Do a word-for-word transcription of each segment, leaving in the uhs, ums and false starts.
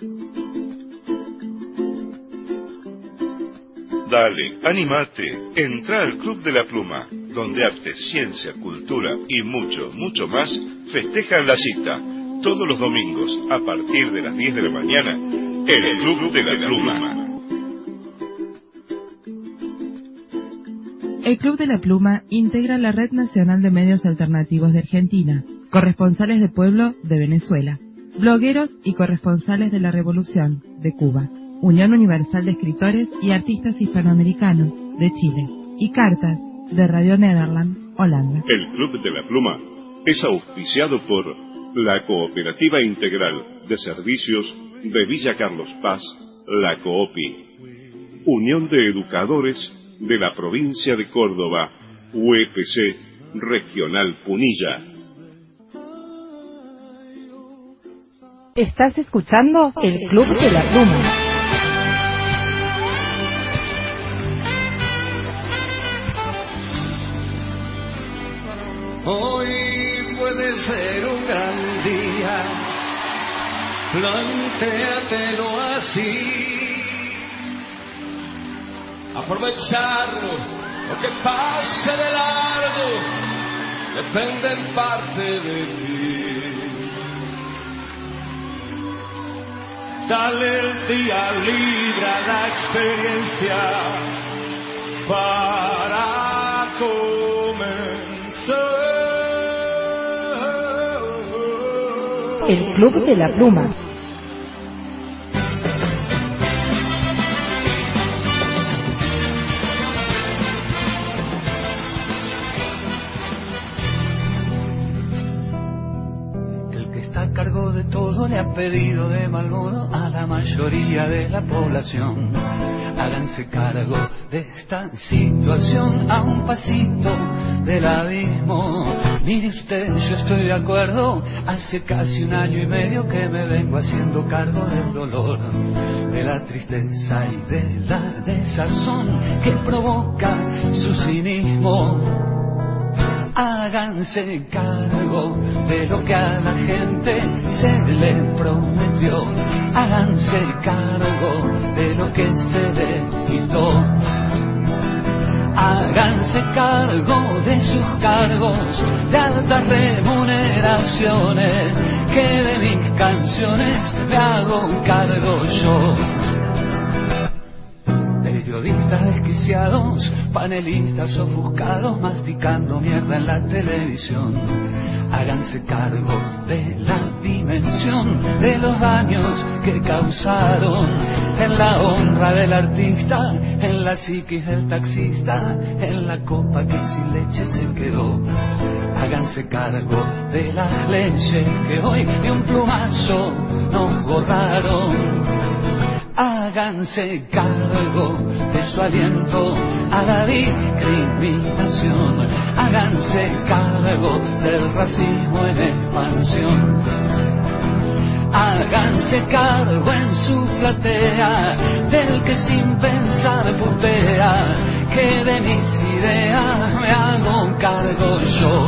Dale, animate, entra al Club de la Pluma, donde arte, ciencia, cultura y mucho, mucho más festejan la cita, todos los domingos, a partir de las diez de la mañana, en el Club de la Pluma. El Club de la Pluma integra la Red Nacional de Medios Alternativos de Argentina, corresponsales de pueblo de Venezuela, blogueros y corresponsales de la Revolución de Cuba, Unión Universal de Escritores y Artistas Hispanoamericanos de Chile y Cartas de Radio Nederland, Holanda. El Club de la Pluma es auspiciado por la Cooperativa Integral de Servicios de Villa Carlos Paz, la COOPI, Unión de Educadores de la Provincia de Córdoba, U E P C Regional Punilla. Estás escuchando el Club de la Pluma. Hoy puede ser un gran día, plantéatelo así. Aprovechar lo que pase de largo depende en parte de ti. Dale el día libre a la experiencia para comenzar. El Club de la Pluma. El que está a cargo de todo le ha pedido de mal modo a la mayoría de la población: háganse cargo de esta situación a un pasito del abismo. Mire usted, yo estoy de acuerdo, hace casi un año y medio que me vengo haciendo cargo del dolor, de la tristeza y de la desazón que provoca su cinismo. Háganse cargo de lo que a la gente se le prometió, háganse cargo de lo que se le quitó. Háganse cargo de sus cargos de altas remuneraciones, que de mis canciones me hago cargo yo. Periodistas desquiciados, panelistas ofuscados, masticando mierda en la televisión. Háganse cargo de la dimensión de los daños que causaron en la honra del artista, en la psiquis del taxista, en la copa que sin leche se quedó. Háganse cargo de las leyes que hoy de un plumazo nos borraron. Háganse cargo de su aliento a la discriminación. Háganse cargo del racismo en expansión. Háganse cargo en su platea del que sin pensar putea, que de mis ideas me hago cargo yo.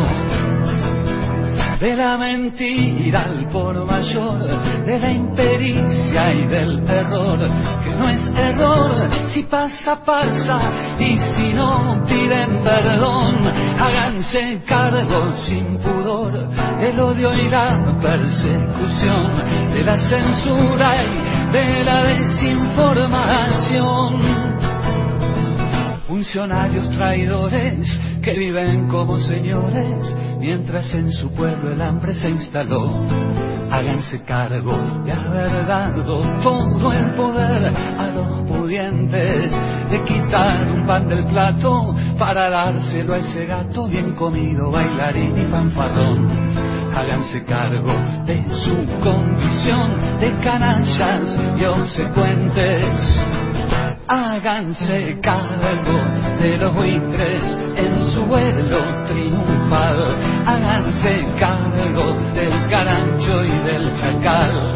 De la mentira al por mayor, de la impericia y del terror, que no es error, si pasa, pasa, y si no piden perdón. Háganse cargo sin pudor del odio y la persecución, de la censura y de la desinformación. Funcionarios traidores que viven como señores, mientras en su pueblo el hambre se instaló. Háganse cargo de haber dado todo el poder a los pudientes, de quitar un pan del plato para dárselo a ese gato bien comido, bailarín y fanfarrón. Háganse cargo de su condición de canallas y obsecuentes. Háganse cargo de los buitres en su vuelo triunfal. Háganse cargo del carancho y del chacal.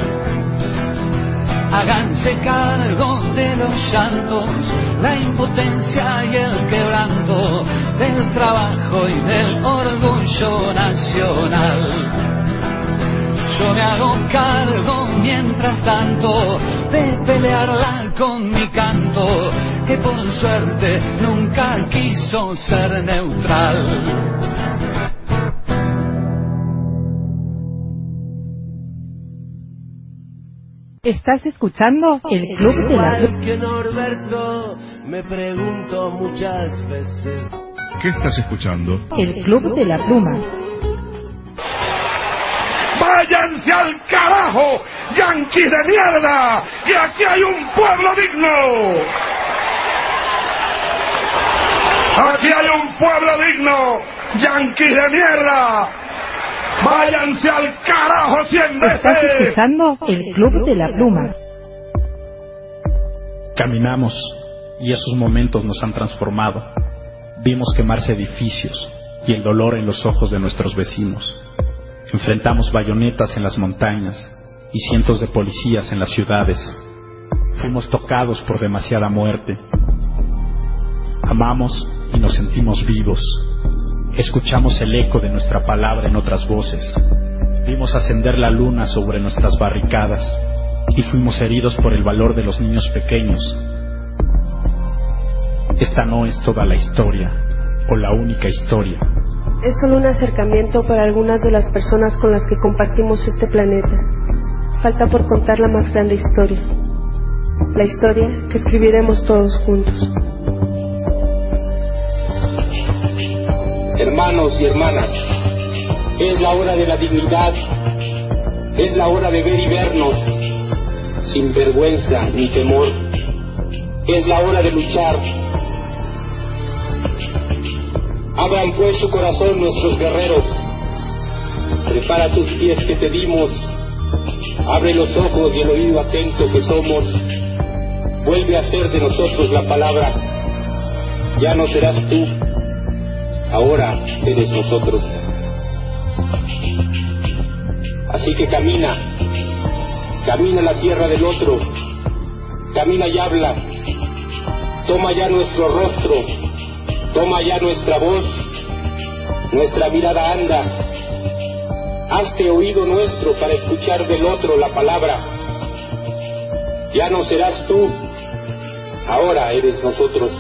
Háganse cargo de los llantos, la impotencia y el quebranto, del trabajo y del orgullo nacional. yo me hago cargo mientras tanto de pelearla con mi canto, que por suerte nunca quiso ser neutral. ¿Estás escuchando el Club de la Pluma? Que Norberto, me pregunto muchas veces. ¿Qué estás escuchando? El Club de la Pluma. ¡Váyanse al carajo, yanquis de mierda! ¡Que aquí hay un pueblo digno! ¡Aquí hay un pueblo digno, yanquis de mierda! ¡Váyanse al carajo cien veces! ¿Estás escuchando el Club de la Pluma? Caminamos y esos momentos nos han transformado. Vimos quemarse edificios y el dolor en los ojos de nuestros vecinos. Enfrentamos bayonetas en las montañas y cientos de policías en las ciudades. Fuimos tocados por demasiada muerte. Amamos y nos sentimos vivos. Escuchamos el eco de nuestra palabra en otras voces. Vimos ascender la luna sobre nuestras barricadas y fuimos heridos por el valor de los niños pequeños. Esta no es toda la historia o la única historia. Es solo un acercamiento para algunas de las personas con las que compartimos este planeta. Falta por contar la más grande historia. La historia que escribiremos todos juntos. Hermanos y hermanas, es la hora de la dignidad, es la hora de ver y vernos, sin vergüenza ni temor, es la hora de luchar. Abran pues su corazón nuestros guerreros, prepara tus pies que te dimos, abre los ojos y el oído atento que somos, vuelve a ser de nosotros la palabra, ya no serás tú, ahora eres nosotros. Así que camina, camina la tierra del otro, camina y habla, toma ya nuestro rostro, toma ya nuestra voz, nuestra mirada anda, hazte oído nuestro para escuchar del otro la palabra. Ya no serás tú, ahora eres nosotros.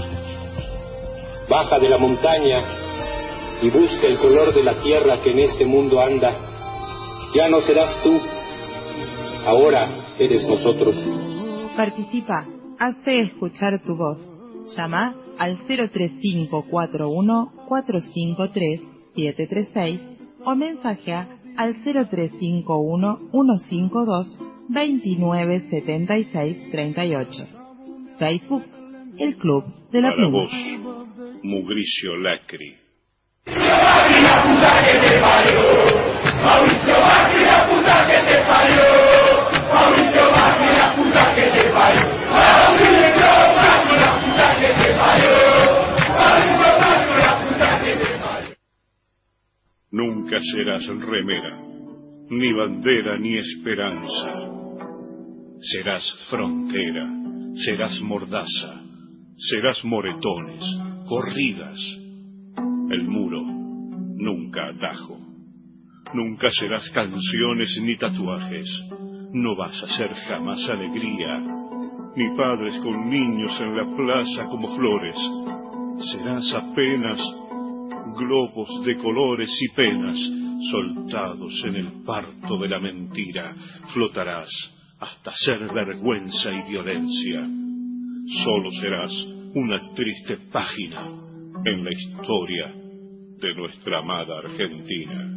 Baja de la montaña y busca el color de la tierra que en este mundo anda. Ya no serás tú, ahora eres nosotros. Participa, hazte escuchar tu voz. Llama al cero tres cinco cuatro uno cuatro cinco tres siete tres seis o mensajea al cero tres cinco uno uno cinco dos dos nueve siete seis tres ocho. Facebook, el Club de la Para Pluma. vos, Mugricio Lacri. ¡Macri, la puta que te parió! ¡Mauricio Macri, la puta que te parió! ¡Mauricio Macri, la puta que te parió! ¡Mauricio Macri, la puta que te parió! ¡Mauricio Macri, la puta que te parió! Nunca serás remera, ni bandera ni esperanza. Serás frontera, serás mordaza, serás moretones, corridas. El muro, nunca atajo. Nunca serás canciones ni tatuajes. No vas a ser jamás alegría, ni padres con niños en la plaza como flores. Serás apenas globos de colores y penas soltados en el parto de la mentira. Flotarás hasta ser vergüenza y violencia. Solo serás una triste página en la historia de nuestra amada Argentina.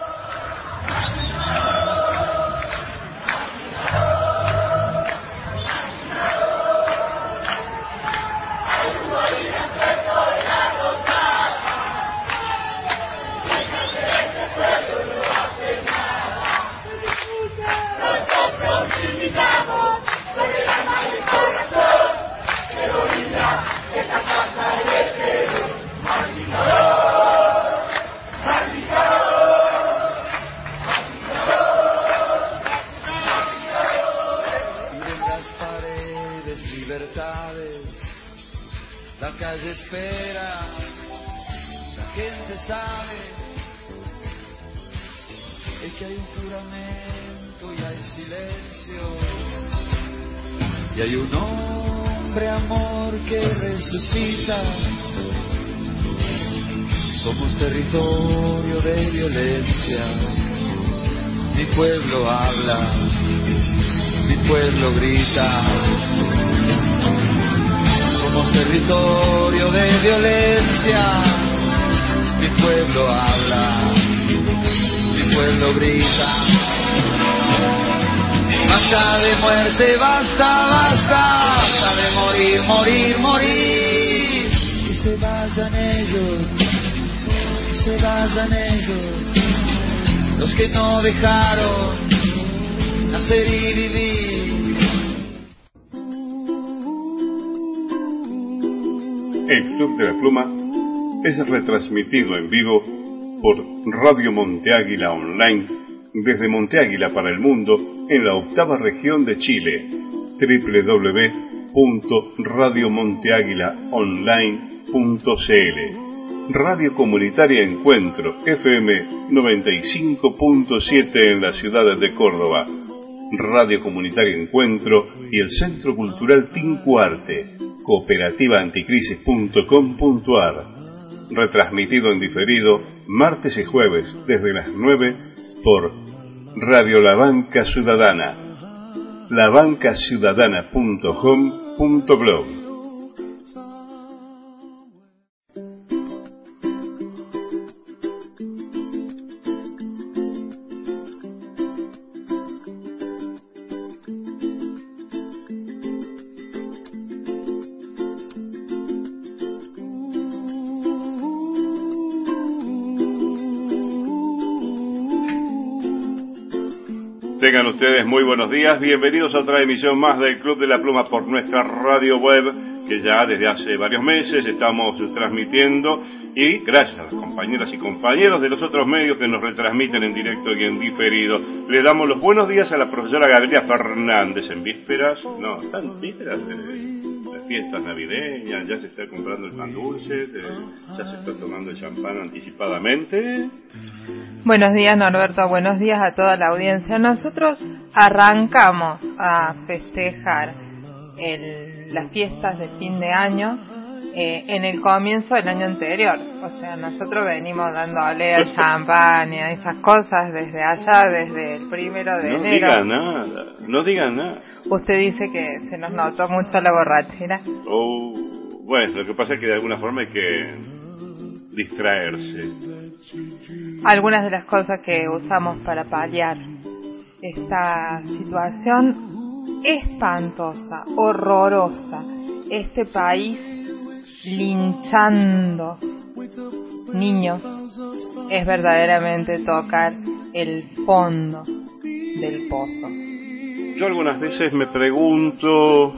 La calle espera, la gente sabe, el que hay un juramento y hay silencio, y hay un hombre amor que resucita. Somos territorio de violencia. Mi pueblo habla, mi pueblo grita. Somos territorio de violencia. Mi pueblo habla, mi pueblo grita. Basta de muerte, basta, basta, basta de morir, morir, morir. Que se vayan ellos, que se vayan ellos, los que no dejaron nacer y vivir. El Club de la Pluma es retransmitido en vivo por Radio Monte Águila Online desde Monte Águila para el mundo en la octava región de Chile, doble u doble u doble u punto radio monte águila online punto c l. Radio Comunitaria Encuentro F M noventa y cinco punto siete en la ciudad de Córdoba, Radio Comunitaria Encuentro y el Centro Cultural Tincuarte, cooperativa anticrisis punto com punto a r. Retransmitido en diferido martes y jueves desde las nueve por Radio La Banca Ciudadana, la banca ciudadana punto com punto blog. Tengan ustedes muy buenos días, bienvenidos a otra emisión más del Club de la Pluma por nuestra radio web, que ya desde hace varios meses estamos transmitiendo, y gracias a las compañeras y compañeros de los otros medios que nos retransmiten en directo y en diferido. Le damos los buenos días a la profesora Gabriela Fernández en vísperas, no, están vísperas de las fiestas navideñas, ya se está comprando el pan dulce, de, ya se está tomando el champán anticipadamente. Buenos días, Norberto, buenos días a toda la audiencia. Nosotros arrancamos a festejar el, las fiestas de fin de año eh, en el comienzo del año anterior. O sea, nosotros venimos dándole al champán y a esas cosas desde allá, desde el primero de no enero. No digan nada, no digan nada. Usted dice que se nos notó mucho la borrachera. Oh, bueno, lo que pasa es que de alguna forma hay que distraerse. Algunas de las cosas que usamos para paliar esta situación espantosa, horrorosa, este país linchando niños, es verdaderamente tocar el fondo del pozo. Yo algunas veces me pregunto,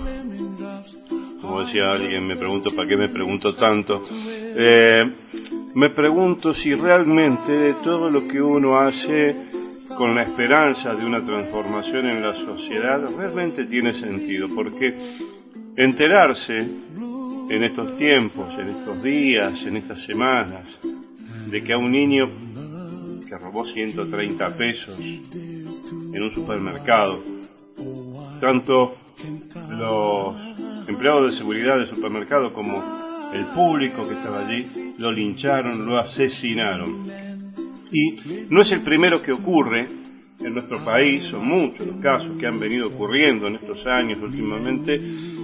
como decía alguien, me pregunto para qué me pregunto tanto, eh, me pregunto si realmente todo lo que uno hace con la esperanza de una transformación en la sociedad realmente tiene sentido, porque enterarse en estos tiempos, en estos días, en estas semanas, de que a un niño que robó ciento treinta pesos en un supermercado, tanto los empleados de seguridad del supermercado como el público que estaba allí lo lincharon, lo asesinaron. Y no es el primero que ocurre en nuestro país, son muchos los casos que han venido ocurriendo en estos años últimamente,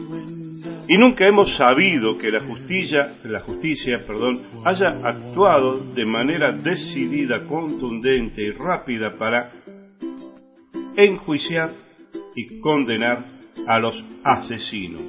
y nunca hemos sabido que la justicia, la justicia, perdón, haya actuado de manera decidida, contundente y rápida para enjuiciar y condenar a los asesinos.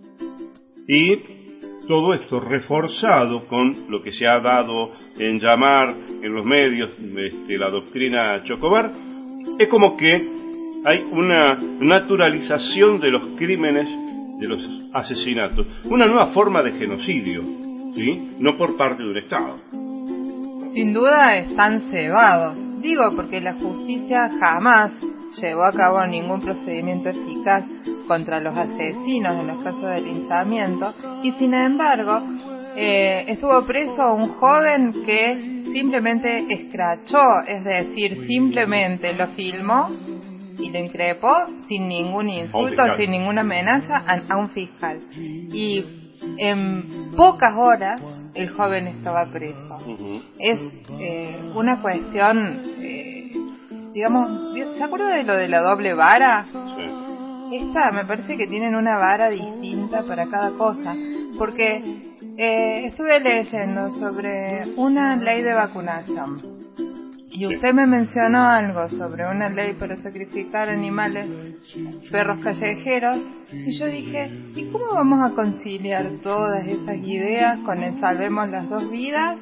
Y todo esto reforzado con lo que se ha dado en llamar en los medios este, la doctrina Chocobar, es como que hay una naturalización de los crímenes, de los asesinatos, una nueva forma de genocidio, ¿sí? No por parte de un Estado. Sin duda están cebados, digo porque la justicia jamás llevó a cabo ningún procedimiento eficaz contra los asesinos en los casos de linchamiento, y sin embargo eh, estuvo preso un joven que simplemente escrachó, es decir, simplemente lo filmó y lo increpó sin ningún insulto, sin ninguna amenaza a, a un fiscal. Y en pocas horas el joven estaba preso. Uh-huh. Es eh, una cuestión, eh, digamos, ¿se acuerda de lo de la doble vara? Sí. Esta me parece que tienen una vara distinta para cada cosa, porque eh, estuve leyendo sobre una ley de vacunación. Y usted me mencionó algo sobre una ley para sacrificar animales, perros callejeros, y yo dije, ¿y cómo vamos a conciliar todas esas ideas con el salvemos las dos vidas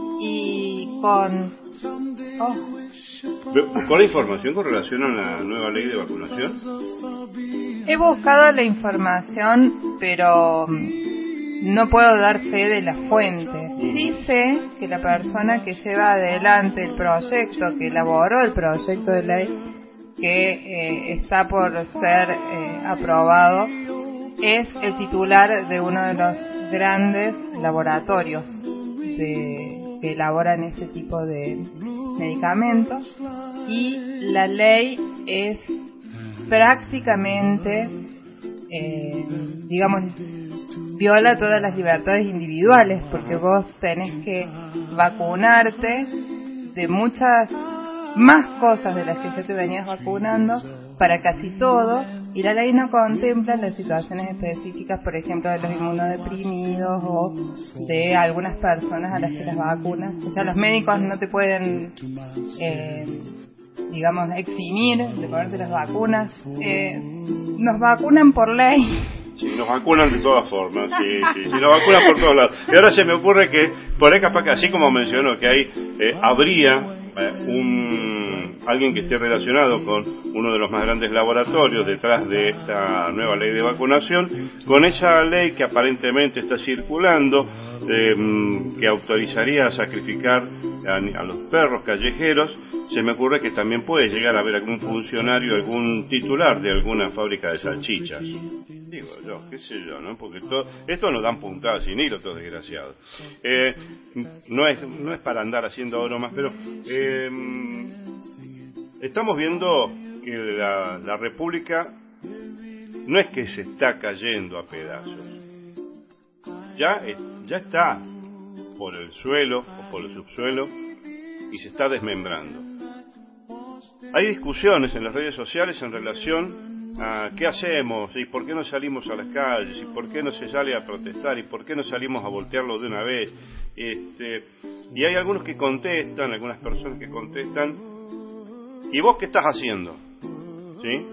y con... Oh. ¿Buscó la información con relación a la nueva ley de vacunación? He buscado la información, pero no puedo dar fe de la fuente. Sí sé que la persona que lleva adelante el proyecto, que elaboró el proyecto de ley que eh, está por ser eh, aprobado, es el titular de uno de los grandes laboratorios de, que elaboran este tipo de medicamentos, y la ley es prácticamente, eh, digamos, viola todas las libertades individuales, porque vos tenés que vacunarte de muchas más cosas de las que ya te venías vacunando para casi todo, y la ley no contempla las situaciones específicas, por ejemplo, de los inmunodeprimidos o de algunas personas a las que las vacunas. O sea, los médicos no te pueden, eh, digamos, eximir de ponerte las vacunas. Eh, nos vacunan por ley. Sí, nos vacunan de todas formas, sí, sí, sí, nos vacunan por todos lados. Y ahora se me ocurre que, por ahí capaz que, así como mencionó, que hay, eh, habría eh, un alguien que esté relacionado con uno de los más grandes laboratorios detrás de esta nueva ley de vacunación, con esa ley que aparentemente está circulando, eh, que autorizaría a sacrificar a, a los perros callejeros. Se me ocurre que también puede llegar a haber algún funcionario, algún titular de alguna fábrica de salchichas. Digo yo, qué sé yo, ¿no? Porque todo, esto nos dan puntadas sin hilo, todos desgraciados. Eh, no es no es para andar haciendo bromas, pero eh, estamos viendo que la, la República no es que se está cayendo a pedazos. Ya, ya está por el suelo o por el subsuelo y se está desmembrando. Hay discusiones en las redes sociales en relación a qué hacemos y por qué no salimos a las calles y por qué no se sale a protestar y por qué no salimos a voltearlo de una vez. Este, y hay algunos que contestan, algunas personas que contestan, ¿y vos qué estás haciendo? ¿Sí?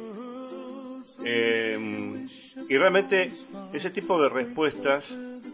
Eh, y realmente ese tipo de respuestas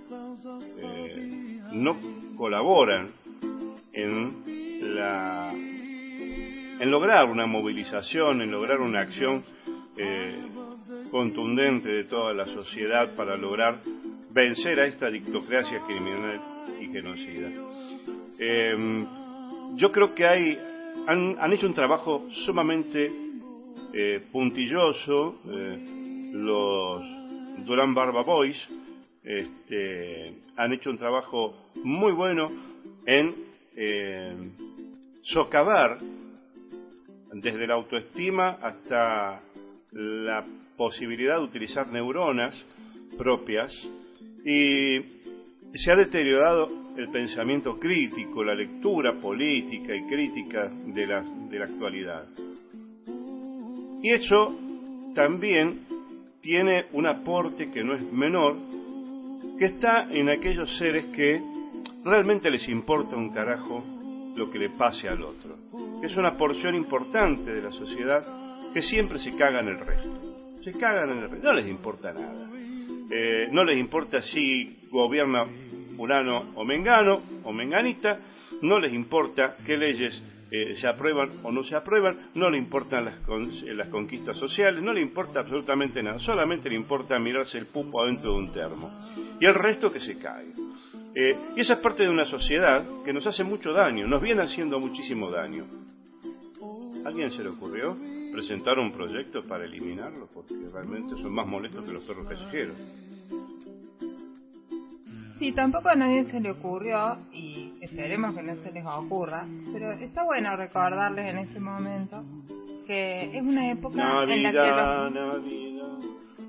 eh, no colaboran en la en lograr una movilización, en lograr una acción eh, contundente de toda la sociedad para lograr vencer a esta dictocracia criminal y genocida. Eh, yo creo que hay han, han hecho un trabajo sumamente eh, puntilloso eh, los Durán Barba Boys. Este, han hecho un trabajo muy bueno en eh, socavar desde la autoestima hasta la posibilidad de utilizar neuronas propias, y se ha deteriorado el pensamiento crítico, la lectura política y crítica de la, de la actualidad. Y eso también tiene un aporte que no es menor, que está en aquellos seres que realmente les importa un carajo lo que le pase al otro, que es una porción importante de la sociedad que siempre se caga en el resto, se cagan en el resto, no les importa nada, eh, no les importa si gobierna fulano o mengano o menganita, no les importa qué leyes eh, se aprueban o no se aprueban, no le importan las, con, las conquistas sociales, no le importa absolutamente nada, solamente le importa mirarse el pupo adentro de un termo, y el resto que se caiga. Eh, y esa es parte de una sociedad que nos hace mucho daño, nos viene haciendo muchísimo daño. ¿A alguien se le ocurrió presentar un proyecto para eliminarlos? Porque realmente son más molestos que los perros callejeros. Sí, tampoco a nadie se le ocurrió, y esperemos que no se les ocurra, pero está bueno recordarles en este momento que es una época Navidad, en la que los... Navidad.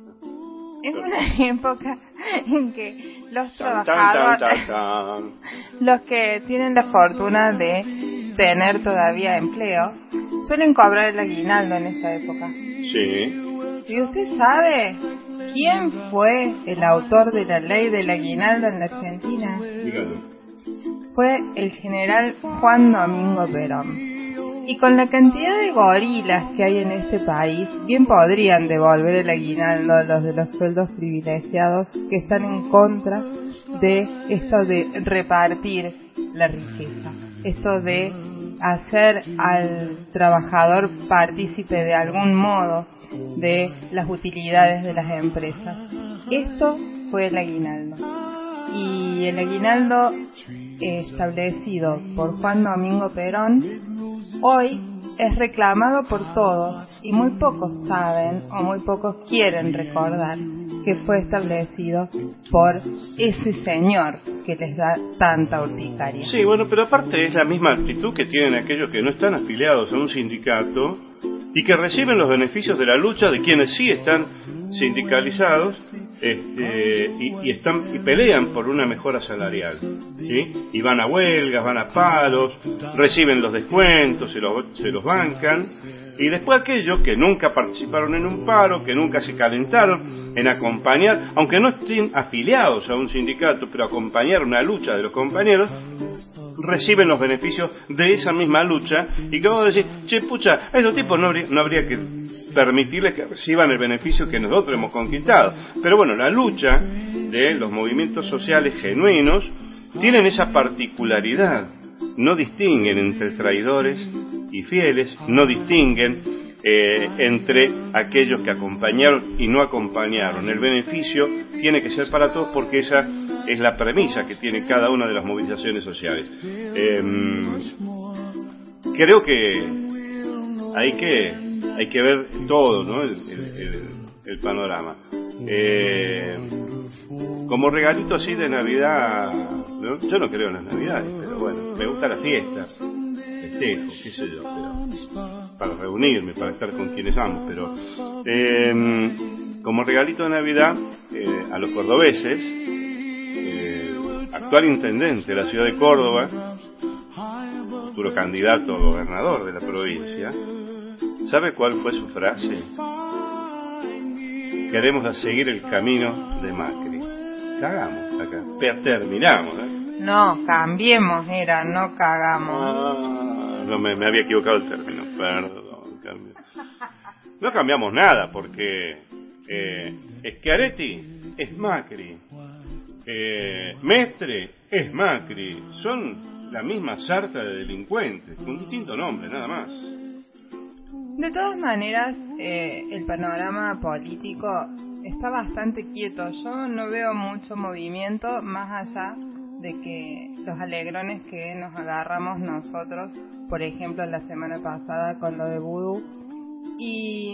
Es una época en que los Tan, trabajadores, tan, tan, tan, tan. los que tienen la fortuna de tener todavía empleo, suelen cobrar el aguinaldo en esta época. Sí. ¿Y usted sabe quién fue el autor de la ley del aguinaldo en la Argentina? Dígalo. Fue el general Juan Domingo Perón. Y con la cantidad de gorilas que hay en este país, bien podrían devolver el aguinaldo a los de los sueldos privilegiados que están en contra de esto de repartir la riqueza, esto de hacer al trabajador partícipe de algún modo de las utilidades de las empresas. Esto fue el aguinaldo. Y el aguinaldo establecido por Juan Domingo Perón hoy es reclamado por todos y muy pocos saben o muy pocos quieren recordar que fue establecido por ese señor que les da tanta urticaria. Sí, bueno, pero aparte es la misma actitud que tienen aquellos que no están afiliados a un sindicato y que reciben los beneficios de la lucha de quienes sí están sindicalizados este, y, y están y pelean por una mejora salarial, ¿sí? Y van a huelgas, van a paros, reciben los descuentos, se los, se los bancan, y después aquellos que nunca participaron en un paro, que nunca se calentaron en acompañar, aunque no estén afiliados a un sindicato, pero acompañar una lucha de los compañeros, reciben los beneficios de esa misma lucha, y que vamos a decir, che, pucha, a esos tipos no habría, no habría que permitirles que reciban el beneficio que nosotros hemos conquistado. Pero bueno, la lucha de los movimientos sociales genuinos tienen esa particularidad, no distinguen entre traidores y fieles, no distinguen eh, entre aquellos que acompañaron y no acompañaron. El beneficio tiene que ser para todos porque esa es la premisa que tiene cada una de las movilizaciones sociales. Eh, creo que hay que hay que ver todo, ¿no? el, el, el, el panorama. Eh, como regalito así de Navidad, ¿no? Yo no creo en las Navidades, pero bueno, me gusta la fiesta, festejo, qué sé yo, pero para reunirme, para estar con quienes amo, pero eh, como regalito de Navidad eh, a los cordobeses, eh, actual intendente de la ciudad de Córdoba, futuro candidato a gobernador de la provincia, ¿sabe cuál fue su frase? Queremos seguir el camino de Macri. Cagamos acá, pero terminamos, ¿eh? No, cambiemos era, no cagamos. Ah, no, me, me había equivocado el término, perdón. Cambio. No cambiamos nada, porque eh, Schiaretti es Macri, eh, Mestre es Macri, son la misma sarta de delincuentes, con distinto nombre, nada más. De todas maneras, eh, el panorama político está bastante quieto. Yo no veo mucho movimiento más allá de que los alegrones que nos agarramos nosotros, por ejemplo, la semana pasada con lo de Vudú, y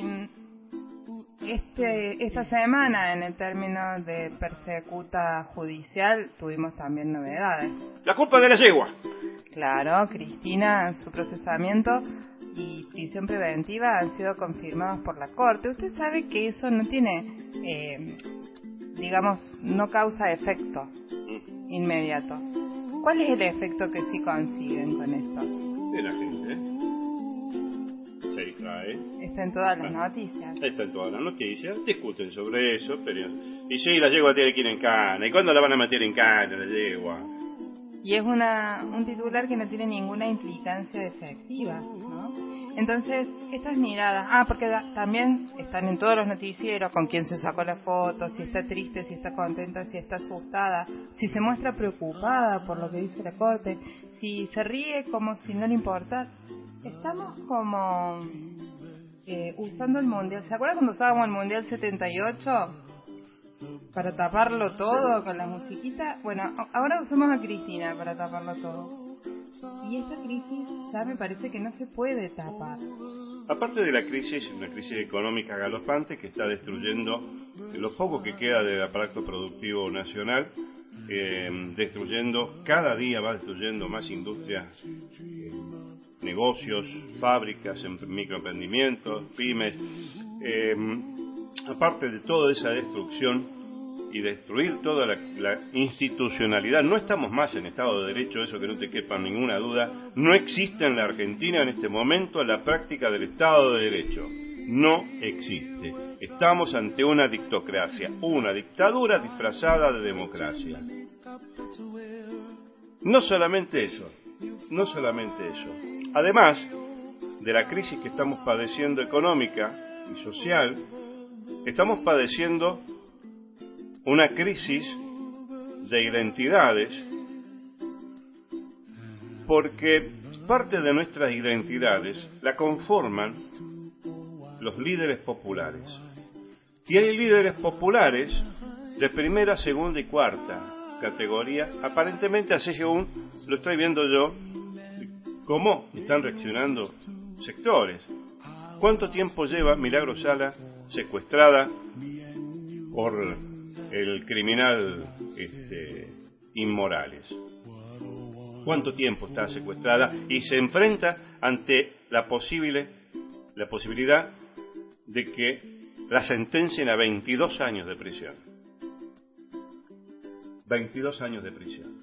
este esta semana en el término de persecuta judicial tuvimos también novedades. La culpa de la yegua. Claro, Cristina, su procesamiento y prisión preventiva han sido confirmados por la Corte. Usted sabe que eso no tiene, eh, digamos, no causa efecto inmediato. ¿Cuál es el efecto que sí consiguen con esto? De la gente se distrae. Está en todas las noticias. Está en todas las noticias, discuten sobre eso, pero... Y sí, la yegua tiene que ir en cana. ¿Y cuándo la van a meter en cana, la yegua? Y es una un titular que no tiene ninguna implicancia efectiva, ¿no? Entonces, estas miradas, ah, porque da, también están en todos los noticieros con quién se sacó la foto, si está triste, si está contenta, si está asustada, si se muestra preocupada por lo que dice la Corte, si se ríe como si no le importa. Estamos como eh, usando el Mundial. ¿Se acuerdan cuando usábamos el Mundial setenta y ocho? Para taparlo todo con la musiquita. Bueno, ahora usamos a Cristina para taparlo todo. Y esta crisis ya me parece que no se puede tapar. Aparte de la crisis, una crisis económica galopante que está destruyendo lo poco que queda del aparato productivo nacional, eh, destruyendo, cada día va destruyendo más industrias, eh, negocios, fábricas, microemprendimientos, pymes. Eh, aparte de toda esa destrucción y destruir toda la, la institucionalidad, no estamos más en Estado de Derecho, eso que no te quepa ninguna duda. No existe en la Argentina en este momento la práctica del Estado de Derecho. No existe. Estamos ante una dictocracia, una dictadura disfrazada de democracia. No solamente eso, no solamente eso. Además de la crisis que estamos padeciendo económica y social, estamos padeciendo una crisis de identidades, porque parte de nuestras identidades la conforman los líderes populares. Y hay líderes populares de primera, segunda y cuarta categoría, aparentemente así según lo estoy viendo yo, cómo están reaccionando sectores. ¿Cuánto tiempo lleva Milagro Sala secuestrada por el criminal este, Inmorales? ¿Cuánto tiempo está secuestrada y se enfrenta ante la posible la posibilidad de que la sentencien a veintidós años de prisión? veintidós años de prisión.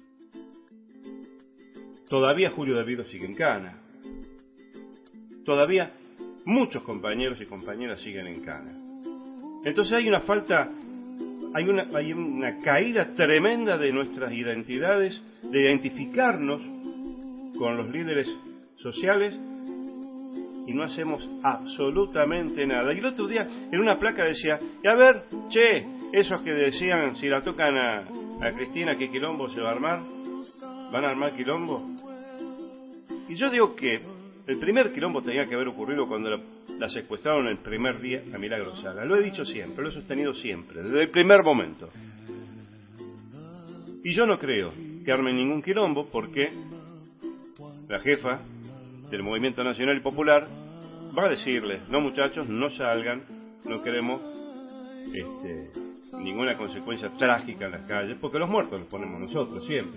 Todavía Julio Devido sigue en cana. Todavía muchos compañeros y compañeras siguen en cana. Entonces hay una falta, hay una, hay una caída tremenda de nuestras identidades, de identificarnos con los líderes sociales, y no hacemos absolutamente nada. Y el otro día en una placa decía, y a ver, che, esos que decían si la tocan a, a Cristina, ¿qué quilombo se va a armar? ¿Van a armar quilombo? Y yo digo que el primer quilombo tenía que haber ocurrido cuando la, la secuestraron el primer día a Milagro Sala. Lo he dicho siempre, lo he sostenido siempre, desde el primer momento. Y yo no creo que armen ningún quilombo, porque la jefa del Movimiento Nacional y Popular va a decirles, no muchachos, no salgan, no queremos este, ninguna consecuencia trágica en las calles, porque los muertos los ponemos nosotros siempre.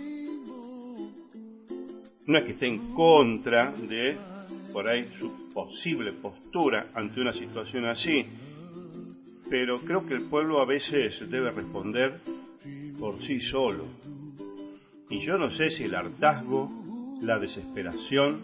No es que esté en contra de, por ahí, su posible postura ante una situación así, pero creo que el pueblo a veces debe responder por sí solo. Y yo no sé si el hartazgo, la desesperación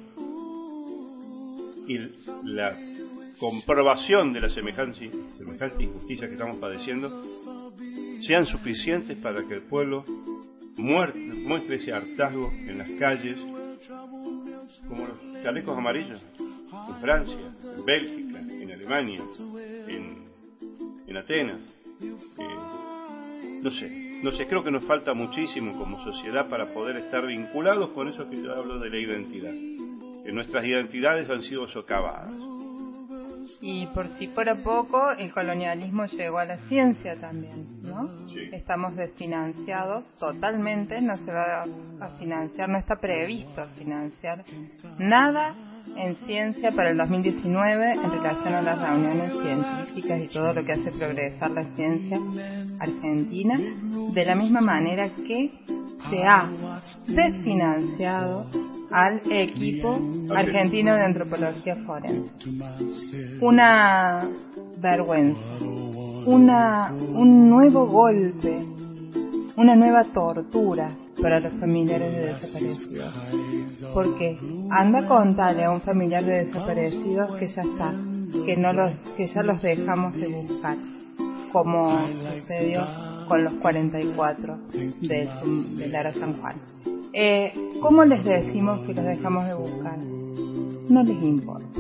y la comprobación de la semejante, semejante injusticia que estamos padeciendo sean suficientes para que el pueblo muestre, muestre ese hartazgo en las calles, como los chalecos amarillos en Francia, en Bélgica, en Alemania, en, en Atenas. Eh, no sé, no sé, creo que nos falta muchísimo como sociedad para poder estar vinculados con eso que yo hablo de la identidad. Que nuestras identidades han sido socavadas. Y por si fuera poco, el colonialismo llegó a la ciencia también, ¿no? Sí. Estamos desfinanciados totalmente, no se va a financiar, no está previsto financiar nada en ciencia para el dos mil diecinueve en relación a las reuniones científicas y todo lo que hace progresar la ciencia argentina, de la misma manera que se ha desfinanciado al equipo argentino de antropología forense. Una vergüenza, una, un nuevo golpe, una nueva tortura para los familiares de desaparecidos. Porque anda a contarle a un familiar de desaparecidos que ya está, que no los, que ya los dejamos de buscar, como sucedió con los cuarenta y cuatro de, de Lara San Juan. Eh, ¿Cómo les decimos que los dejamos de buscar? No les importa.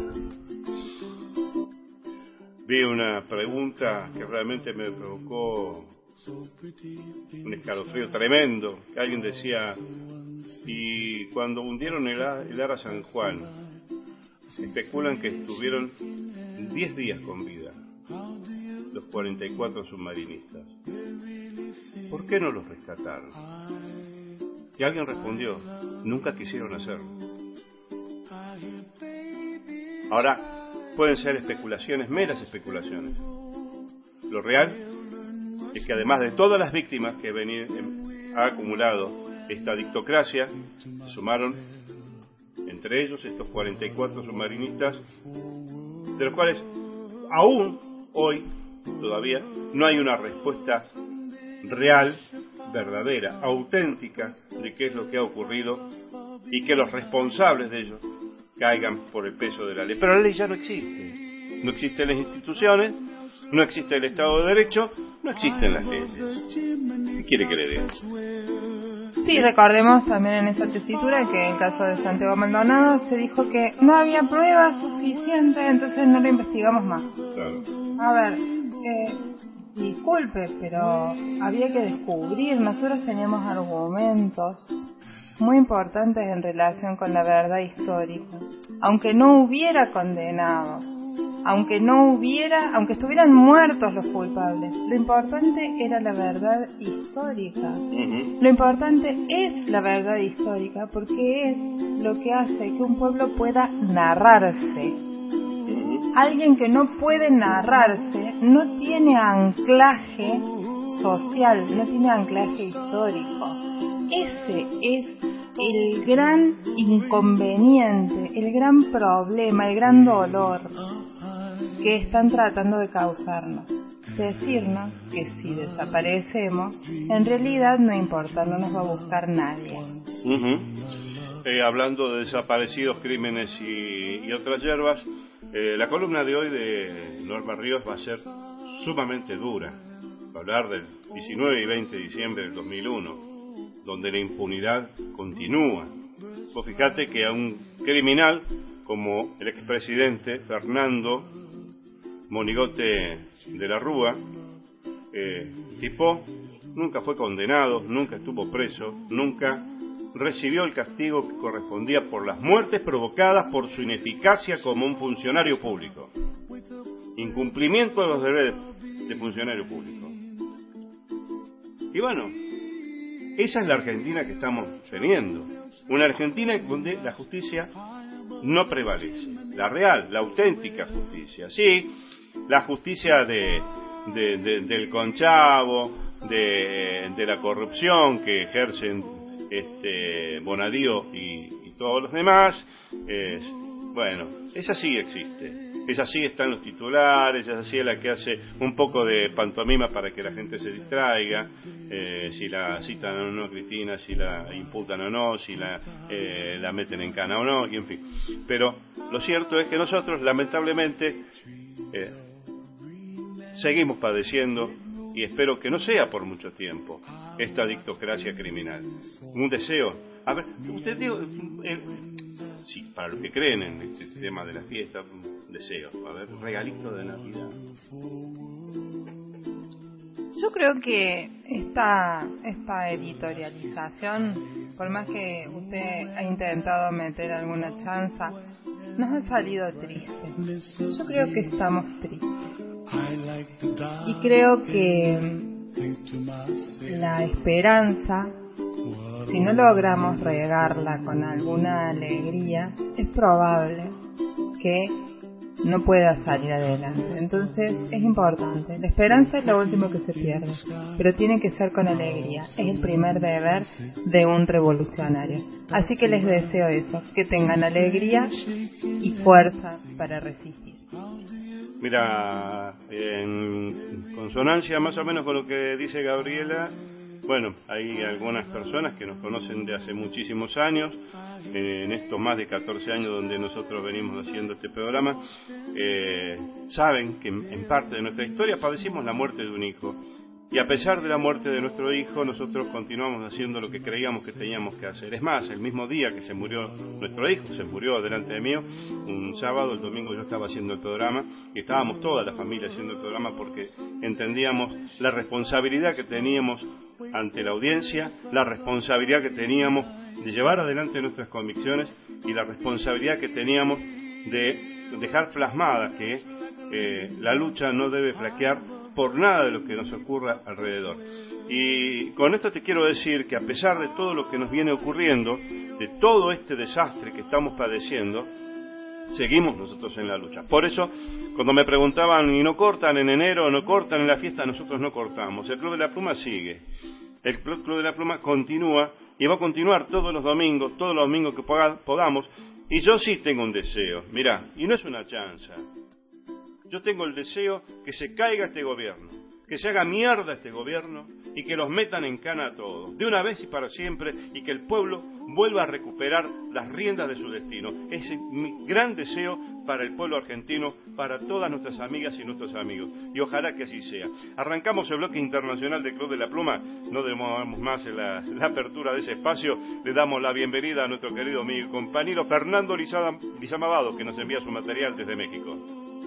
Vi una pregunta que realmente me provocó un escalofrío tremendo, que alguien decía, y cuando hundieron el, el Ara San Juan, especulan que estuvieron diez días con vida los cuarenta y cuatro submarinistas. ¿Por qué no los rescataron? Y alguien respondió, nunca quisieron hacerlo. Ahora, pueden ser especulaciones, meras especulaciones. Lo real es que además de todas las víctimas que, venir, ha acumulado esta dictocracia. Se sumaron entre ellos estos cuarenta y cuatro submarinistas, de los cuales aún hoy todavía no hay una respuesta real, verdadera, auténtica de qué es lo que ha ocurrido y que los responsables de ello caigan por el peso de la ley. Pero la ley ya no existe. No existen las instituciones, no existe el Estado de Derecho, no existen las leyes. ¿Qué quiere que le diga? Sí, recordemos también en esa tesitura que en el caso de Santiago Maldonado se dijo que no había pruebas suficientes, entonces no lo investigamos más. Claro. A ver, eh, disculpe, pero había que descubrir, nosotros teníamos argumentos muy importantes en relación con la verdad histórica. Aunque no hubiera condenado, aunque no hubiera, aunque estuvieran muertos los culpables, lo importante era la verdad histórica. Uh-huh. Lo importante es la verdad histórica porque es lo que hace que un pueblo pueda narrarse. Uh-huh. Alguien que no puede narrarse no tiene anclaje social, no tiene anclaje histórico. Ese es el gran inconveniente, el gran problema, el gran dolor que están tratando de causarnos. Decirnos que si desaparecemos, en realidad no importa, no nos va a buscar nadie. Uh-huh. Eh, hablando de desaparecidos, crímenes y, y otras hierbas, eh, la columna de hoy de Norma Ríos va a ser sumamente dura. Va a hablar del diecinueve y veinte de diciembre del dos mil uno, donde la impunidad continúa. Vos fijate que a un criminal como el expresidente Fernando Monigote de la Rúa, eh, tipo, nunca fue condenado, nunca estuvo preso, nunca recibió el castigo que correspondía por las muertes provocadas por su ineficacia como un funcionario público. Incumplimiento de los deberes de funcionario público. Y bueno, esa es la Argentina que estamos teniendo. Una Argentina donde la justicia no prevalece. La real, la auténtica justicia. Sí, la justicia de, de, de, del conchavo, de, de la corrupción que ejercen este, Bonadío y, y todos los demás. Es, bueno, esa sí existe. Esa sí está en los titulares, esa sí es la que hace un poco de pantomima para que la gente se distraiga, eh, si la citan o no Cristina, si la imputan o no, si la, eh, la meten en cana o no, y en fin. Pero lo cierto es que nosotros, lamentablemente, eh, seguimos padeciendo, y espero que no sea por mucho tiempo, esta dictocracia criminal. Un deseo. A ver, usted digo... Eh, sí, para los que creen en este tema de la fiesta, deseo, a ver, regalito de Navidad. Yo creo que esta, esta editorialización, por más que usted ha intentado meter alguna chanza, nos ha salido triste. Yo creo que estamos tristes. Y creo que la esperanza, si no logramos regarla con alguna alegría, es probable que no pueda salir adelante. Entonces es importante. La esperanza es lo último que se pierde, pero tiene que ser con alegría. Es el primer deber de un revolucionario. Así que les deseo eso, que tengan alegría y fuerza para resistir. Mira, en consonancia más o menos con lo que dice Gabriela, bueno, hay algunas personas que nos conocen de hace muchísimos años, eh, en estos más de catorce años donde nosotros venimos haciendo este programa, eh, saben que en, en parte de nuestra historia padecimos la muerte de un hijo. Y a pesar de la muerte de nuestro hijo, nosotros continuamos haciendo lo que creíamos que teníamos que hacer. Es más, el mismo día que se murió nuestro hijo, se murió delante de mí, un sábado, el domingo yo estaba haciendo el programa, y estábamos toda la familia haciendo el programa porque entendíamos la responsabilidad que teníamos ante la audiencia, la responsabilidad que teníamos de llevar adelante nuestras convicciones y la responsabilidad que teníamos de dejar plasmada que eh, la lucha no debe flaquear por nada de lo que nos ocurra alrededor. Y con esto te quiero decir que a pesar de todo lo que nos viene ocurriendo, de todo este desastre que estamos padeciendo, seguimos nosotros en la lucha. Por eso, cuando me preguntaban, ¿y no cortan en enero, no cortan en la fiesta? Nosotros no cortamos. El Club de la Pluma sigue. el Club de la Pluma continúa y va a continuar todos los domingos, todos los domingos que podamos. Y yo sí tengo un deseo, mirá, y no es una chanza. Yo tengo el deseo que se caiga este gobierno, que se haga mierda este gobierno y que los metan en cana a todos, de una vez y para siempre, y que el pueblo vuelva a recuperar las riendas de su destino. Ese es mi gran deseo para el pueblo argentino, para todas nuestras amigas y nuestros amigos, y ojalá que así sea. Arrancamos el bloque internacional del Club de la Pluma, no demoramos más en la, la apertura de ese espacio. Le damos la bienvenida a nuestro querido amigo y compañero Fernando Lizamabado, que nos envía su material desde México.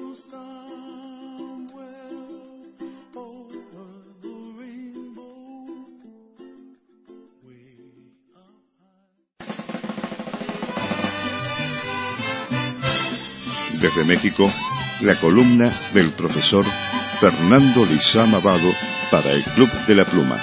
Desde México, la columna del profesor Fernando Lizamabado para el Club de la Pluma.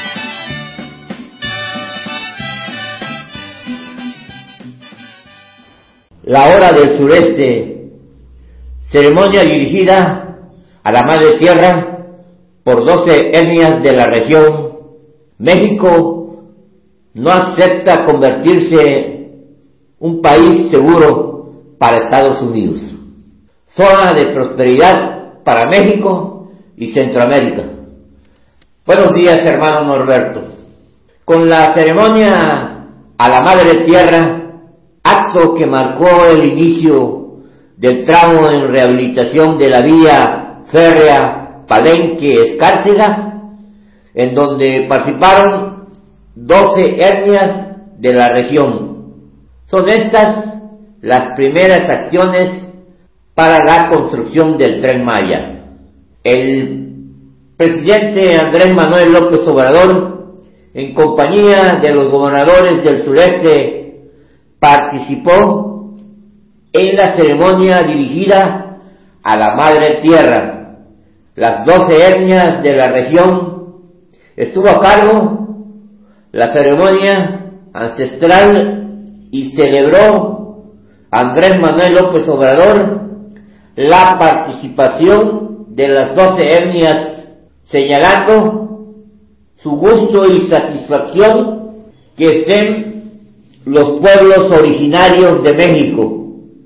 La hora del sureste, ceremonia dirigida a la Madre Tierra por doce etnias de la región. México no acepta convertirse un país seguro para Estados Unidos. Zona de prosperidad para México y Centroamérica. Buenos días, hermano Norberto. Con la ceremonia a la Madre Tierra, acto que marcó el inicio del tramo en rehabilitación de la vía férrea Palenque-Escárcega, en donde participaron doce etnias de la región. Son estas las primeras acciones para la construcción del Tren Maya. El presidente Andrés Manuel López Obrador, en compañía de los gobernadores del sureste, participó en la ceremonia dirigida a la Madre Tierra. Las doce etnias de la región estuvo a cargo la ceremonia ancestral y celebró Andrés Manuel López Obrador la participación de las doce etnias, señalando su gusto y satisfacción que estén los pueblos originarios de México,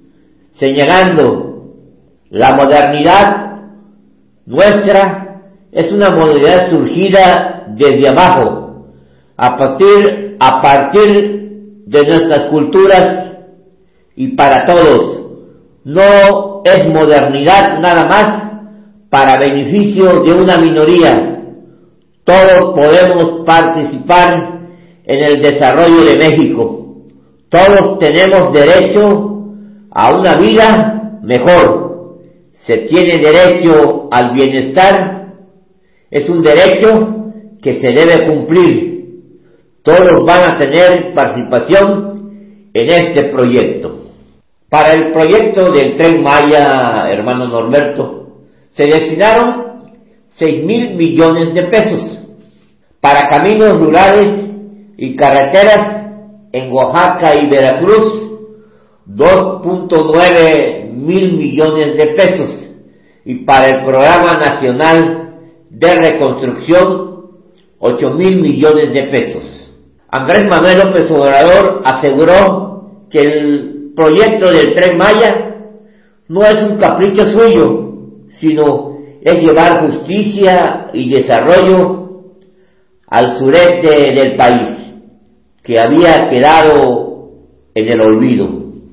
señalando la modernidad nuestra es una modernidad surgida desde abajo, a partir, a partir de nuestras culturas y para todos. No es modernidad nada más para beneficio de una minoría. Todos podemos participar en el desarrollo de México. Todos tenemos derecho a una vida mejor. Se tiene derecho al bienestar. Es un derecho que se debe cumplir. Todos van a tener participación en este proyecto. Para el proyecto del Tren Maya, hermano Norberto, se destinaron seis mil millones de pesos para caminos rurales y carreteras en Oaxaca y Veracruz, dos punto nueve mil millones de pesos, y para el Programa Nacional de Reconstrucción, ocho mil millones de pesos. Andrés Manuel López Obrador aseguró que el proyecto del Tren Maya no es un capricho suyo, sino es llevar justicia y desarrollo al sureste del país, que había quedado en el olvido.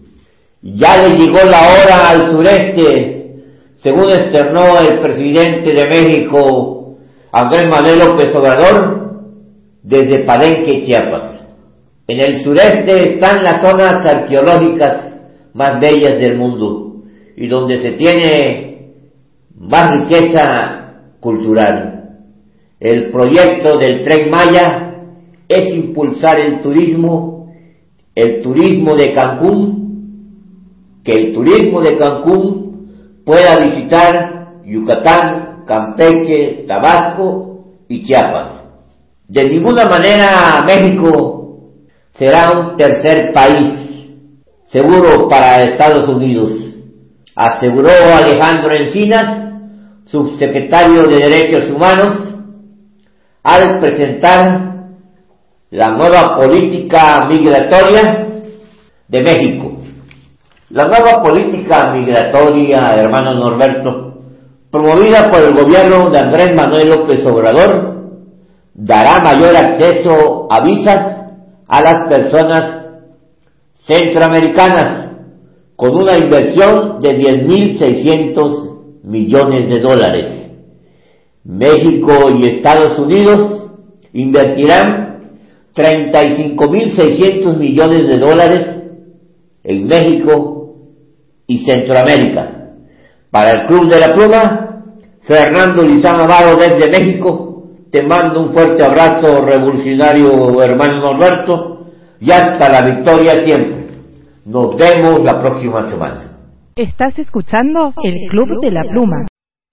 Ya le llegó la hora al sureste, según externó el presidente de México, Andrés Manuel López Obrador, desde Palenque, Chiapas. En el sureste están las zonas arqueológicas más bellas del mundo y donde se tiene más riqueza cultural. El proyecto del Tren Maya es impulsar el turismo, el turismo de Cancún, que el turismo de Cancún pueda visitar Yucatán, Campeche, Tabasco y Chiapas. De ninguna manera México será un tercer país seguro para Estados Unidos, aseguró Alejandro Encinas, subsecretario de Derechos Humanos, al presentar la nueva política migratoria de México. La nueva política migratoria, hermano Norberto, promovida por el gobierno de Andrés Manuel López Obrador, dará mayor acceso a visas a las personas centroamericanas con una inversión de diez mil seiscientos millones de dólares. México y Estados Unidos invertirán treinta y cinco mil seiscientos millones de dólares en México y Centroamérica. Para el Club de la Pluma, Fernando Lizán Amaro desde México, te mando un fuerte abrazo, revolucionario hermano Norberto, y hasta la victoria siempre. Nos vemos la próxima semana. Estás escuchando el Club de la Pluma.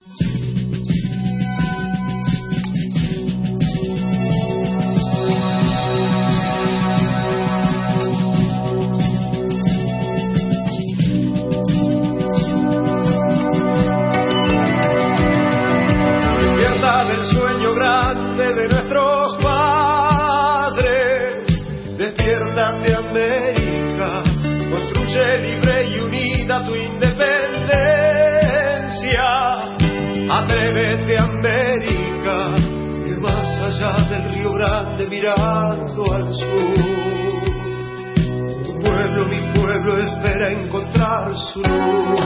Despierta del sueño grande de nuestros padres, despiértate América, construye libre y unida tu independencia. Atrévete América, que más allá del Río Grande mirando al sur, tu pueblo, mi pueblo, espera encontrar su luz.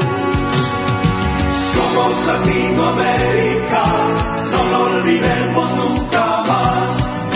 Somos Latinoamérica, no lo olvidemos nunca más.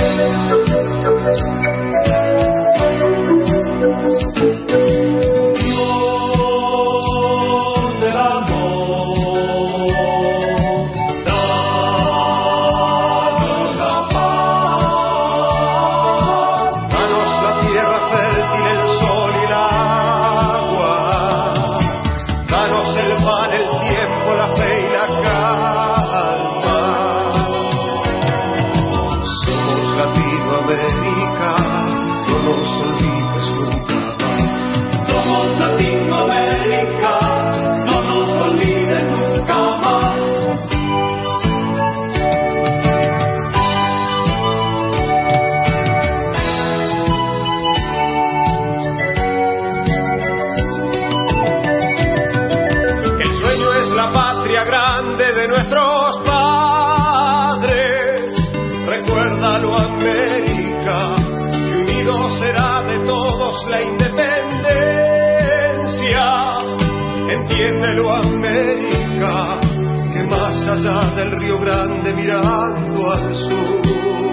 Entiéndelo América, que más allá del Río Grande mirando al sur,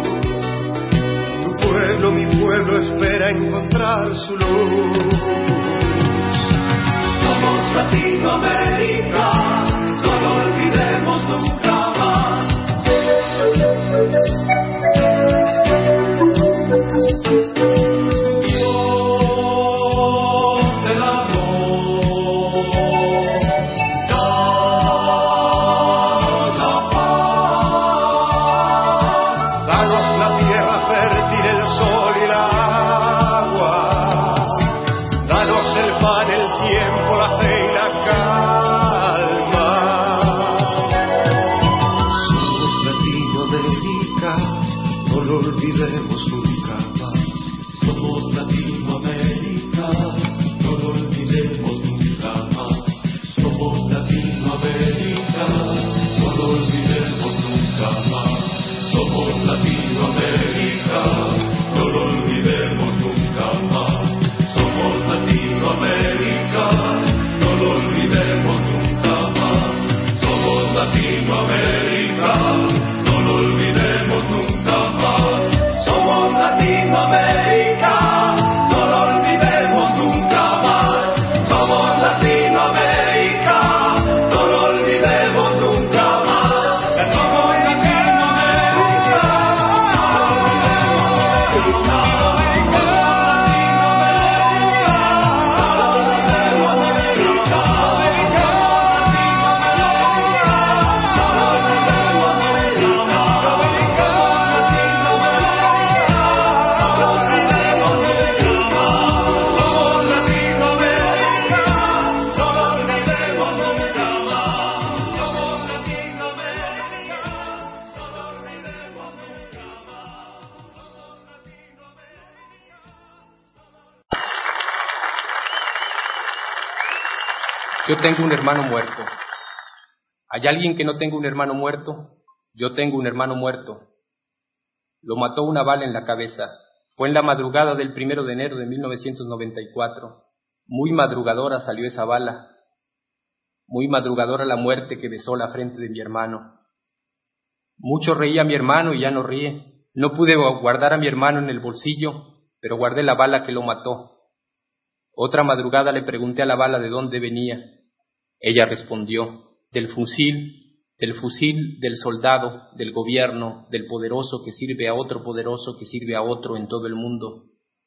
tu pueblo, mi pueblo, espera encontrar su luz. Somos Latinoamérica, no lo olvidemos nunca más. Latinoamérica, no lo olvidemos nunca más. Somos Yo tengo un hermano muerto. ¿Hay alguien que no tenga un hermano muerto? Yo tengo un hermano muerto. Lo mató una bala en la cabeza. Fue en la madrugada del primero de enero de mil novecientos noventa y cuatro. Muy madrugadora salió esa bala. Muy madrugadora la muerte que besó la frente de mi hermano. Mucho reía mi hermano y ya no ríe. No pude guardar a mi hermano en el bolsillo, pero guardé la bala que lo mató. Otra madrugada le pregunté a la bala de dónde venía. Ella respondió, del fusil, del fusil del soldado, del gobierno, del poderoso que sirve a otro poderoso que sirve a otro en todo el mundo.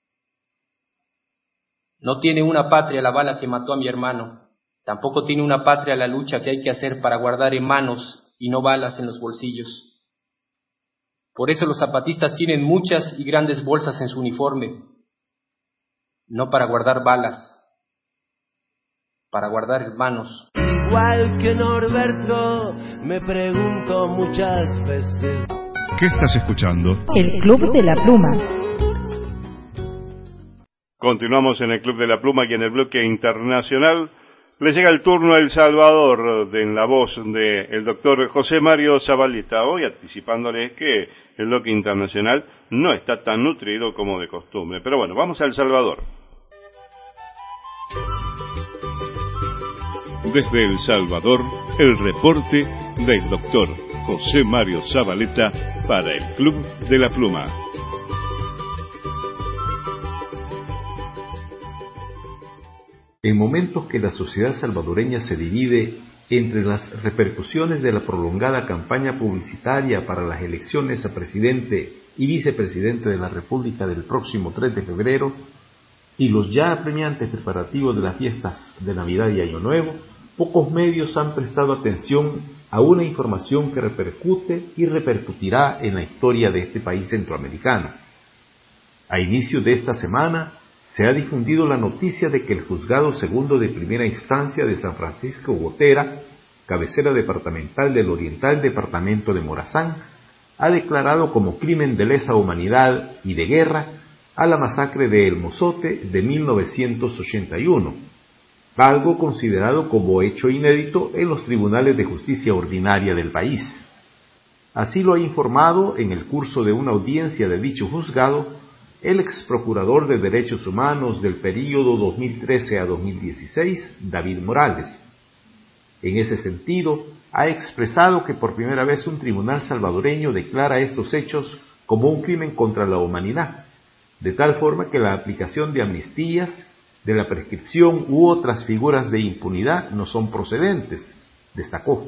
No tiene una patria la bala que mató a mi hermano. Tampoco tiene una patria la lucha que hay que hacer para guardar en manos y no balas en los bolsillos. Por eso los zapatistas tienen muchas y grandes bolsas en su uniforme, no para guardar balas, para guardar hermanos. Igual que Norberto, me pregunto muchas veces. ¿Qué estás escuchando? El Club de la Pluma. Continuamos en el Club de la Pluma y en el bloque internacional. Le llega el turno a El Salvador, de, en la voz del doctor José Mario Zabaleta, hoy anticipándoles que el bloque internacional no está tan nutrido como de costumbre. Pero bueno, vamos a El Salvador. Desde El Salvador, el reporte del doctor José Mario Zabaleta para el Club de la Pluma. En momentos que la sociedad salvadoreña se divide entre las repercusiones de la prolongada campaña publicitaria para las elecciones a presidente y vicepresidente de la República del próximo tres de febrero y los ya apremiantes preparativos de las fiestas de Navidad y Año Nuevo, pocos medios han prestado atención a una información que repercute y repercutirá en la historia de este país centroamericano. A inicio de esta semana, se ha difundido la noticia de que el Juzgado Segundo de Primera Instancia de San Francisco Gotera, cabecera departamental del Oriental Departamento de Morazán, ha declarado como crimen de lesa humanidad y de guerra a la masacre de El Mozote de mil novecientos ochenta y uno, algo considerado como hecho inédito en los tribunales de justicia ordinaria del país. Así lo ha informado en el curso de una audiencia de dicho juzgado el ex procurador de Derechos Humanos del período dos mil trece a dos mil dieciséis, David Morales. En ese sentido, ha expresado que por primera vez un tribunal salvadoreño declara estos hechos como un crimen contra la humanidad, de tal forma que la aplicación de amnistías, de la prescripción u otras figuras de impunidad no son procedentes, destacó.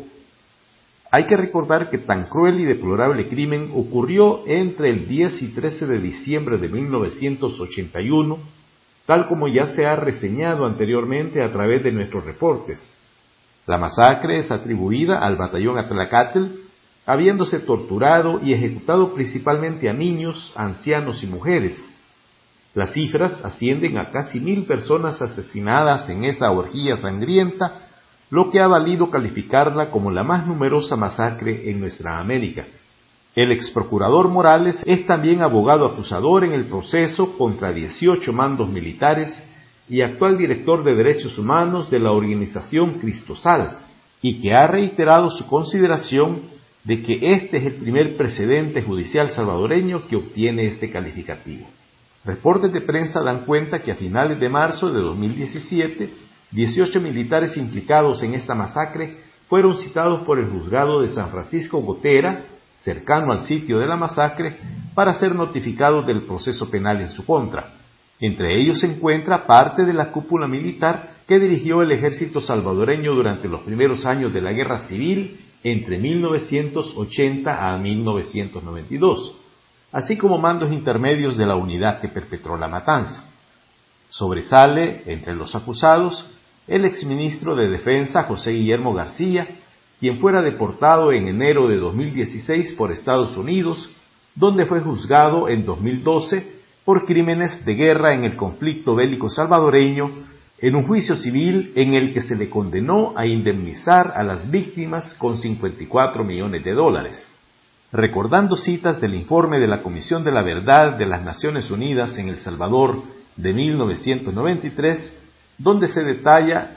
Hay que recordar que tan cruel y deplorable crimen ocurrió entre el diez y trece de diciembre de mil novecientos ochenta y uno, tal como ya se ha reseñado anteriormente a través de nuestros reportes. La masacre es atribuida al batallón Atlacatl, habiéndose torturado y ejecutado principalmente a niños, ancianos y mujeres. Las cifras ascienden a casi mil personas asesinadas en esa orgía sangrienta, lo que ha valido calificarla como la más numerosa masacre en nuestra América. El ex procurador Morales es también abogado acusador en el proceso contra dieciocho mandos militares y actual director de Derechos Humanos de la organización Cristosal, y que ha reiterado su consideración de que este es el primer precedente judicial salvadoreño que obtiene este calificativo. Reportes de prensa dan cuenta que a finales de marzo de dos mil diecisiete, dieciocho militares implicados en esta masacre fueron citados por el juzgado de San Francisco Gotera, cercano al sitio de la masacre, para ser notificados del proceso penal en su contra. Entre ellos se encuentra parte de la cúpula militar que dirigió el ejército salvadoreño durante los primeros años de la Guerra Civil entre mil novecientos ochenta a mil novecientos noventa y dos, así como mandos intermedios de la unidad que perpetró la matanza. Sobresale, entre los acusados, el exministro de Defensa José Guillermo García, quien fuera deportado en enero de dos mil dieciséis por Estados Unidos, donde fue juzgado en dos mil doce por crímenes de guerra en el conflicto bélico salvadoreño, en un juicio civil en el que se le condenó a indemnizar a las víctimas con cincuenta y cuatro millones de dólares. Recordando citas del informe de la Comisión de la Verdad de las Naciones Unidas en El Salvador de mil novecientos noventa y tres, donde se detalla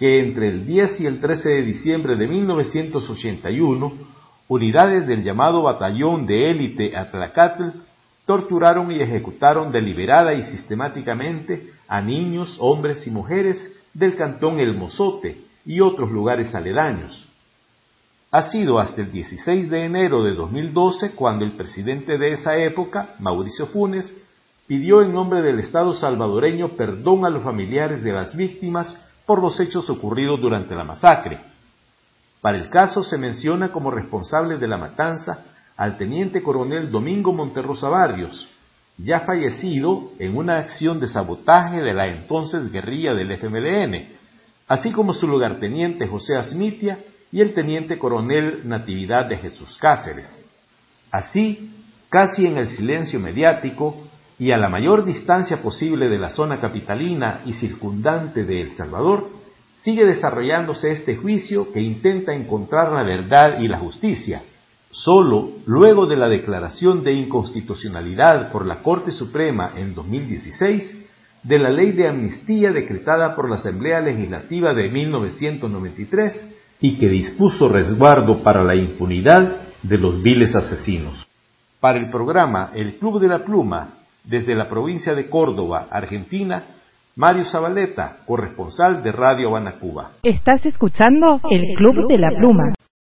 que entre el diez y el trece de diciembre de mil novecientos ochenta y uno, unidades del llamado Batallón de Élite Atlacatl torturaron y ejecutaron deliberada y sistemáticamente a niños, hombres y mujeres del cantón El Mozote y otros lugares aledaños. Ha sido hasta el dieciséis de enero de dos mil doce cuando el presidente de esa época, Mauricio Funes, pidió en nombre del Estado salvadoreño perdón a los familiares de las víctimas por los hechos ocurridos durante la masacre. Para el caso se menciona como responsable de la matanza al teniente coronel Domingo Monterrosa Barrios, ya fallecido en una acción de sabotaje de la entonces guerrilla del F M L N, así como su lugarteniente José Asmitia y el teniente coronel Natividad de Jesús Cáceres. Así, casi en el silencio mediático y a la mayor distancia posible de la zona capitalina y circundante de El Salvador, sigue desarrollándose este juicio que intenta encontrar la verdad y la justicia. Solo luego de la declaración de inconstitucionalidad por la Corte Suprema en dos mil dieciséis de la ley de amnistía decretada por la Asamblea Legislativa de mil novecientos noventa y tres y que dispuso resguardo para la impunidad de los viles asesinos. Para el programa El Club de la Pluma, desde la provincia de Córdoba, Argentina, Mario Zabaleta, corresponsal de Radio Habana, Cuba. Estás escuchando El Club de la Pluma.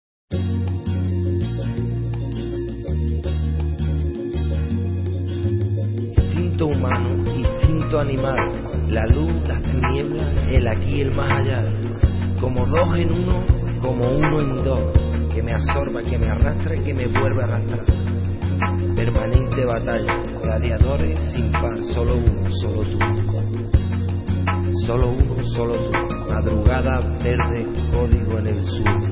Instinto humano, instinto animal, la luz, las tinieblas, el aquí y el más allá, como dos en uno, como uno en dos, que me absorba, que me arrastra y que me vuelve a arrastrar. Permanente batalla, gladiadores sin par, solo uno, solo tú. Solo uno, solo tú. Madrugada verde, código en el sur.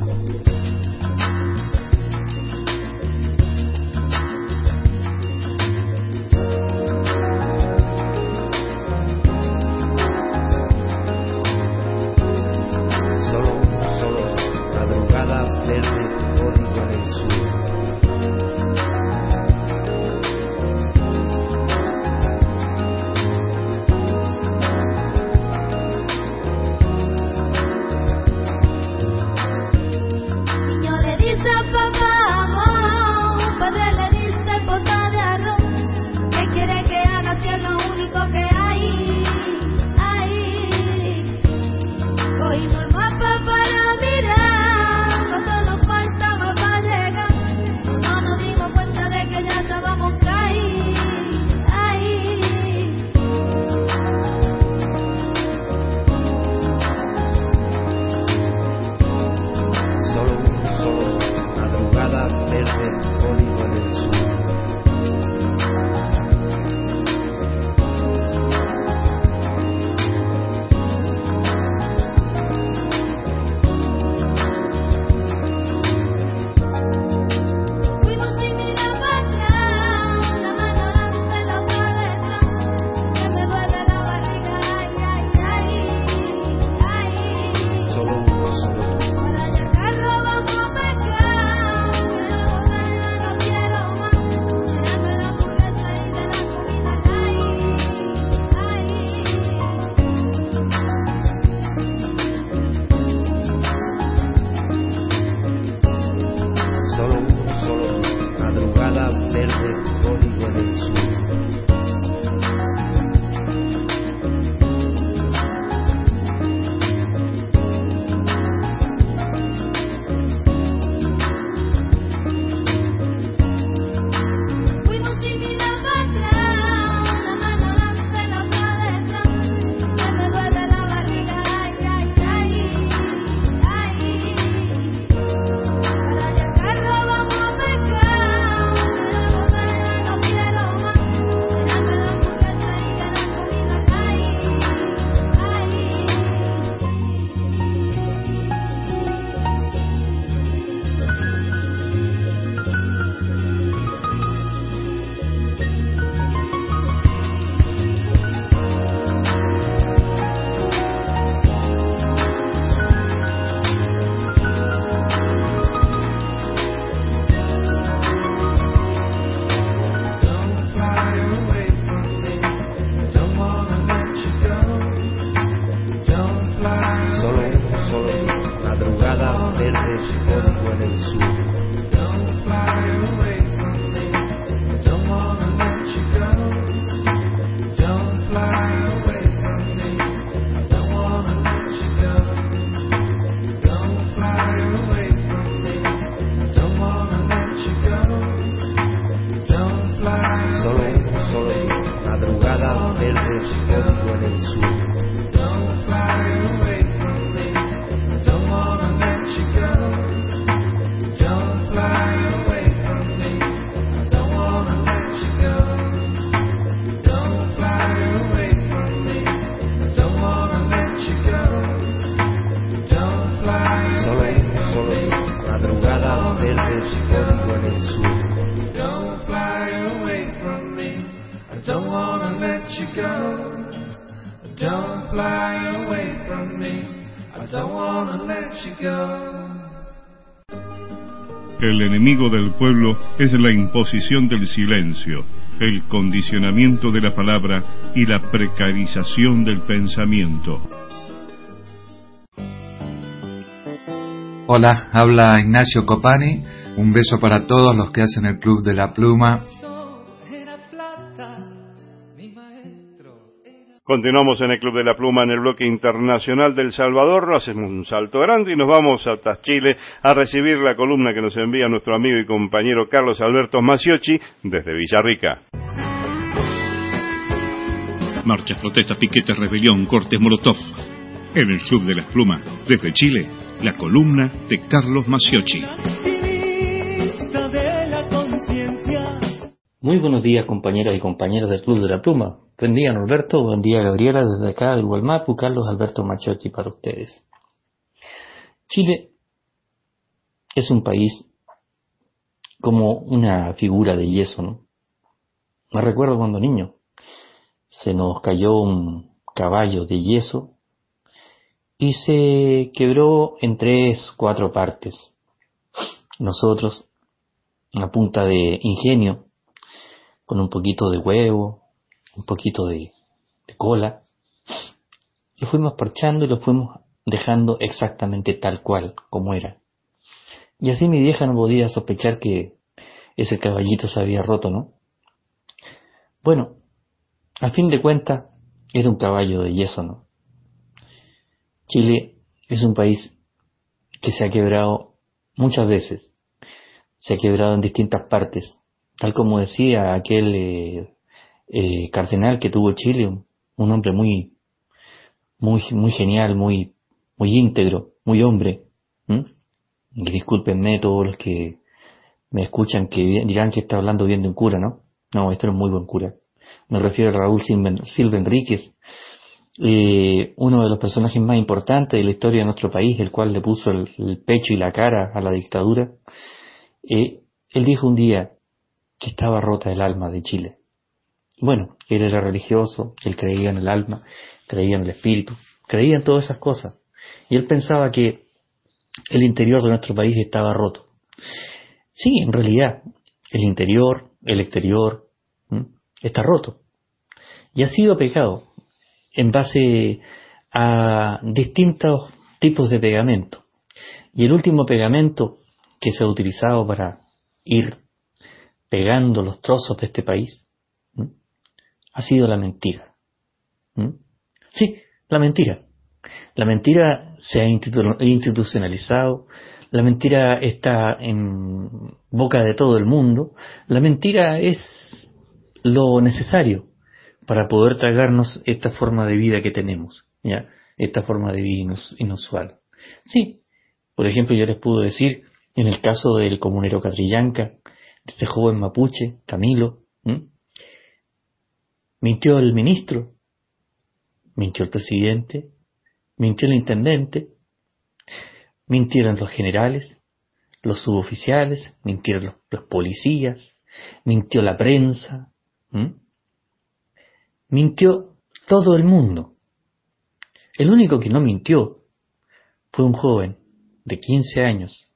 el sur. Don't fly away from me, I don't wanna let you go. Don't fly away from me, I don't wanna let you go. Don't fly away from me, I don't wanna let you go. Don't fly away from me, madrugada verde psicótico en el sur. Don't fly away from me, I don't wanna let you go. Don't fly away from me, I don't wanna let you go. El enemigo del pueblo es la imposición del silencio, el condicionamiento de la palabra y la precarización del pensamiento. Hola, habla Ignacio Copani. Un beso para todos los que hacen el Club de la Pluma. Continuamos en el Club de la Pluma en el bloque internacional del Salvador. Hacemos un salto grande y nos vamos hasta Chile a recibir la columna que nos envía nuestro amigo y compañero Carlos Alberto Maciocchi desde Villarrica. Marchas, protestas, piquetes, rebelión, cortes, molotov. En el Club de la Pluma, desde Chile, la columna de Carlos Maciocchi. Muy buenos días, compañeras y compañeros del Club de la Pluma. Buen día, Norberto. Buen día, Gabriela. Desde acá del Gualmapu, Carlos Alberto Maciocchi para ustedes. Chile es un país como una figura de yeso, ¿no? Me recuerdo cuando niño se nos cayó un caballo de yeso y se quebró en tres, cuatro partes. Nosotros, a punta de ingenio, con un poquito de huevo, un poquito de, de cola, lo fuimos parchando y lo fuimos dejando exactamente tal cual, como era. Y así mi vieja no podía sospechar que ese caballito se había roto, ¿no? Bueno, al fin de cuentas, era un caballo de yeso, ¿no? Chile es un país que se ha quebrado muchas veces, se ha quebrado en distintas partes, tal como decía aquel eh, eh, cardenal que tuvo Chile, un, un hombre muy, muy, muy genial, muy, muy íntegro, muy hombre. ¿Mm? Y discúlpenme todos los que me escuchan que dirán que está hablando bien de un cura, ¿no? No, este era un muy buen cura. Me refiero a Raúl Silva Enríquez, eh, uno de los personajes más importantes de la historia de nuestro país, el cual le puso el, el pecho y la cara a la dictadura. Eh, él dijo un día que estaba rota el alma de Chile. Bueno, él era religioso, él creía en el alma, creía en el espíritu, creía en todas esas cosas. Y él pensaba que el interior de nuestro país estaba roto. Sí, en realidad, el interior, el exterior, ¿m? está roto. Y ha sido pegado en base a distintos tipos de pegamento. Y el último pegamento que se ha utilizado para ir pegando los trozos de este país ¿m? ha sido la mentira. ¿m? Sí, la mentira. La mentira se ha institucionalizado, la mentira está en boca de todo el mundo, la mentira es lo necesario para poder tragarnos esta forma de vida que tenemos, ¿ya? Esta forma de vida inus- inusual. Sí, por ejemplo, yo les puedo decir, en el caso del comunero Catrillanca, de este joven mapuche, Camilo, ¿m? mintió el ministro, mintió el presidente, mintió el intendente, mintieron los generales, los suboficiales, mintieron los, los policías, mintió la prensa, ¿m? mintió todo el mundo. El único que no mintió fue un joven de quince años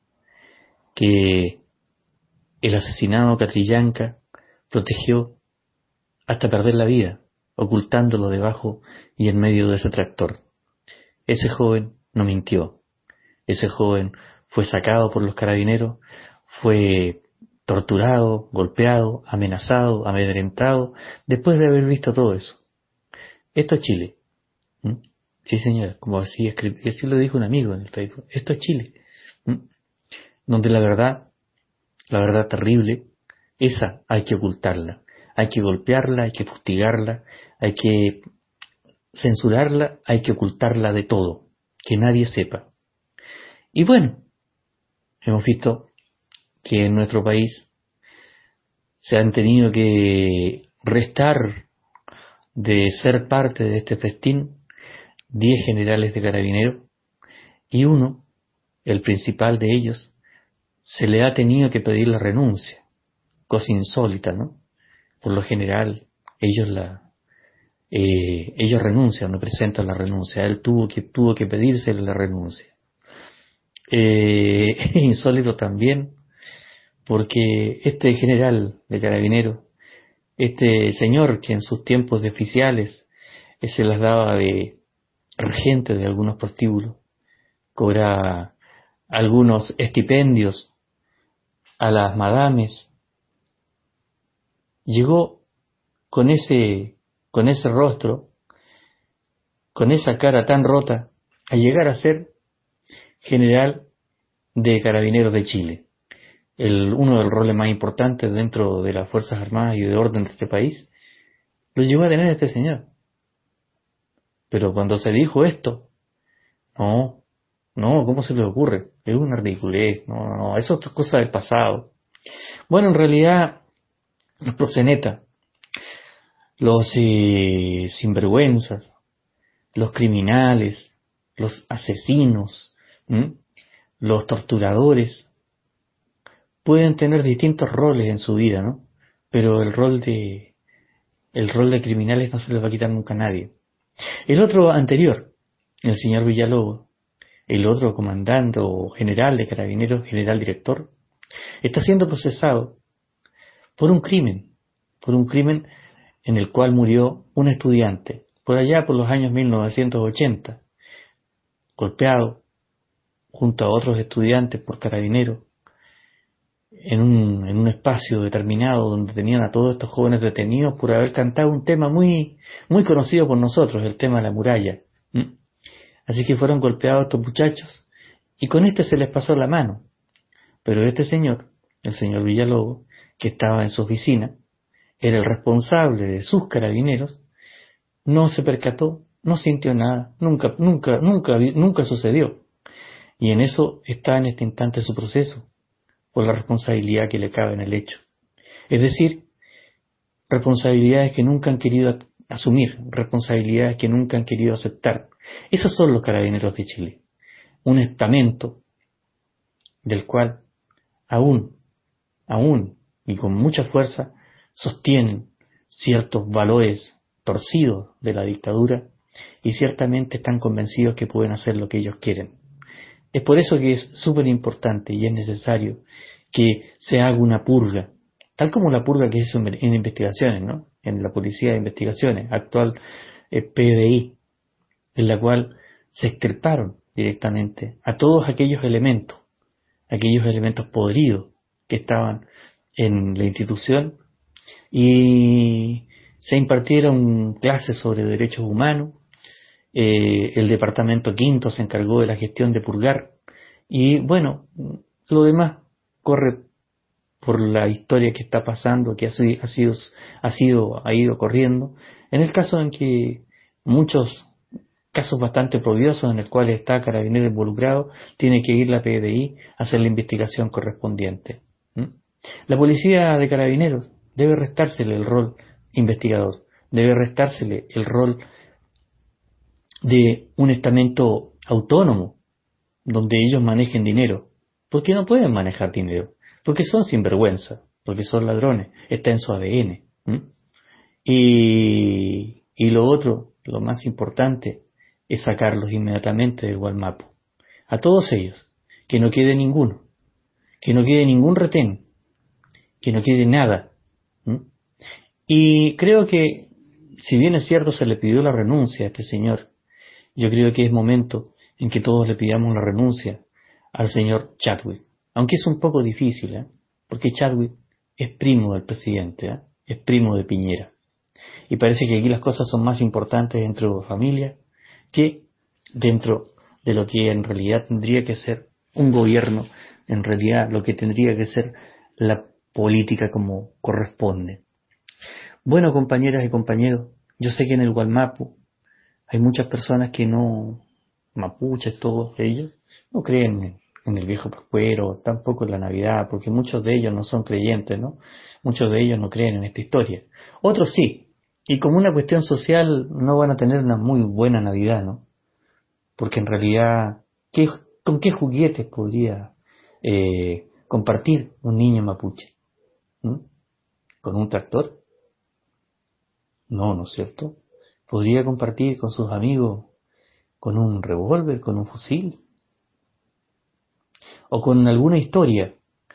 que el asesinado Catrillanca protegió hasta perder la vida, ocultándolo debajo y en medio de ese tractor. Ese joven no mintió. Ese joven fue sacado por los carabineros, fue torturado, golpeado, amenazado, amedrentado, después de haber visto todo eso. Esto es Chile. ¿Mm? Sí, señora, como así, escribí, así lo dijo un amigo en el Facebook. Esto es Chile. ¿Mm? Donde la verdad, la verdad terrible, esa hay que ocultarla. Hay que golpearla, hay que fustigarla, hay que censurarla, hay que ocultarla de todo, que nadie sepa. Y bueno, hemos visto que en nuestro país se han tenido que restar de ser parte de este festín diez generales de carabineros, y uno, el principal de ellos, se le ha tenido que pedir la renuncia, cosa insólita, ¿no? Por lo general, ellos la eh, ellos renuncian, no presentan la renuncia. Él tuvo que tuvo que pedirse la renuncia. Eh, es insólito también, porque este general de carabineros, este señor que en sus tiempos de oficiales eh, se las daba de regente de algunos prostíbulos, cobra algunos estipendios a las madames, llegó con ese con ese rostro, con esa cara tan rota, a llegar a ser general de Carabineros de Chile, el, uno de los roles más importantes dentro de las Fuerzas Armadas y de orden de este país, lo llegó a tener este señor. Pero cuando se dijo esto, no, no, ¿cómo se le ocurre? Es una ridiculez, no, no, no, eso es cosa del pasado. Bueno, en realidad, los proxenetas, los eh, sinvergüenzas, los criminales, los asesinos, ¿m? los torturadores, pueden tener distintos roles en su vida, ¿no? Pero el rol de el rol de criminales no se les va a quitar nunca a nadie. El otro anterior, el señor Villalobos, el otro comandante o general de carabineros, general director, está siendo procesado por un crimen, por un crimen en el cual murió un estudiante, por allá por los años mil novecientos ochenta, golpeado junto a otros estudiantes por carabineros, en un, en un espacio determinado donde tenían a todos estos jóvenes detenidos por haber cantado un tema muy, muy conocido por nosotros, el tema de la muralla. ¿Mm? Así que fueron golpeados estos muchachos, y con este se les pasó la mano. Pero este señor, el señor Villalobos, que estaba en su oficina, era el responsable de sus carabineros, no se percató, no sintió nada, nunca, nunca, nunca, nunca sucedió. Y en eso está en este instante su proceso, por la responsabilidad que le cabe en el hecho. Es decir, responsabilidades que nunca han querido asumir, responsabilidades que nunca han querido aceptar. Esos son los carabineros de Chile, un estamento del cual aún, aún y con mucha fuerza sostienen ciertos valores torcidos de la dictadura y ciertamente están convencidos que pueden hacer lo que ellos quieren. Es por eso que es súper importante y es necesario que se haga una purga, tal como la purga que hizo en, en investigaciones, ¿no? En la Policía de Investigaciones, actual eh, P D I, en la cual se extirparon directamente a todos aquellos elementos, aquellos elementos podridos que estaban en la institución, y se impartieron clases sobre derechos humanos. Eh, el departamento quinto se encargó de la gestión de purgar, y bueno, lo demás corre por la historia que está pasando, que ha sido, ha sido, ha sido, ha ido corriendo, en el caso en que muchos casos bastante probiosos en el cual está Carabinero involucrado, tiene que ir la P D I a hacer la investigación correspondiente. ¿Mm? La Policía de Carabineros debe restársele el rol investigador, debe restársele el rol de un estamento autónomo donde ellos manejen dinero, porque no pueden manejar dinero, porque son sinvergüenza, porque son ladrones, está en su A D N. ¿Mm? Y, y lo otro, lo más importante, es sacarlos inmediatamente del Gualmapu, a todos ellos, que no quede ninguno, que no quede ningún retén, que no quede nada. ¿Mm? Y creo que, si bien es cierto se le pidió la renuncia a este señor, yo creo que es momento en que todos le pidamos la renuncia al señor Chadwick, aunque es un poco difícil, ¿eh? Porque Chadwick es primo del presidente, ¿eh? Es primo de Piñera, y parece que aquí las cosas son más importantes dentro de familia que dentro de lo que en realidad tendría que ser un gobierno, en realidad lo que tendría que ser la política como corresponde. Bueno, compañeras y compañeros, yo sé que en el Gualmapu Hay muchas personas que no, mapuches, todos ellos, no creen en, en el viejo pascuero, tampoco en la Navidad, porque muchos de ellos no son creyentes, ¿no? Muchos de ellos no creen en esta historia. Otros sí, y como una cuestión social no van a tener una muy buena Navidad, ¿no? Porque en realidad, ¿qué, ¿con qué juguetes podría eh, compartir un niño mapuche? ¿Mm? ¿Con un tractor? No, ¿no es cierto? Podría compartir con sus amigos con un revólver, con un fusil, o con alguna historia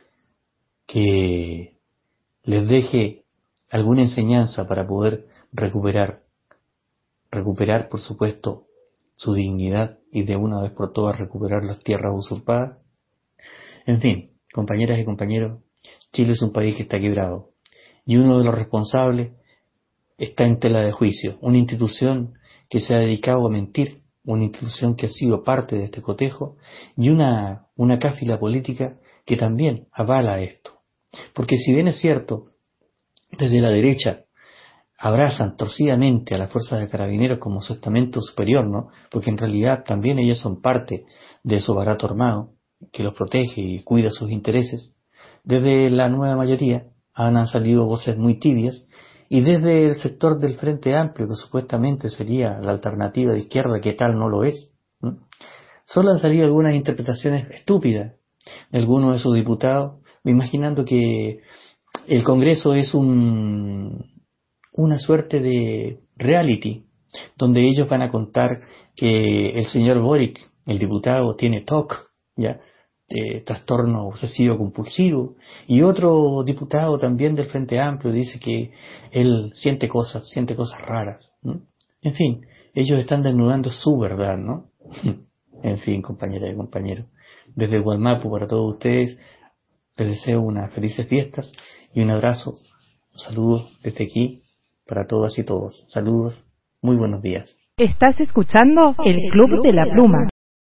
que les deje alguna enseñanza para poder recuperar, recuperar por supuesto su dignidad y de una vez por todas recuperar las tierras usurpadas. En fin, compañeras y compañeros, Chile es un país que está quebrado y uno de los responsables está en tela de juicio, una institución que se ha dedicado a mentir, una institución que ha sido parte de este cotejo y una, una cáfila política que también avala esto. Porque si bien es cierto, desde la derecha abrazan torcidamente a las fuerzas de carabineros como su estamento superior, ¿no? Porque en realidad también ellos son parte de su barato armado que los protege y cuida sus intereses. Desde la nueva mayoría han salido voces muy tibias y desde el sector del Frente Amplio, que supuestamente sería la alternativa de izquierda, que tal no lo es, ¿no? Solo han salido algunas interpretaciones estúpidas de algunos de sus diputados, imaginando que el Congreso es un, una suerte de reality, donde ellos van a contar que el señor Boric, el diputado, tiene T O C, ¿ya? Eh, trastorno obsesivo compulsivo, y otro diputado también del Frente Amplio dice que él siente cosas, siente cosas raras, ¿no? En fin, ellos están desnudando su verdad, ¿no? En fin, compañeras y compañeros, desde Gualmapu para todos ustedes les deseo unas felices fiestas y un abrazo, un saludo desde aquí para todas y todos. Saludos, muy buenos días. Estás escuchando el Club de la Pluma.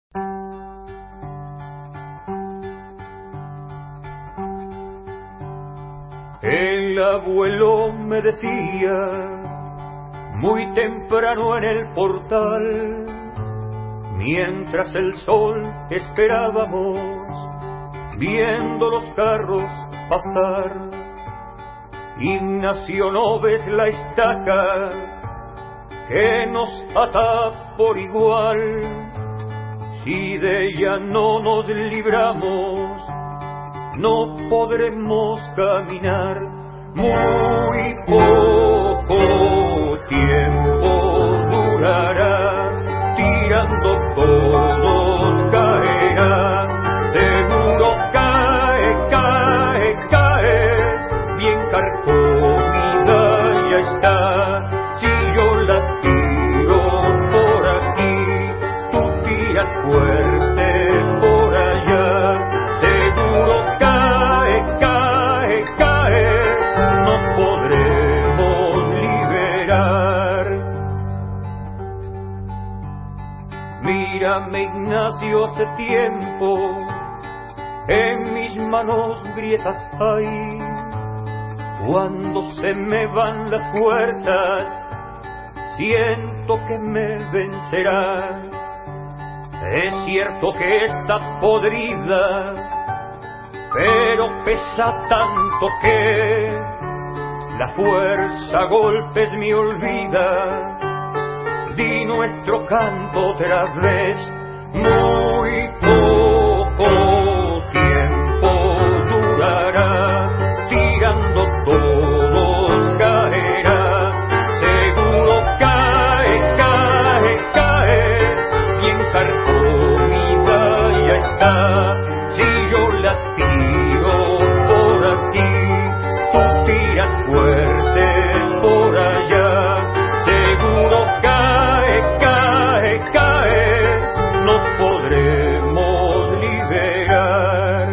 El abuelo me decía, muy temprano en el portal, mientras el sol esperábamos, viendo los carros pasar. Ignacio, no ves la estaca que nos ata por igual, si de ella no nos libramos, no podremos caminar. Muy poco tiempo durará, tirando todos caerá. Seguro cae, cae, cae, bien carcomida ya está. Si yo la tiro por aquí, tú tiras fuerte por allá. Seguro cae, cae, cae, nos podremos liberar. Mírame, Ignacio, hace tiempo en mis manos grietas hay. Cuando se me van las fuerzas, siento que me vencerá. Es cierto que está podrida, pero pesa tanto que la fuerza a golpes me olvida. Di nuestro canto otra vez. Muy poco tiempo durará, tirando todos caerá. Seguro cae, cae, cae, bien carcomida ya está. Si yo la tiro por aquí, tú tiras fuerte por allá. Seguro cae, cae, cae, nos podremos liberar.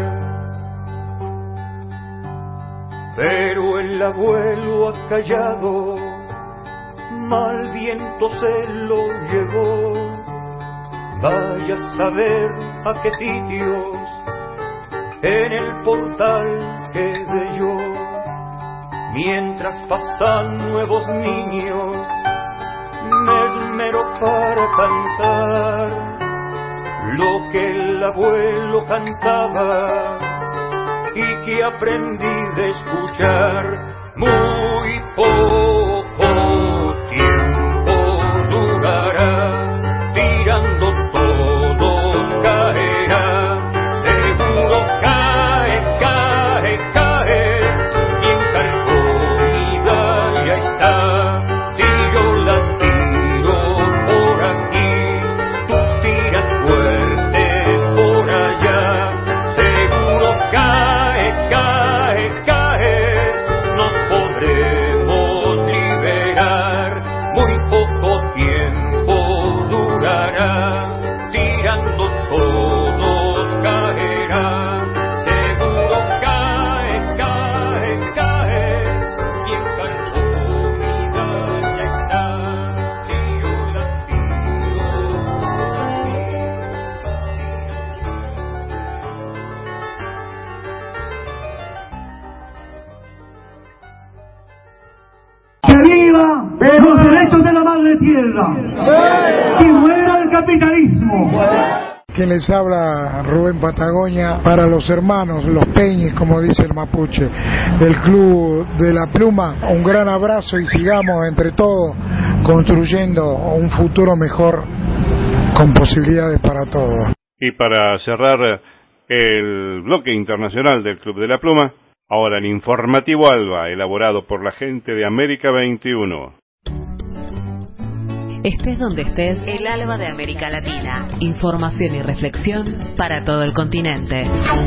Pero el abuelo ha callado, mal viento se lo llevó. Vaya a saber a qué sitios en el portal quedé yo. Mientras pasan nuevos niños, me primero para cantar lo que el abuelo cantaba y que aprendí de escuchar. Muy poco tiempo durará, tirando todo caerá, seguro cae, cae, cae, bien carcomida ya está. Si yo la tiro por aquí, tú tiras fuerte por allá, seguro cae, cae, cae, nos podremos liberar. Muy poco tiempo durará, tirando todos caerá, seguro cae, cae, cae, bien carcomida ya está. Si yo la tiro ¡Que viva los derechos de la madre tierra! ¡Que muera el capitalismo! Quien les habla, Rubén Patagonia, para los hermanos, los Peñes, como dice el mapuche, del Club de la Pluma. Un gran abrazo y sigamos entre todos construyendo un futuro mejor con posibilidades para todos. Y para cerrar el bloque internacional del Club de la Pluma, ahora el informativo ALBA, elaborado por la gente de América veintiuno. Estés donde estés, el ALBA de América Latina. Información y reflexión para todo el continente.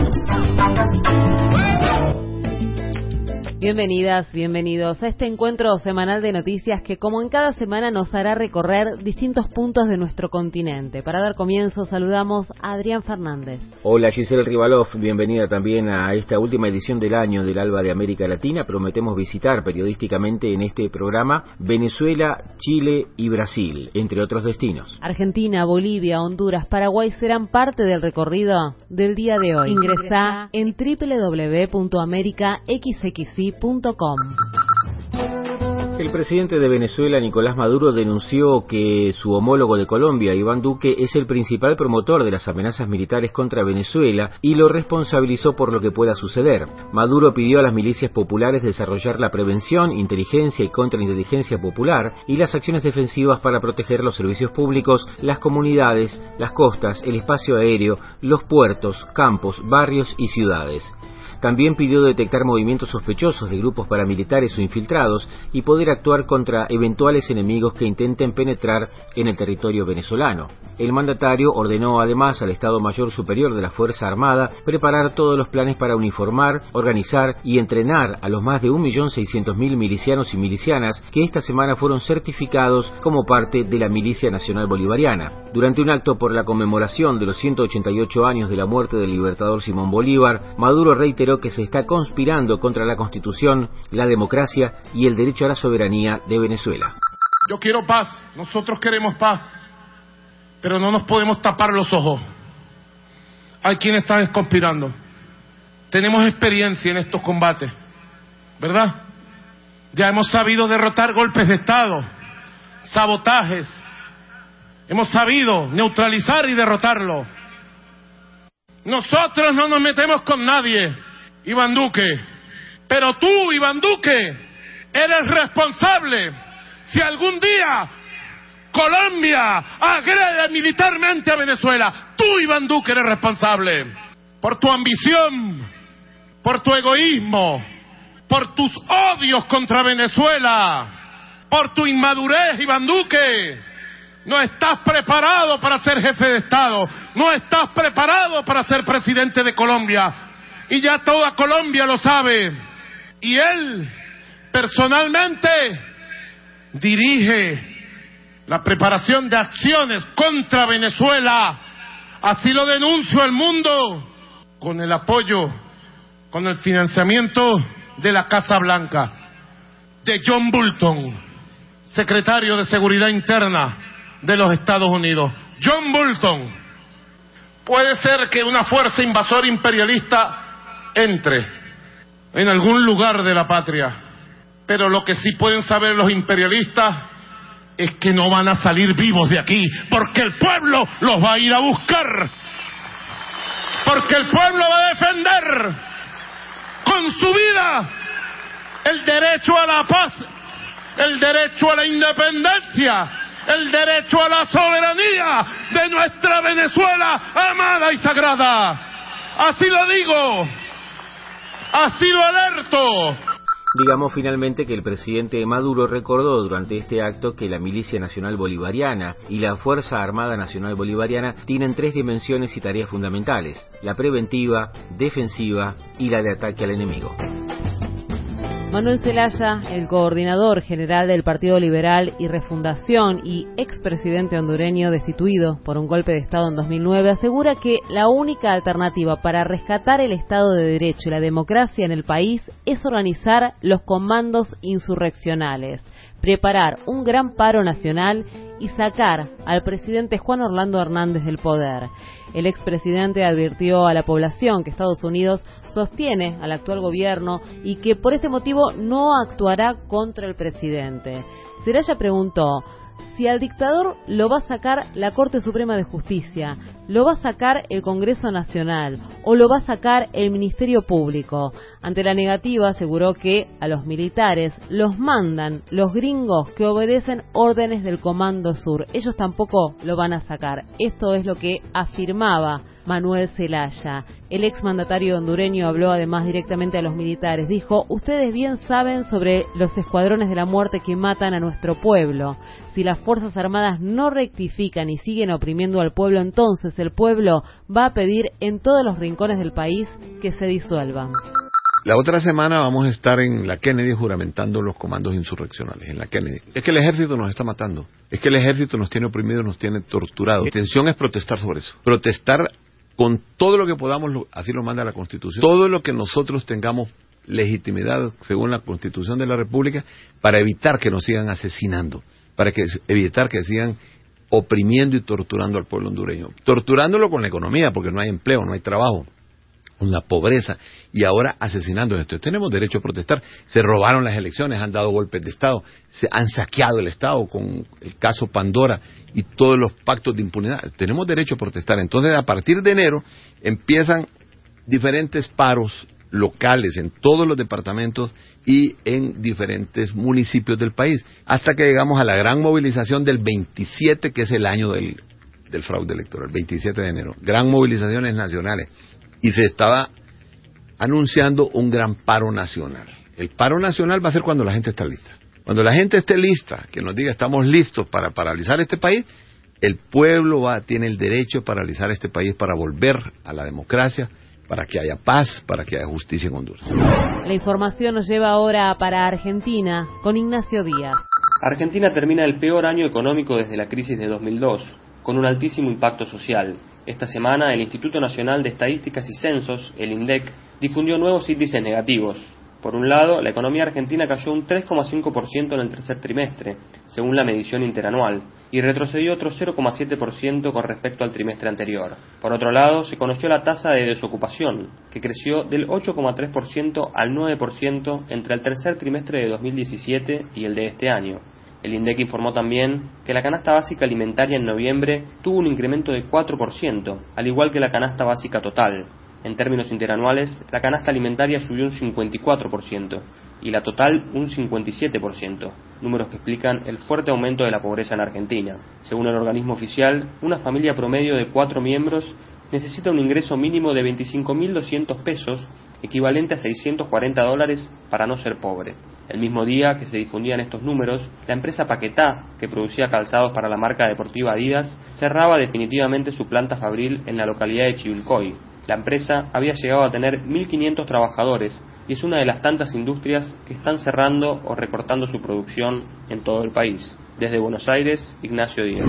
Bienvenidas, bienvenidos a este encuentro semanal de noticias que, como en cada semana, nos hará recorrer distintos puntos de nuestro continente. Para dar comienzo, saludamos a Adrián Fernández. Hola, Giselle Rivalov, bienvenida también a esta última edición del año del ALBA de América Latina. Prometemos visitar periodísticamente en este programa Venezuela, Chile y Brasil, entre otros destinos. Argentina, Bolivia, Honduras, Paraguay serán parte del recorrido del día de hoy. Ingresá en doble u doble u doble u punto america x x i punto com. El presidente de Venezuela, Nicolás Maduro, denunció que su homólogo de Colombia, Iván Duque, es el principal promotor de las amenazas militares contra Venezuela y lo responsabilizó por lo que pueda suceder. Maduro pidió a las milicias populares desarrollar la prevención, inteligencia y contrainteligencia popular y las acciones defensivas para proteger los servicios públicos, las comunidades, las costas, el espacio aéreo, los puertos, campos, barrios y ciudades. También pidió detectar movimientos sospechosos de grupos paramilitares o infiltrados y poder actuar contra eventuales enemigos que intenten penetrar en el territorio venezolano. El mandatario ordenó además al Estado Mayor Superior de la Fuerza Armada preparar todos los planes para uniformar, organizar y entrenar a los más de un millón seiscientos mil milicianos y milicianas que esta semana fueron certificados como parte de la Milicia Nacional Bolivariana. Durante un acto por la conmemoración de los ciento ochenta y ocho años de la muerte del libertador Simón Bolívar, Maduro reiteró que se está conspirando contra la Constitución, la democracia y el derecho a la soberanía de Venezuela. Yo quiero paz, nosotros queremos paz, pero no nos podemos tapar los ojos. Hay quienes están conspirando. Tenemos experiencia en estos combates, ¿verdad? Ya hemos sabido derrotar golpes de Estado, sabotajes. Hemos sabido neutralizar y derrotarlo. Nosotros no nos metemos con nadie, Iván Duque. Pero tú, Iván Duque, eres responsable si algún día Colombia agrede militarmente a Venezuela. Tú, Iván Duque, eres responsable. Por tu ambición, por tu egoísmo, por tus odios contra Venezuela, por tu inmadurez, Iván Duque. No estás preparado para ser jefe de Estado, no estás preparado para ser presidente de Colombia, y ya toda Colombia lo sabe. Y él, personalmente, dirige la preparación de acciones contra Venezuela. Así lo denuncio al mundo, con el apoyo, con el financiamiento de la Casa Blanca, de John Bolton, secretario de Seguridad Interna de los Estados Unidos. John Bolton. Puede ser que una fuerza invasora imperialista entre en algún lugar de la patria, pero lo que sí pueden saber los imperialistas es que no van a salir vivos de aquí, porque el pueblo los va a ir a buscar, porque el pueblo va a defender con su vida el derecho a la paz, el derecho a la independencia, el derecho a la soberanía de nuestra Venezuela amada y sagrada. Así lo digo, así lo alerto. Digamos finalmente que el presidente Maduro recordó durante este acto que la Milicia Nacional Bolivariana y la Fuerza Armada Nacional Bolivariana tienen tres dimensiones y tareas fundamentales: la preventiva, defensiva y la de ataque al enemigo. Manuel Zelaya, el coordinador general del Partido Liberal y Refundación y expresidente hondureño destituido por un golpe de Estado en dos mil nueve, asegura que la única alternativa para rescatar el Estado de Derecho y la democracia en el país es organizar los comandos insurreccionales, preparar un gran paro nacional y sacar al presidente Juan Orlando Hernández del poder. El expresidente advirtió a la población que Estados Unidos sostiene al actual gobierno y que por este motivo no actuará contra el presidente. Zelaya preguntó si al dictador lo va a sacar la Corte Suprema de Justicia, lo va a sacar el Congreso Nacional o lo va a sacar el Ministerio Público. Ante la negativa aseguró que a los militares los mandan los gringos que obedecen órdenes del Comando Sur. Ellos tampoco lo van a sacar. Esto es lo que afirmaba Manuel Zelaya. El exmandatario hondureño habló además directamente a los militares. Dijo: ustedes bien saben sobre los escuadrones de la muerte que matan a nuestro pueblo. Si las Fuerzas Armadas no rectifican y siguen oprimiendo al pueblo, entonces el pueblo va a pedir en todos los rincones del país que se disuelvan. La otra semana vamos a estar en la Kennedy juramentando los comandos insurreccionales, en la Kennedy. Es que el ejército nos está matando. Es que el ejército nos tiene oprimidos, nos tiene torturados. La intención es protestar sobre eso. Protestar con todo lo que podamos, así lo manda la Constitución, todo lo que nosotros tengamos legitimidad según la Constitución de la República para evitar que nos sigan asesinando, para que evitar que sigan oprimiendo y torturando al pueblo hondureño. Torturándolo con la economía, porque no hay empleo, no hay trabajo, con la pobreza, y ahora asesinando esto. Tenemos derecho a protestar. Se robaron las elecciones, han dado golpes de Estado, se han saqueado el Estado con el caso Pandora y todos los pactos de impunidad. Tenemos derecho a protestar. Entonces, a partir de enero empiezan diferentes paros locales en todos los departamentos y en diferentes municipios del país, hasta que llegamos a la gran movilización del veintisiete, que es el año del, del fraude electoral, veintisiete de enero. Gran movilizaciones nacionales. Y se estaba anunciando un gran paro nacional. El paro nacional va a ser cuando la gente está lista. Cuando la gente esté lista, que nos diga estamos listos para paralizar este país, el pueblo va, tiene el derecho a paralizar este país para volver a la democracia, para que haya paz, para que haya justicia en Honduras. La información nos lleva ahora para Argentina con Ignacio Díaz. Argentina termina el peor año económico desde la crisis de dos mil dos, con un altísimo impacto social. Esta semana, el Instituto Nacional de Estadísticas y Censos, el INDEC, difundió nuevos índices negativos. Por un lado, la economía argentina cayó un tres coma cinco por ciento en el tercer trimestre, según la medición interanual, y retrocedió otro cero coma siete por ciento con respecto al trimestre anterior. Por otro lado, se conoció la tasa de desocupación, que creció del ocho coma tres por ciento al nueve por ciento entre el tercer trimestre de dos mil diecisiete y el de este año. El INDEC informó también que la canasta básica alimentaria en noviembre tuvo un incremento de cuatro por ciento, al igual que la canasta básica total. En términos interanuales, la canasta alimentaria subió un cincuenta y cuatro por ciento y la total un cincuenta y siete por ciento, números que explican el fuerte aumento de la pobreza en Argentina. Según el organismo oficial, una familia promedio de cuatro miembros necesita un ingreso mínimo de veinticinco mil doscientos pesos, equivalente a seiscientos cuarenta dólares, para no ser pobre. El mismo día que se difundían estos números, la empresa Paquetá, que producía calzados para la marca deportiva Adidas, cerraba definitivamente su planta fabril en la localidad de Chivilcoy. La empresa había llegado a tener mil quinientos trabajadores y es una de las tantas industrias que están cerrando o recortando su producción en todo el país. Desde Buenos Aires, Ignacio Díaz.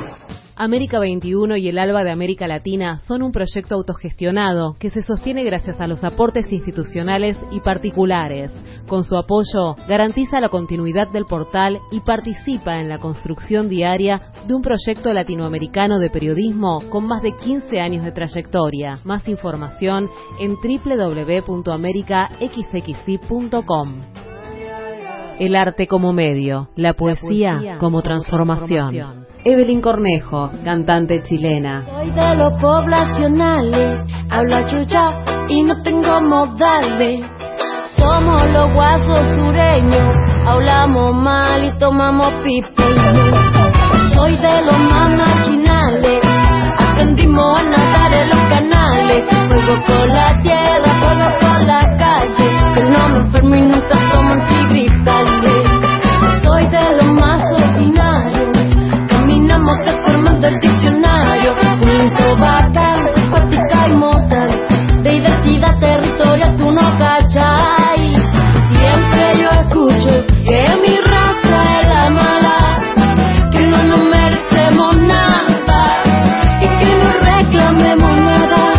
América veintiuno y el ALBA de América Latina son un proyecto autogestionado que se sostiene gracias a los aportes institucionales y particulares. Con su apoyo, garantiza la continuidad del portal y participa en la construcción diaria de un proyecto latinoamericano de periodismo con más de quince años de trayectoria. Más información en doble u doble u doble u punto america x x i punto com. El arte como medio, la poesía, la poesía como transformación. transformación. Evelyn Cornejo, cantante chilena. Soy de los poblacionales, hablo chucha y no tengo modales. Somos los guasos sureños, hablamos mal y tomamos pipeño. Soy de los más marginales, aprendimos a nadar en los canales. Juego con la tierra, juego con la calle, que no me enfermo y nunca tomo antigripales. Soy de los más ordinarios, caminamos deformando el diccionario. Un intro bacán, psicótica y mortal, de identidad territorial tú no cachai. Siempre yo escucho que mi raza es la mala, que no nos merecemos nada y que no reclamemos nada.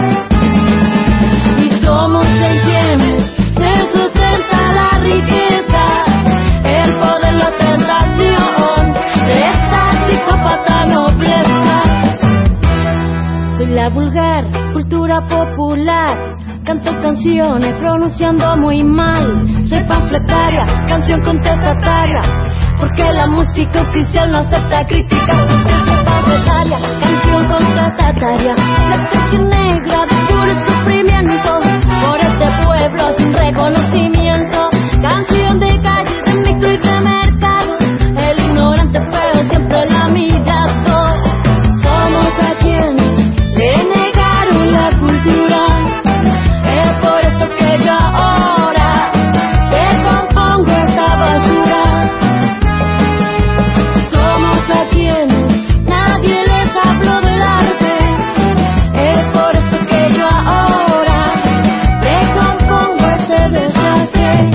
Y somos en quienes se sustenta la riqueza, el poder, la tentación de esta psicópata nobleza. Soy la vulgar cultura popular, canto canciones pronunciando muy mal. Soy panfletaria, canción contestataria, porque la música oficial no acepta críticas. Soy panfletaria, canción contestataria, la canción negra de puro sufrimiento por este pueblo sin reconocimiento. Canción de calle, de micro y de mercado, el ignorante feo siempre la mira todo. Somos a quienes le negaron la cultura. Es por eso que yo ahora te compongo esta basura. Somos a quienes nadie les habló del arte. Es por eso que yo ahora te compongo este desastre.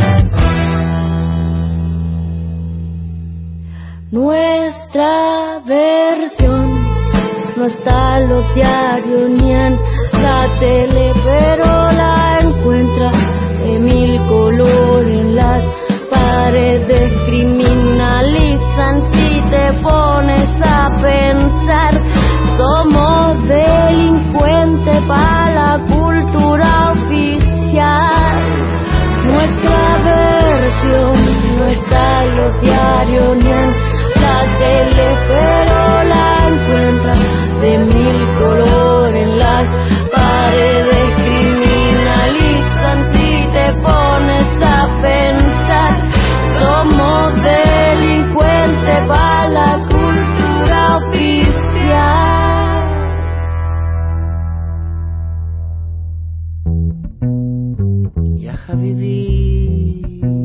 Nuestra versión no está en los diarios ni en la tele, pero la encuentra de mil colores en las paredes. Criminalizan si te pones a pensar. Somos delincuentes para la cultura oficial. Nuestra versión no está en los diarios ni en la tele, pero la encuentra de mil colores en las paredes. Criminalizan si te pones a pensar. Somos delincuentes para la cultura oficial. Ya Habibi,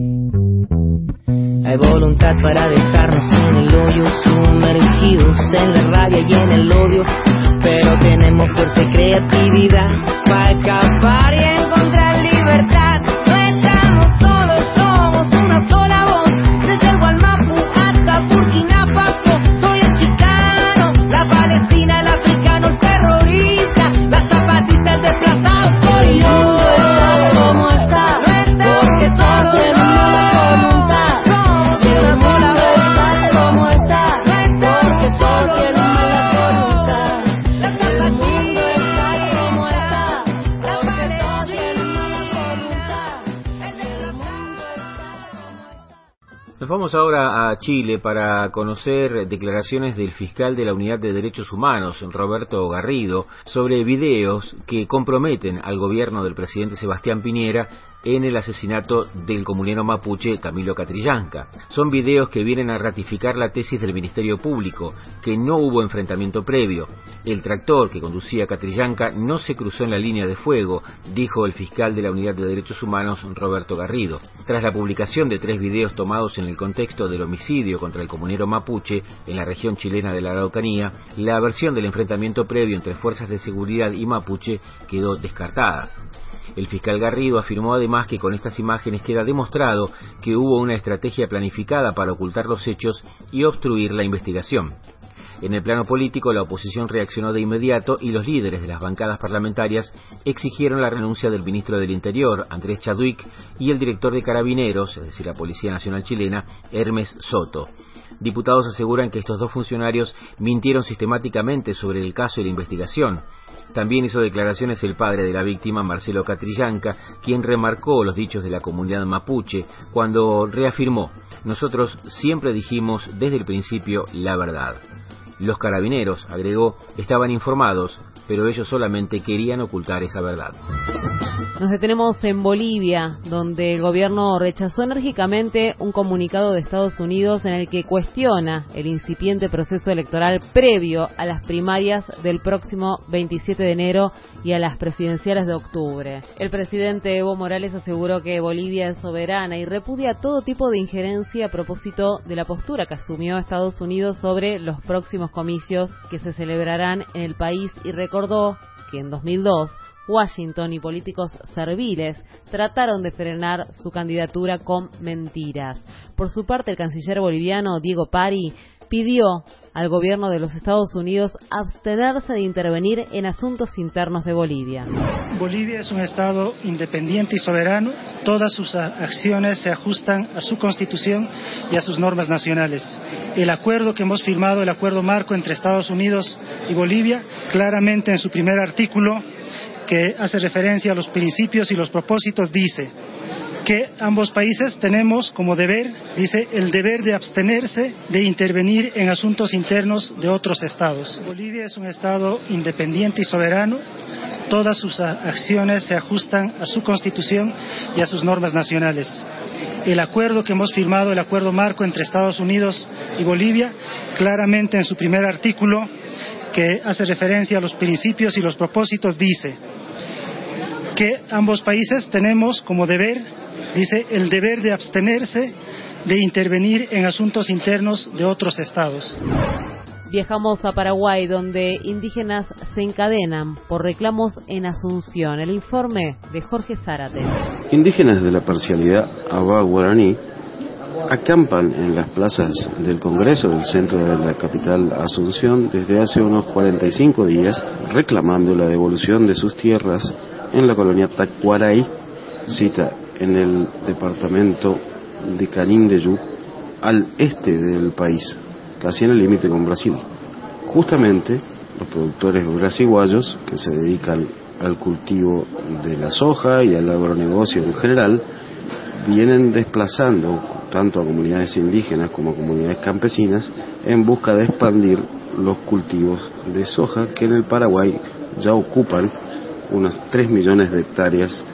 hay voluntad para dejarnos en el hoyo, sumergidos en la rabia y en el odio, pero tenemos fuerza y creatividad para escapar y encontrar libertad. No estamos solos, somos una sola voz, desde el Gualmapu hasta Burkina Faso. Soy el chicano, la palestina, el africano, el terrorista, la zapatista, el desplazado. Soy yo. ¿Cómo está? Porque solo tenemos voluntad. El mundo está como está, porque todos tienen mala voluntad. El mundo está como está, porque todos tienen mala voluntad. El mundo está. Nos vamos ahora a Chile para conocer declaraciones del fiscal de la Unidad de Derechos Humanos, Roberto Garrido, sobre videos que comprometen al gobierno del presidente Sebastián Piñera en el asesinato del comunero mapuche Camilo Catrillanca. Son videos que vienen a ratificar la tesis del Ministerio Público, que no hubo enfrentamiento previo. El tractor que conducía a Catrillanca no se cruzó en la línea de fuego, dijo el fiscal de la Unidad de Derechos Humanos, Roberto Garrido. Tras la publicación de tres videos tomados en el contexto del homicidio contra el comunero mapuche en la región chilena de la Araucanía, la versión del enfrentamiento previo entre fuerzas de seguridad y mapuche quedó descartada. El fiscal Garrido afirmó además que con estas imágenes queda demostrado que hubo una estrategia planificada para ocultar los hechos y obstruir la investigación. En el plano político, la oposición reaccionó de inmediato y los líderes de las bancadas parlamentarias exigieron la renuncia del ministro del Interior, Andrés Chadwick, y el director de Carabineros, es decir, la Policía Nacional Chilena, Hermes Soto. Diputados aseguran que estos dos funcionarios mintieron sistemáticamente sobre el caso y la investigación. También hizo declaraciones el padre de la víctima, Marcelo Catrillanca, quien remarcó los dichos de la comunidad mapuche cuando reafirmó: nosotros siempre dijimos desde el principio la verdad. Los carabineros, agregó, estaban informados, pero ellos solamente querían ocultar esa verdad. Nos detenemos en Bolivia, donde el gobierno rechazó enérgicamente un comunicado de Estados Unidos en el que cuestiona el incipiente proceso electoral previo a las primarias del próximo veintisiete de enero y a las presidenciales de octubre. El presidente Evo Morales aseguró que Bolivia es soberana y repudia todo tipo de injerencia a propósito de la postura que asumió Estados Unidos sobre los próximos comicios que se celebrarán en el país, y recordó que en dos mil dos Washington y políticos serviles trataron de frenar su candidatura con mentiras. Por su parte, el canciller boliviano Diego Pari pidió al gobierno de los Estados Unidos abstenerse de intervenir en asuntos internos de Bolivia. Bolivia es un estado independiente y soberano. Todas sus acciones se ajustan a su constitución y a sus normas nacionales. El acuerdo que hemos firmado, el acuerdo marco entre Estados Unidos y Bolivia, claramente en su primer artículo, que hace referencia a los principios y los propósitos, dice que ambos países tenemos como deber, dice, el deber de abstenerse de intervenir en asuntos internos de otros estados. Bolivia es un estado independiente y soberano. Todas sus acciones se ajustan a su constitución y a sus normas nacionales. El acuerdo que hemos firmado, el acuerdo marco entre Estados Unidos y Bolivia, claramente en su primer artículo, que hace referencia a los principios y los propósitos, dice que ambos países tenemos como deber, dice, el deber de abstenerse de intervenir en asuntos internos de otros estados. Viajamos a Paraguay, donde indígenas se encadenan por reclamos en Asunción. El informe de Jorge Zárate. Indígenas de la parcialidad Abá Guaraní acampan en las plazas del Congreso del centro de la capital Asunción desde hace unos cuarenta y cinco días, reclamando la devolución de sus tierras en la colonia Tacuaray, cita en el departamento de Canindeyú, al este del país, casi en el límite con Brasil. Justamente los productores brasiguayos, que se dedican al cultivo de la soja y al agronegocio en general, vienen desplazando tanto a comunidades indígenas como a comunidades campesinas en busca de expandir los cultivos de soja, que en el Paraguay ya ocupan unos tres millones de hectáreas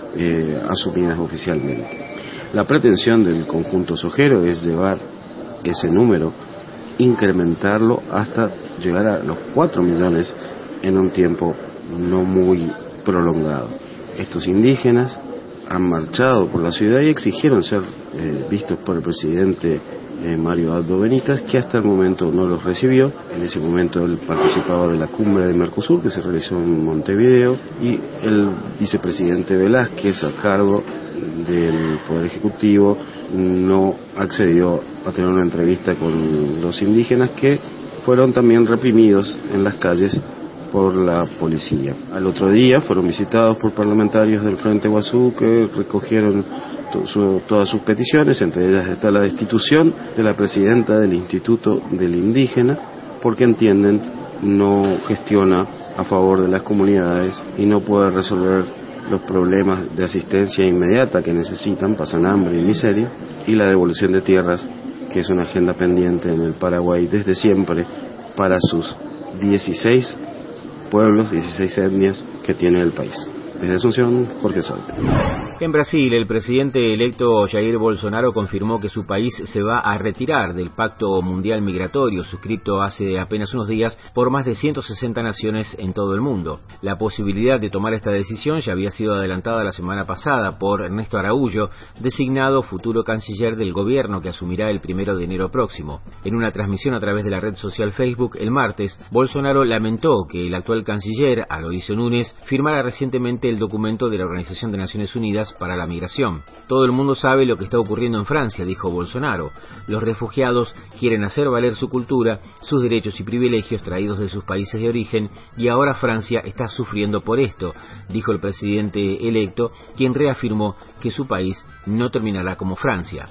eh, asumidas oficialmente. La pretensión del conjunto sojero es llevar ese número, incrementarlo hasta llegar a los cuatro millones en un tiempo no muy prolongado. Estos indígenas han marchado por la ciudad y exigieron ser eh, vistos por el presidente eh, Mario Abdo Benítez, que hasta el momento no los recibió. En ese momento él participaba de la cumbre de Mercosur que se realizó en Montevideo, y el vicepresidente Velázquez, a cargo del Poder Ejecutivo, no accedió a tener una entrevista con los indígenas, que fueron también reprimidos en las calles por la policía. Al otro día fueron visitados por parlamentarios del Frente Guazú, que recogieron to su, todas sus peticiones. Entre ellas está la destitución de la presidenta del Instituto del Indígena, porque entienden no gestiona a favor de las comunidades y no puede resolver los problemas de asistencia inmediata que necesitan, pasan hambre y miseria, y la devolución de tierras, que es una agenda pendiente en el Paraguay desde siempre para sus dieciséis pueblos, dieciséis etnias que tiene el país. Desde Asunción, Jorge Salte. En Brasil, el presidente electo Jair Bolsonaro confirmó que su país se va a retirar del Pacto Mundial Migratorio, suscrito hace apenas unos días por más de ciento sesenta naciones en todo el mundo. La posibilidad de tomar esta decisión ya había sido adelantada la semana pasada por Ernesto Araújo, designado futuro canciller del gobierno que asumirá el primero de enero próximo. En una transmisión a través de la red social Facebook el martes, Bolsonaro lamentó que el actual canciller, Aloysio Núñez, firmara recientemente el documento de la Organización de Naciones Unidas para la migración. Todo el mundo sabe lo que está ocurriendo en Francia, dijo Bolsonaro. Los refugiados quieren hacer valer su cultura, sus derechos y privilegios traídos de sus países de origen, y ahora Francia está sufriendo por esto, dijo el presidente electo, quien reafirmó que su país no terminará como Francia.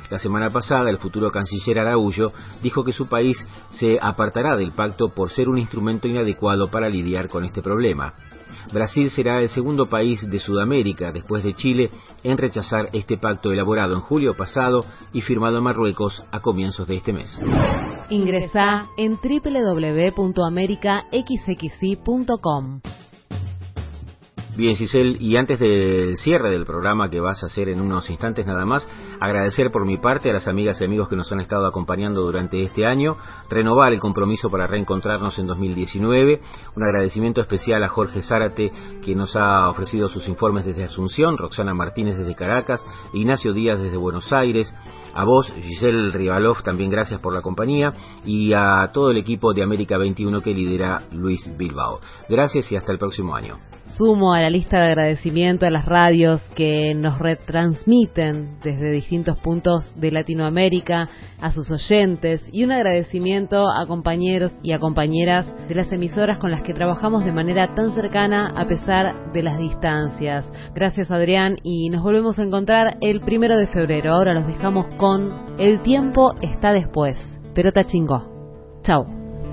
La semana pasada, el futuro canciller Araújo dijo que su país se apartará del pacto por ser un instrumento inadecuado para lidiar con este problema. Brasil será el segundo país de Sudamérica, después de Chile, en rechazar este pacto elaborado en julio pasado y firmado en Marruecos a comienzos de este mes. Ingresá en doble u doble u doble u punto america x x i punto com. Bien, Giselle, y antes del cierre del programa que vas a hacer en unos instantes nada más, agradecer por mi parte a las amigas y amigos que nos han estado acompañando durante este año, renovar el compromiso para reencontrarnos en dos mil diecinueve, un agradecimiento especial a Jorge Zárate, que nos ha ofrecido sus informes desde Asunción, Roxana Martínez desde Caracas, Ignacio Díaz desde Buenos Aires, a vos, Giselle Rivalov, también gracias por la compañía, y a todo el equipo de América veintiuno que lidera Luis Bilbao. Gracias y hasta el próximo año. Sumo a la lista de agradecimiento a las radios que nos retransmiten desde distintos puntos de Latinoamérica, a sus oyentes, y un agradecimiento a compañeros y a compañeras de las emisoras con las que trabajamos de manera tan cercana a pesar de las distancias. Gracias, Adrián, y nos volvemos a encontrar el primero de febrero. Ahora los dejamos con El tiempo está después. Pelota chingó. Chau.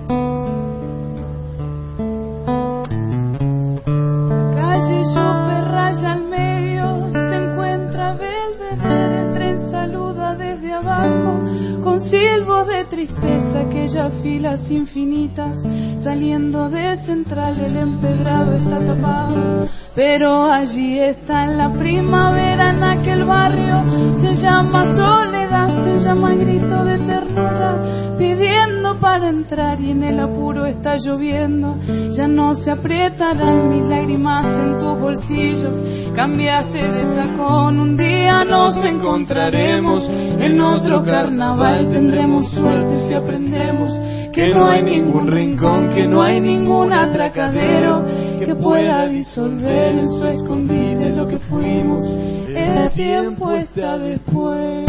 Al medio se encuentra Belvedere, el tren saluda desde abajo con silbos de tristeza, aquellas filas infinitas saliendo de Central, el empedrado está tapado, pero allí está en la primavera, en aquel barrio se llama soledad, se llama grito de ternura, pidiendo para entrar, y en el apuro está lloviendo, ya no se aprietarán mis lágrimas en tus bolsillos, cambiaste de sacón, un día nos encontraremos en otro carnaval, tendremos suerte si aprendemos que no hay ningún rincón, que no hay ningún atracadero que pueda disolver en su escondite lo que fuimos, el tiempo está después.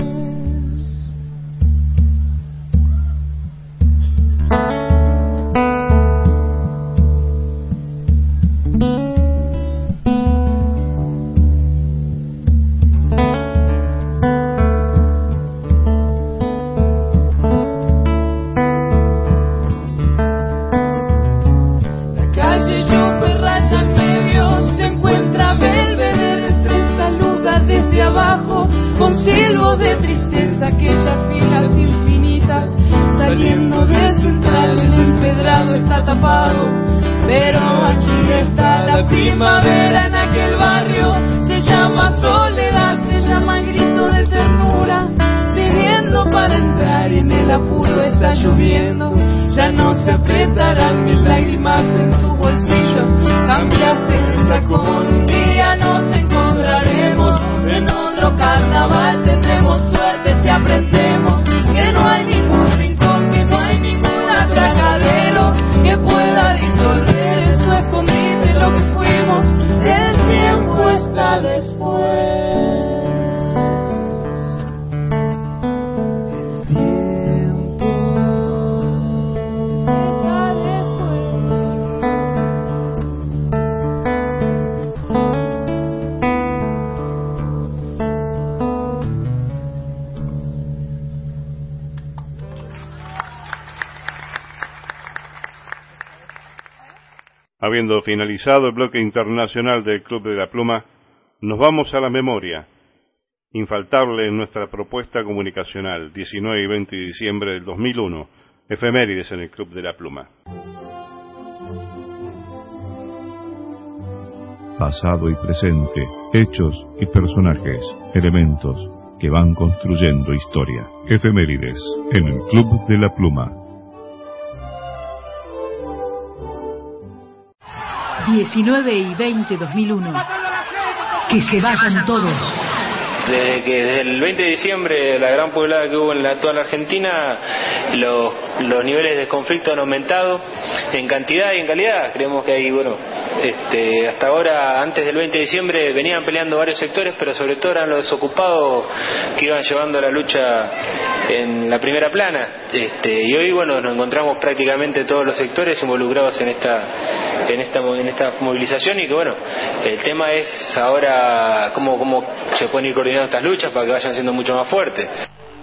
De tristeza, aquellas filas infinitas saliendo de Central, el empedrado está tapado, pero allí está la primavera, en aquel barrio se llama soledad, se llama grito de ternura, pidiendo para entrar, y en el apuro está lloviendo, ya no se apretarán mis lágrimas en tus bolsillos, cambiaste de sacón, un día nos encontraremos en otro carnaval, tendremos suerte si aprendemos que no hay ningún rincón, que no hay ningún atracadero que pueda disolver en su escondite lo que fuimos, el tiempo está después. Habiendo finalizado el bloque internacional del Club de la Pluma, nos vamos a la memoria, infaltable en nuestra propuesta comunicacional, diecinueve y veinte de diciembre del dos mil uno, efemérides en el Club de la Pluma. Pasado y presente, hechos y personajes, elementos que van construyendo historia. Efemérides en el Club de la Pluma. diecinueve y veinte de dos mil uno. Que se vayan todos. Desde que desde el veinte de diciembre, la gran poblada que hubo en la, toda la Argentina, los, los niveles de conflicto han aumentado en cantidad y en calidad. Creemos que hay, bueno, este, hasta ahora, antes del veinte de diciembre, venían peleando varios sectores, pero sobre todo eran los desocupados que iban llevando la lucha en la primera plana. Este, y hoy, bueno, nos encontramos prácticamente todos los sectores involucrados en esta en esta en esta movilización, y que bueno, el tema es ahora cómo cómo se pueden ir coordinando estas luchas para que vayan siendo mucho más fuertes.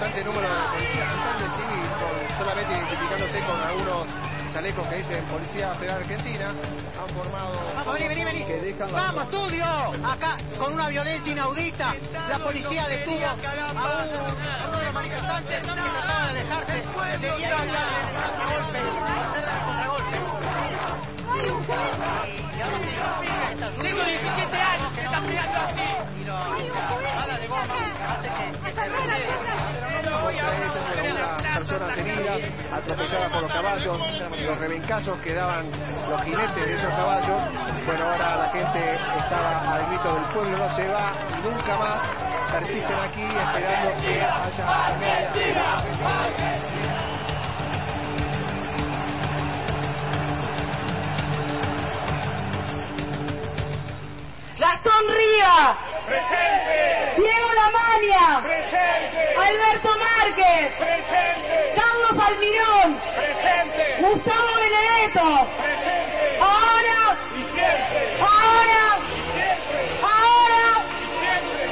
importante número de policías nacionales civil, con, solamente identificándose con algunos chalecos que dicen Policía Federal Argentina, han formado... Vamos, vení, vení, vení. Que dejan la... Vamos, estudio. Acá, con una violencia inaudita, la policía detuvo a, un, a uno de los manifestantes que trataba de alejarse. Debía ir a contragolpe, hacer el contragolpe. Tengo diecisiete años que están pegando así. Y no, bala de goma hace que, que se Algunas personas heridas, atropelladas por los caballos, los rebencazos que daban los jinetes de esos caballos. Bueno, ahora la gente estaba al grito del pueblo no se va y nunca más. Persisten aquí esperando que haya... Gastón Rivas. Presente. Diego Lamagna. Presente. Alberto Márquez. Presente. Carlos Almirón. Presente. Gustavo Benedetto. Presente. Ahora. Y siempre. Ahora. Y siempre. Ahora. Y siempre.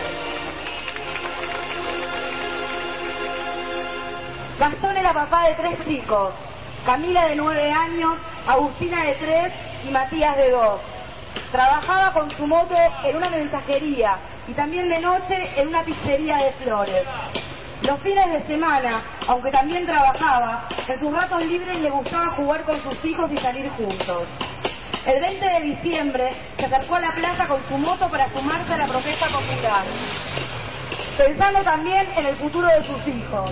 Gastón era papá de tres chicos. Camila de nueve años, Agustina de tres y Matías de dos. Trabajaba con su moto en una mensajería y también de noche en una pizzería de Flores. Los fines de semana, aunque también trabajaba, en sus ratos libres le gustaba jugar con sus hijos y salir juntos. El veinte de diciembre se acercó a la plaza con su moto para sumarse a la protesta popular, pensando también en el futuro de sus hijos.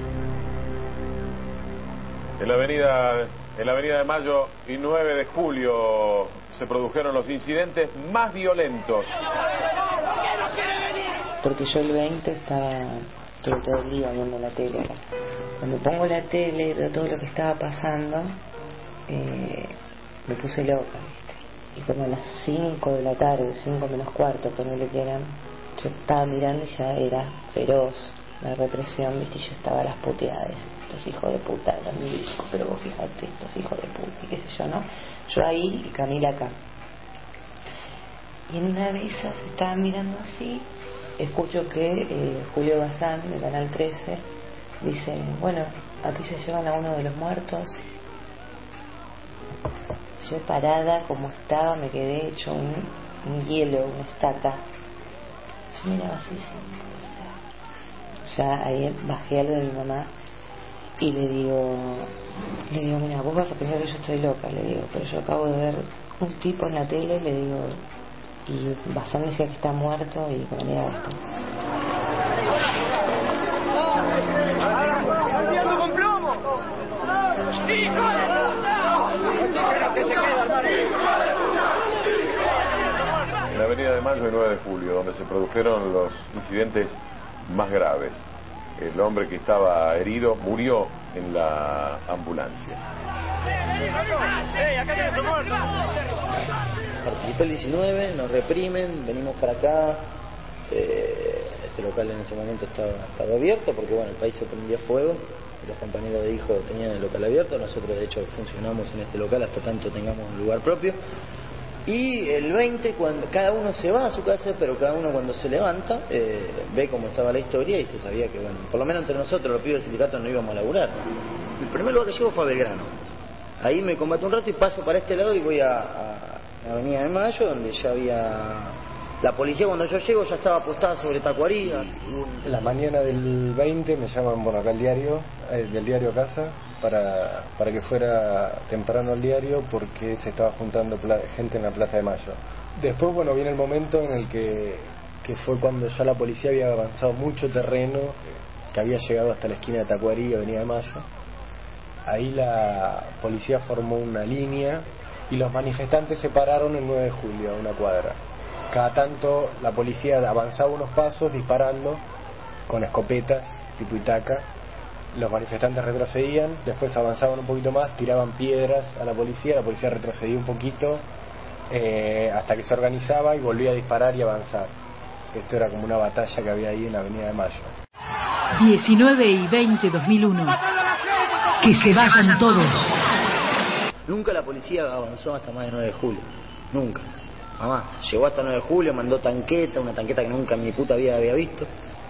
En la avenida, en la avenida de Mayo y nueve de julio se produjeron los incidentes más violentos. Porque yo el veinte estaba todo, todo el día viendo la tele acá. Cuando pongo la tele, veo todo lo que estaba pasando, eh, me puse loca, ¿viste? Y como a las cinco de la tarde, cinco menos cuarto, ponele que eran, yo estaba mirando y ya era feroz la represión, ¿viste? Y yo estaba a las puteadas, estos hijos de puta, eran mis hijos, pero vos fíjate, estos hijos de puta, y qué sé yo, ¿no? Yo ahí y Camila acá. Y en una de esas estaba mirando así, escucho que eh, Julio Bazán, de Canal trece, dice, bueno, aquí se llevan a uno de los muertos. Yo parada como estaba, me quedé hecho un, un hielo, una estaca. Yo miraba así, sí. Ya ahí bajé algo de mi mamá y le digo, le digo, mira, vos vas a pensar que yo estoy loca, le digo, pero yo acabo de ver un tipo en la tele, le digo, y Bazán decía que está muerto y bueno, mira esto. ¡Con plomo! En la avenida de Mayo y nueve de julio, donde se produjeron los incidentes más graves. El hombre que estaba herido murió en la ambulancia. Participé el diecinueve, nos reprimen, venimos para acá. Eh, este local en ese momento estaba, estaba abierto porque bueno, el país se prendía fuego. Los compañeros de hijo tenían el local abierto, nosotros de hecho funcionamos en este local hasta tanto tengamos un lugar propio. Y el veinte, cuando cada uno se va a su casa, pero cada uno cuando se levanta, eh, ve cómo estaba la historia y se sabía que, bueno, por lo menos entre nosotros, los pibes del sindicato, no íbamos a laburar. El primer lugar que llego fue a Belgrano. Ahí me combato un rato y paso para este lado y voy a, a, a Avenida de Mayo, donde ya había... La policía cuando yo llego ya estaba apostada sobre Tacuarí. La mañana del veinte me llaman, bueno, acá al diario, eh, del diario Casa, para, para que fuera temprano al diario porque se estaba juntando gente en la Plaza de Mayo. Después, bueno, viene el momento en el que, que fue cuando ya la policía había avanzado mucho terreno, que había llegado hasta la esquina de Tacuarí y Avenida de Mayo. Ahí la policía formó una línea y los manifestantes se pararon el nueve de julio a una cuadra. Cada tanto la policía avanzaba unos pasos disparando con escopetas tipo Itaca. Los manifestantes retrocedían, después avanzaban un poquito más, tiraban piedras a la policía, la policía retrocedía un poquito eh, hasta que se organizaba y volvía a disparar y avanzar. Esto era como una batalla que había ahí en la Avenida de Mayo. diecinueve y veinte de dos mil uno. Que se vayan todos. Nunca la policía avanzó hasta más de nueve de julio. Nunca. Jamás. Llegó hasta nueve de julio, mandó tanqueta, una tanqueta que nunca en mi puta vida había visto.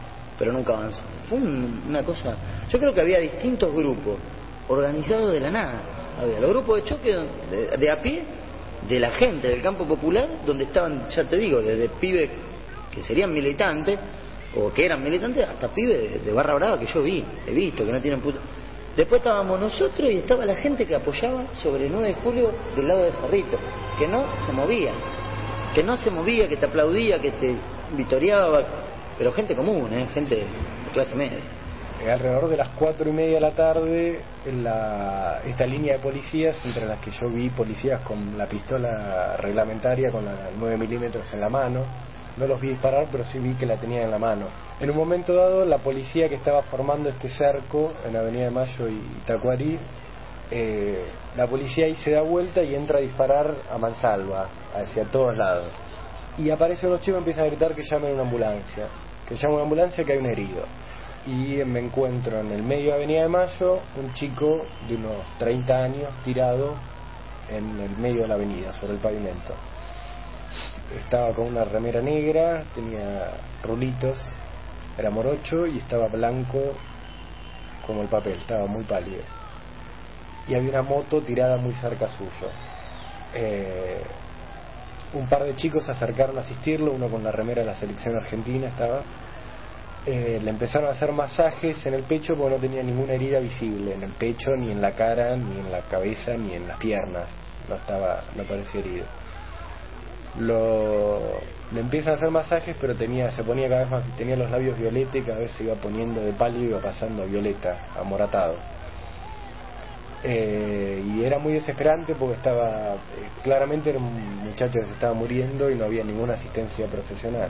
pero nunca avanzó. Fue un, una cosa... Yo creo que había distintos grupos organizados de la nada. Había los grupos de choque de, de a pie, de la gente del campo popular, donde estaban, ya te digo, desde pibes que serían militantes, o que eran militantes, hasta pibes de, de barra brava que yo vi, he visto, que no tienen puta... Después estábamos nosotros y estaba la gente que apoyaba sobre el nueve de julio del lado de Cerrito, que no se movía, que no se movía, que te aplaudía, que te vitoreaba, pero gente común, ¿eh? Gente de clase media. Alrededor de las cuatro y media de la tarde, en la, esta línea de policías, entre las que yo vi policías con la pistola reglamentaria, con la nueve milímetros en la mano, no los vi disparar, pero sí vi que la tenían en la mano. En un momento dado, la policía que estaba formando este cerco en Avenida de Mayo y Tacuarí, eh, la policía ahí se da vuelta y entra a disparar a mansalva, hacia todos lados. Y aparecen los chicos y empiezan a gritar que llamen una ambulancia, que llamen una ambulancia, que hay un herido. Y me encuentro en el medio de Avenida de Mayo un chico de unos treinta años tirado en el medio de la avenida, sobre el pavimento. Estaba con una remera negra, tenía rulitos, era morocho y estaba blanco como el papel, estaba muy pálido. Y había una moto tirada muy cerca suyo. Eh, un par de chicos se acercaron a asistirlo, uno con la remera de la selección argentina estaba. Eh, le empezaron a hacer masajes en el pecho porque no tenía ninguna herida visible en el pecho, ni en la cara, ni en la cabeza, ni en las piernas. No estaba, no parecía herido. Lo, le empiezan a hacer masajes, pero tenía, se ponía cada vez más, tenía los labios violeta y cada vez se iba poniendo de pálido y iba pasando a violeta, amoratado. Eh, y era muy desesperante porque estaba, eh, claramente era un muchacho que se estaba muriendo y no había ninguna asistencia profesional.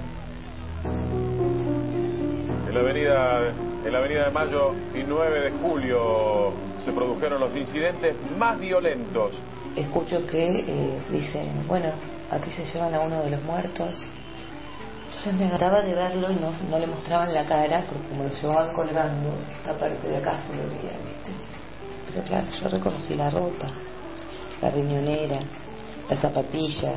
En la avenida, en la avenida de Mayo y nueve de julio se produjeron los incidentes más violentos. Escucho que eh, dicen, bueno, aquí se llevan a uno de los muertos. Entonces me agarraba de verlo y no, no le mostraban la cara, porque como lo llevaban colgando, esta parte de acá se lo veía, ¿viste? Pero claro, yo reconocí la ropa, la riñonera, las zapatillas.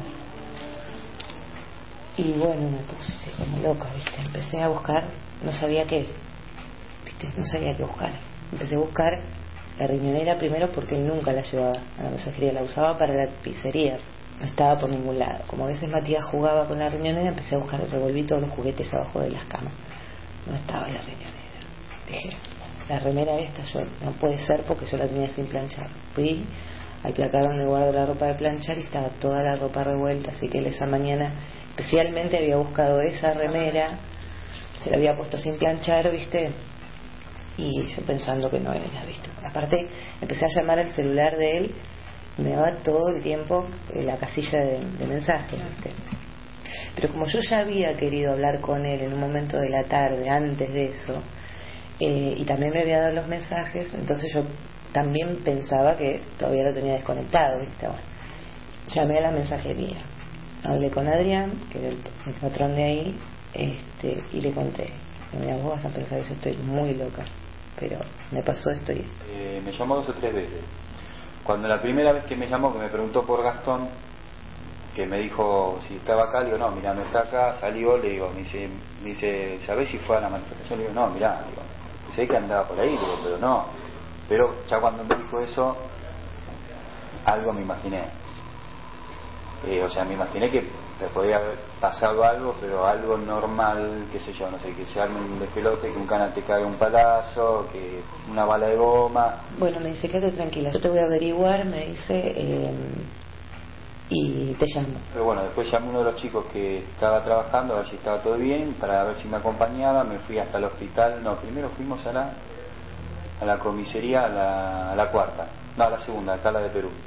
Y bueno, me puse como loca, ¿viste? Empecé a buscar, no sabía qué, ¿viste? No sabía qué buscar. Empecé a buscar la riñonera primero porque él nunca la llevaba a la mensajería, la usaba para la pizzería, no estaba por ningún lado. Como a veces Matías jugaba con la riñonera, empecé a buscar, revolví todos los juguetes abajo de las camas, no estaba la riñonera. Dije, la remera esta yo, no puede ser porque yo la tenía sin planchar. Fui al placar donde guardo la ropa de planchar y estaba toda la ropa revuelta, así que él esa mañana especialmente había buscado esa remera, se la había puesto sin planchar, ¿viste? Y yo pensando que no era, ¿viste? Aparte empecé a llamar al celular de él y me daba todo el tiempo la casilla de, de mensajes, ¿viste? Pero como yo ya había querido hablar con él en un momento de la tarde antes de eso, eh, y también me había dado los mensajes, entonces yo también pensaba que todavía lo tenía desconectado, ¿viste? Bueno, llamé a la mensajería, hablé con Adrián, que era el, el patrón de ahí, este, y le conté. Mira, vos vas a pensar que yo estoy muy loca, pero me pasó esto y esto. Eh, me llamó dos o tres veces. Cuando la primera vez que me llamó, que me preguntó por Gastón, que me dijo si estaba acá, le digo, no, mira, no está acá, salió, le digo, me dice, me dice, ¿sabés si fue a la manifestación? Le digo, no, mira, digo, sé que andaba por ahí, digo, pero no. Pero ya cuando me dijo eso, algo me imaginé. Eh, o sea, me imaginé que podría haber pasado algo, pero algo normal, qué sé yo, no sé, que se arme un despelote, que un cana te caiga un palazo, que una bala de goma. Bueno, me dice, quédate tranquila, yo te voy a averiguar, me dice, eh, y te llamo. Pero bueno, después llamé a uno de los chicos que estaba trabajando a ver si estaba todo bien, para ver si me acompañaba, me fui hasta el hospital, no, primero fuimos a la a la comisaría, a la, a la cuarta, no, a la segunda, acá la de Perú.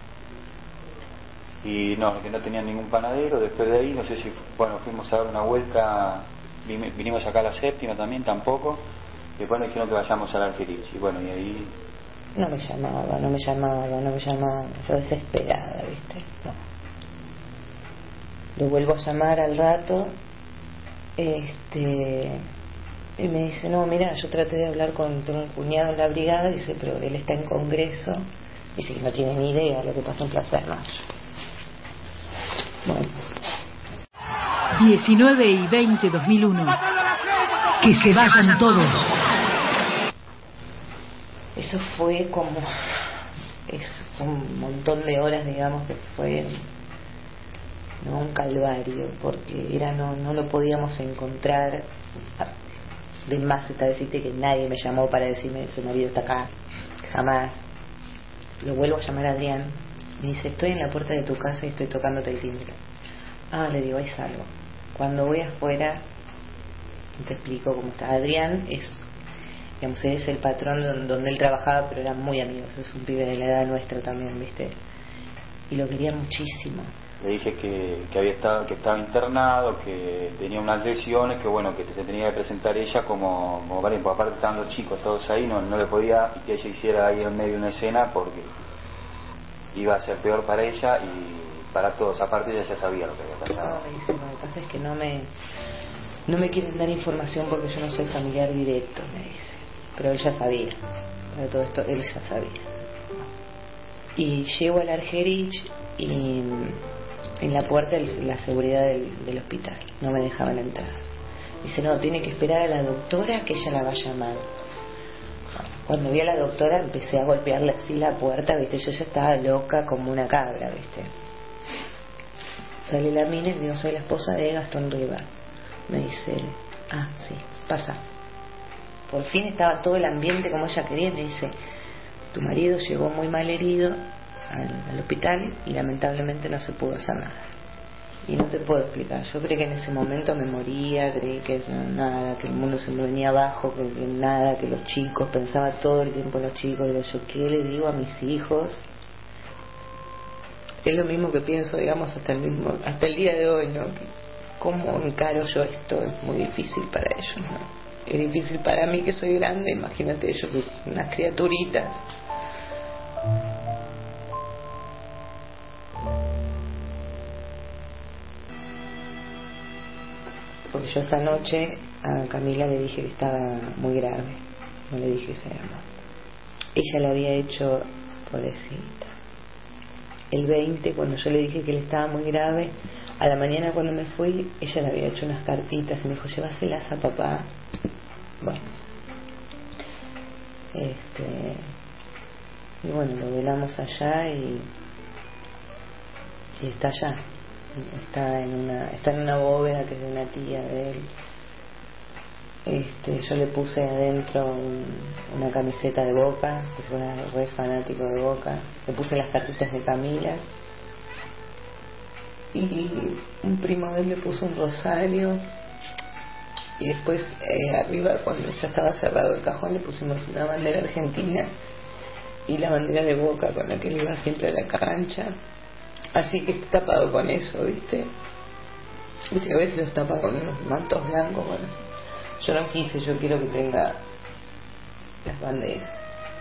Y no, que no tenían ningún panadero. Después de ahí, no sé si, bueno, fuimos a dar una vuelta, vinimos acá a la séptima también, tampoco. Después nos dijeron que vayamos a la Argerich. Y bueno, y ahí... No me llamaba, no me llamaba, no me llamaba, yo desesperada, ¿viste? No. Lo vuelvo a llamar al rato, este... y me dice, no, mira, yo traté de hablar con, con un cuñado en la brigada, dice, pero él está en congreso, dice que no tiene ni idea de lo que pasó en Plaza de Mayo. Bueno. diecinueve y veinte dos mil uno. Que se vayan todos. Eso fue como... es un montón de horas, digamos, que fue... no, un calvario, porque era no, no lo podíamos encontrar. De más está decirte que nadie me llamó para decirme su marido está acá, jamás. Lo vuelvo a llamar a Adrián, me dice estoy en la puerta de tu casa y estoy tocándote el timbre. Ah, le digo, ahí salgo. Cuando voy afuera te explico cómo está. Adrián es, digamos, es el patrón donde, donde él trabajaba, pero eran muy amigos, es un pibe de la edad nuestra también, viste, y lo quería muchísimo. Le dije que, que había estado, que estaba internado, que tenía unas lesiones, que bueno, que se tenía que presentar ella como, como varios, porque aparte estaban los chicos todos ahí, no, no le podía que ella hiciera ahí en medio una escena porque iba a ser peor para ella y para todos. Aparte ella ya sabía lo que había pasado. No, me dice, lo que pasa es que no me no me quieren dar información porque yo no soy familiar directo, me dice, pero él ya sabía, para todo esto él ya sabía. Y llego al Argerich y en la puerta la seguridad del, del hospital no me dejaban entrar. Dice, no, tiene que esperar a la doctora que ella la va a llamar. Cuando vi a la doctora empecé a golpearle así la puerta, viste, yo ya estaba loca como una cabra, viste. Sale la mina y digo, soy la esposa de Gastón Riva. Me dice, ah, sí, pasa. Por fin estaba todo el ambiente como ella quería. Me dice, tu marido llegó muy mal herido al, al hospital y lamentablemente no se pudo hacer nada. Y no te puedo explicar, yo creí que en ese momento me moría, creí que no, nada, que el mundo se me venía abajo, que, que nada, que los chicos, pensaba todo el tiempo en los chicos. Digo, yo qué le digo a mis hijos. Es lo mismo que pienso, digamos, hasta el mismo hasta el día de hoy, ¿no? Que cómo encaro yo esto, es muy difícil para ellos, ¿no? Es difícil para mí que soy grande, imagínate ellos, que unas criaturitas. Porque yo esa noche a Camila le dije que estaba muy grave, no le dije que se había muerto. Ella lo había hecho, pobrecita. El veinte, cuando yo le dije que él estaba muy grave, a la mañana cuando me fui, ella le había hecho unas cartitas y me dijo, llévaselas a papá. Bueno, este, y bueno, lo velamos allá y, y está allá. Está en una está en una bóveda que es de una tía de él. Este, yo le puse adentro un, una camiseta de Boca, que se fuera re fanático de Boca. Le puse las cartitas de Camila y un primo de él le puso un rosario. Y después eh, arriba, cuando ya estaba cerrado el cajón, le pusimos una bandera argentina y la bandera de Boca con la que él iba siempre a la cancha. Así que está tapado con eso, ¿viste? Viste que a veces los tapan con unos mantos blancos. Bueno, yo no quise, yo quiero que tenga las banderas.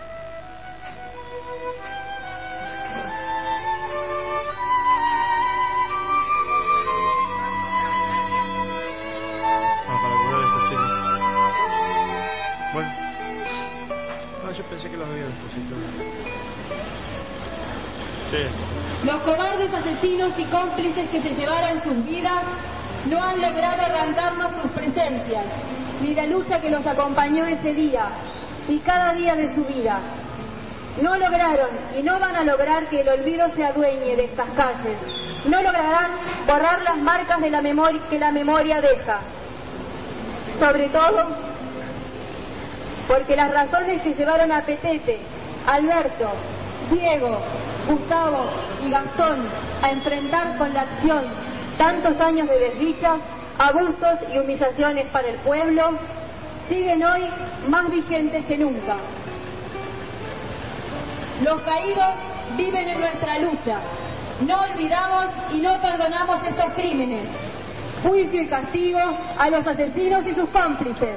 Ah, para curar estos chicos. Bueno. Ah, yo pensé que los había depositado. Sí. Los cobardes asesinos y cómplices que se llevaron sus vidas no han logrado arrancarnos sus presencias, ni la lucha que los acompañó ese día y cada día de su vida. No lograron y no van a lograr que el olvido se adueñe de estas calles. No lograrán borrar las marcas de la memoria que la memoria deja. Sobre todo porque las razones que llevaron a Petete, Alberto, Diego, Gustavo y Gastón a enfrentar con la acción tantos años de desdichas, abusos y humillaciones para el pueblo, siguen hoy más vigentes que nunca. Los caídos viven en nuestra lucha. No olvidamos y no perdonamos estos crímenes. Juicio y castigo a los asesinos y sus cómplices.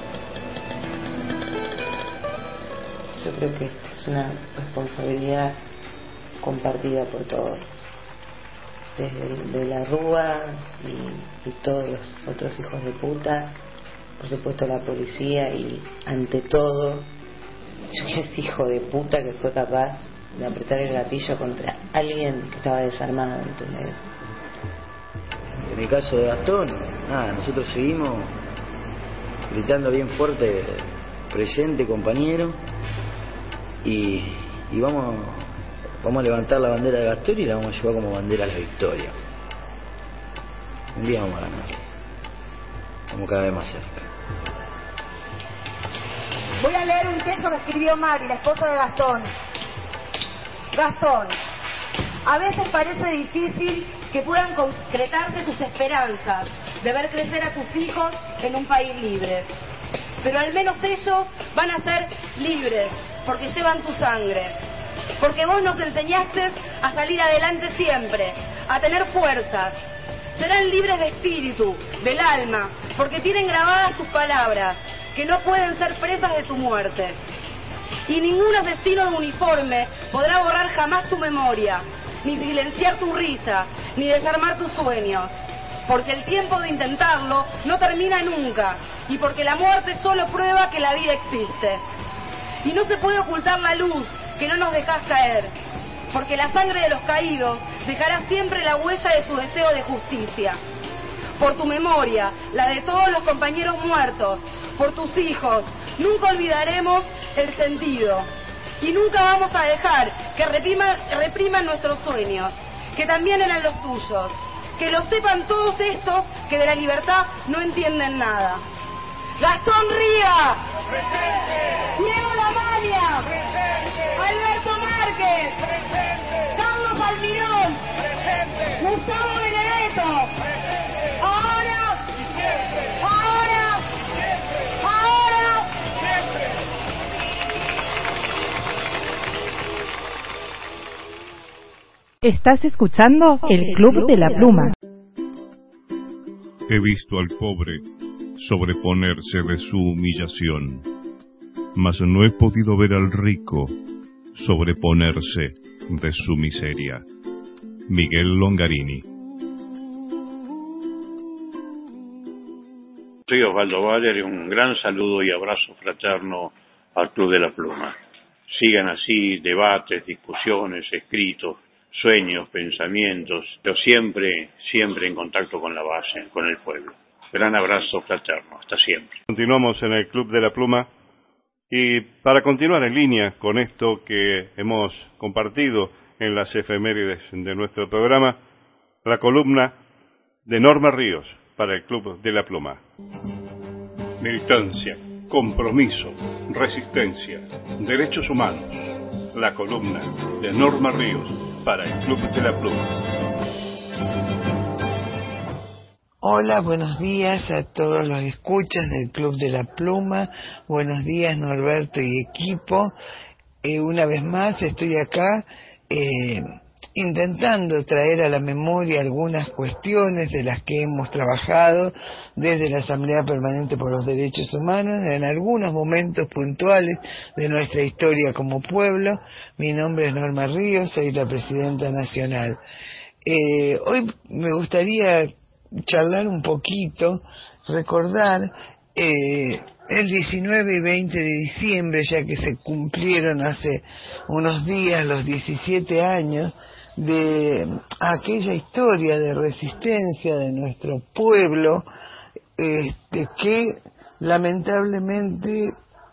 Yo creo que esta es una responsabilidad compartida por todos, desde de la Rúa y, y todos los otros hijos de puta, por supuesto la policía y ante todo ese hijo de puta que fue capaz de apretar el gatillo contra alguien que estaba desarmado, ¿entendés? En el caso de Gastón, nada, nosotros seguimos gritando bien fuerte, presente compañero, y, y vamos, vamos a levantar la bandera de Gastón y la vamos a llevar como bandera a la victoria. Un día vamos a ganar, como cada vez más cerca. Voy a leer un texto que escribió Mari, la esposa de Gastón. Gastón, a veces parece difícil que puedan concretarse tus esperanzas de ver crecer a tus hijos en un país libre. Pero al menos ellos van a ser libres, porque llevan tu sangre. Porque vos nos enseñaste a salir adelante siempre, a tener fuerzas. Serán libres de espíritu, del alma, porque tienen grabadas tus palabras, que no pueden ser presas de tu muerte. Y ningún asesino de uniforme podrá borrar jamás tu memoria, ni silenciar tu risa, ni desarmar tus sueños. Porque el tiempo de intentarlo no termina nunca, y porque la muerte solo prueba que la vida existe. Y no se puede ocultar la luz que no nos dejas caer, porque la sangre de los caídos dejará siempre la huella de su deseo de justicia. Por tu memoria, la de todos los compañeros muertos, por tus hijos, nunca olvidaremos el sentido. Y nunca vamos a dejar que reprima, repriman nuestros sueños, que también eran los tuyos. Que lo sepan todos estos que de la libertad no entienden nada. Gastón Ría, presente. Diego Lamagna, presente. Alberto Márquez, presente. Carlos Almirón, presente. Gustavo Benedetto, presente. Ahora, siempre. Ahora, siempre. Ahora, siempre. Estás escuchando El Club de la Pluma. He visto al pobre sobreponerse de su humillación, mas no he podido ver al rico sobreponerse de su miseria. Miguel Longarini. Soy Osvaldo Valer y un gran saludo y abrazo fraterno al Club de la Pluma. Sigan así debates, discusiones, escritos, sueños, pensamientos, pero siempre, siempre en contacto con la base, con el pueblo. Gran abrazo fraterno, hasta siempre. Continuamos en el Club de la Pluma y para continuar en línea con esto que hemos compartido en las efemérides de nuestro programa, la columna de Norma Ríos para el Club de la Pluma. Militancia, compromiso, resistencia, derechos humanos. La columna de Norma Ríos para el Club de la Pluma. Hola, buenos días a todos los escuchas del Club de la Pluma. Buenos días, Norberto y equipo. Eh, una vez más estoy acá eh, intentando traer a la memoria algunas cuestiones de las que hemos trabajado desde la Asamblea Permanente por los Derechos Humanos en algunos momentos puntuales de nuestra historia como pueblo. Mi nombre es Norma Ríos, soy la presidenta nacional. Eh, hoy me gustaría charlar un poquito, recordar eh, el diecinueve y veinte de diciembre, ya que se cumplieron hace unos días los diecisiete años de aquella historia de resistencia de nuestro pueblo, este, que lamentablemente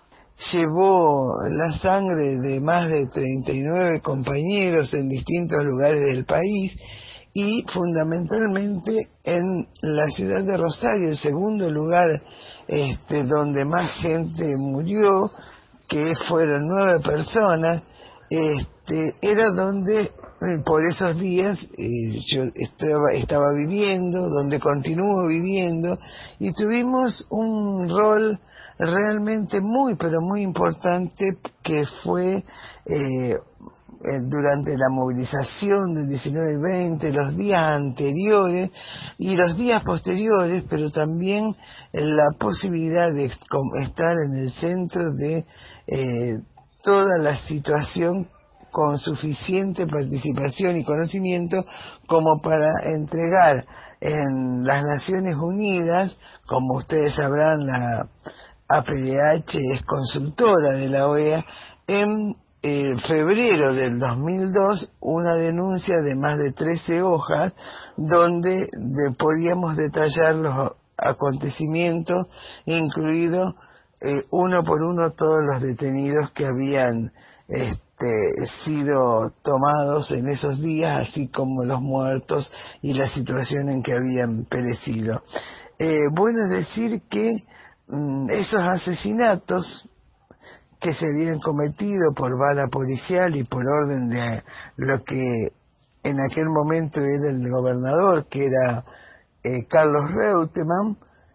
llevó la sangre de más de treinta y nueve compañeros en distintos lugares del país y fundamentalmente en la ciudad de Rosario, el segundo lugar este, donde más gente murió, que fueron nueve personas, este, era donde por esos días eh, yo estaba, estaba viviendo, donde continúo viviendo, y tuvimos un rol realmente muy, pero muy importante, que fue eh, durante la movilización del diecinueve y veinte, los días anteriores y los días posteriores, pero también la posibilidad de estar en el centro de eh, toda la situación con suficiente participación y conocimiento como para entregar en las Naciones Unidas, como ustedes sabrán, la A P D H es consultora de la O E A, en eh, febrero del dos mil dos, una denuncia de más de trece hojas donde de, podíamos detallar los acontecimientos, incluido eh, uno por uno todos los detenidos que habían este, sido tomados en esos días, así como los muertos y la situación en que habían perecido. Eh, bueno es decir que mmm, esos asesinatos que se habían cometido por bala policial y por orden de lo que en aquel momento era el gobernador, que era eh, Carlos Reutemann,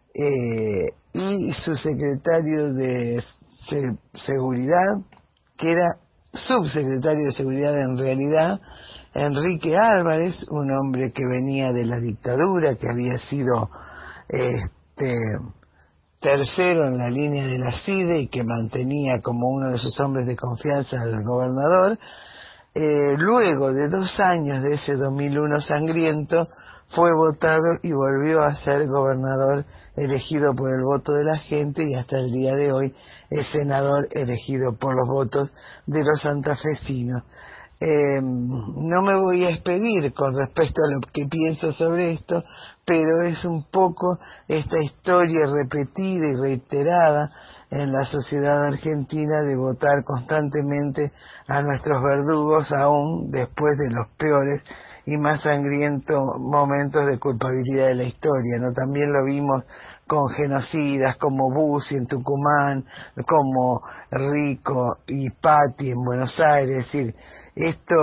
eh, y su secretario de se seguridad, que era subsecretario de seguridad en realidad, Enrique Álvarez, un hombre que venía de la dictadura, que había sido este tercero en la línea de la C I D E y que mantenía como uno de sus hombres de confianza al gobernador. Eh, luego de dos años de ese dos mil uno sangriento, fue votado y volvió a ser gobernador elegido por el voto de la gente, y hasta el día de hoy es senador elegido por los votos de los santafesinos. Eh, no me voy a expedir con respecto a lo que pienso sobre esto, pero es un poco esta historia repetida y reiterada en la sociedad argentina de votar constantemente a nuestros verdugos, aún después de los peores y más sangrientos momentos de culpabilidad de la historia, ¿no? También lo vimos con genocidas como Bussi en Tucumán, como Rico y Patti en Buenos Aires. Es decir, esto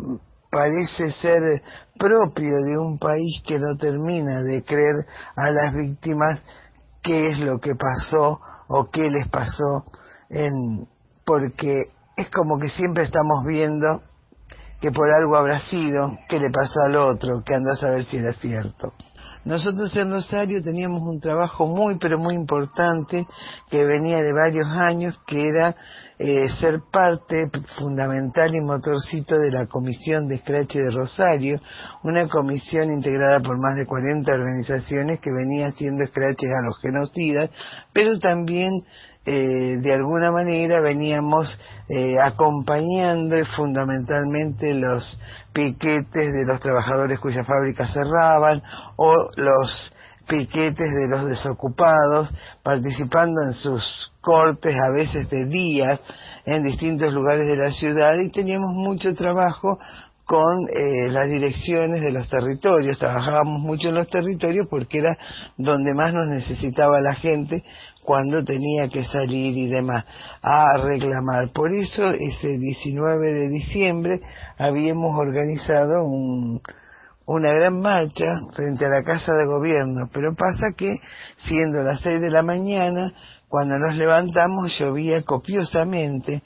parece ser propio de un país que no termina de creer a las víctimas qué es lo que pasó o qué les pasó, en, porque es como que siempre estamos viendo que por algo habrá sido, que le pasó al otro, que andás a ver si era cierto. Nosotros en Rosario teníamos un trabajo muy pero muy importante que venía de varios años, que era eh, ser parte fundamental y motorcito de la Comisión de Escrache de Rosario, una comisión integrada por más de cuarenta organizaciones que venía haciendo escraches a los genocidas, pero también Eh, de alguna manera veníamos eh, acompañando fundamentalmente los piquetes de los trabajadores cuyas fábricas cerraban, o los piquetes de los desocupados, participando en sus cortes a veces de días en distintos lugares de la ciudad, y teníamos mucho trabajo con eh, las direcciones de los territorios. Trabajábamos mucho en los territorios porque era donde más nos necesitaba la gente cuando tenía que salir y demás a reclamar. Por eso ese diecinueve de diciembre habíamos organizado un, una gran marcha frente a la Casa de Gobierno, pero pasa que siendo las seis de la mañana, cuando nos levantamos llovía copiosamente.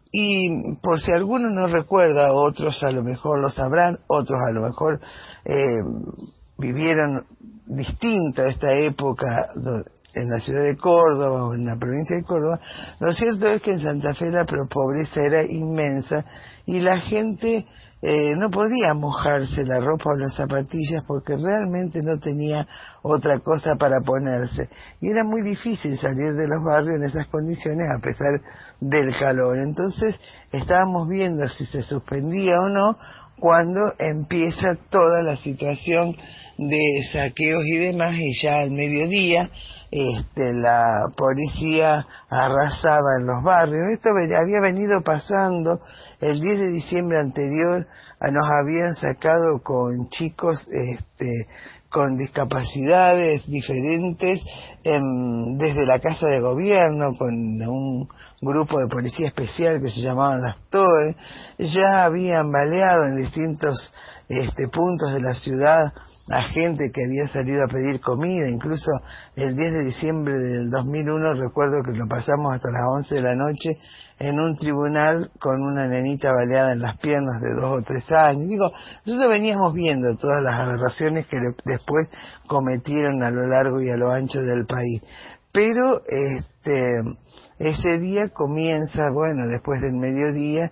Y por si alguno no recuerda, otros a lo mejor lo sabrán, otros a lo mejor eh, vivieron distinto a esta época en la ciudad de Córdoba o en la provincia de Córdoba. Lo cierto es que en Santa Fe la pobreza era inmensa y la gente eh, no podía mojarse la ropa o las zapatillas porque realmente no tenía otra cosa para ponerse, y era muy difícil salir de los barrios en esas condiciones a pesar del calor. Entonces estábamos viendo si se suspendía o no cuando empieza toda la situación de saqueos y demás, y ya al mediodía este, la policía arrasaba en los barrios. Esto había venido pasando el diez de diciembre anterior, nos habían sacado con chicos este, con discapacidades diferentes en, desde la Casa de Gobierno, con un grupo de policía especial que se llamaban las T O E. Ya habían baleado en distintos este, puntos de la ciudad a gente que había salido a pedir comida. Incluso el diez de diciembre del dos mil uno recuerdo que lo pasamos hasta las once de la noche en un tribunal con una nenita baleada en las piernas de dos o tres años. Digo, nosotros veníamos viendo todas las aberraciones que después cometieron a lo largo y a lo ancho del país. Pero este ese día comienza, bueno, después del mediodía,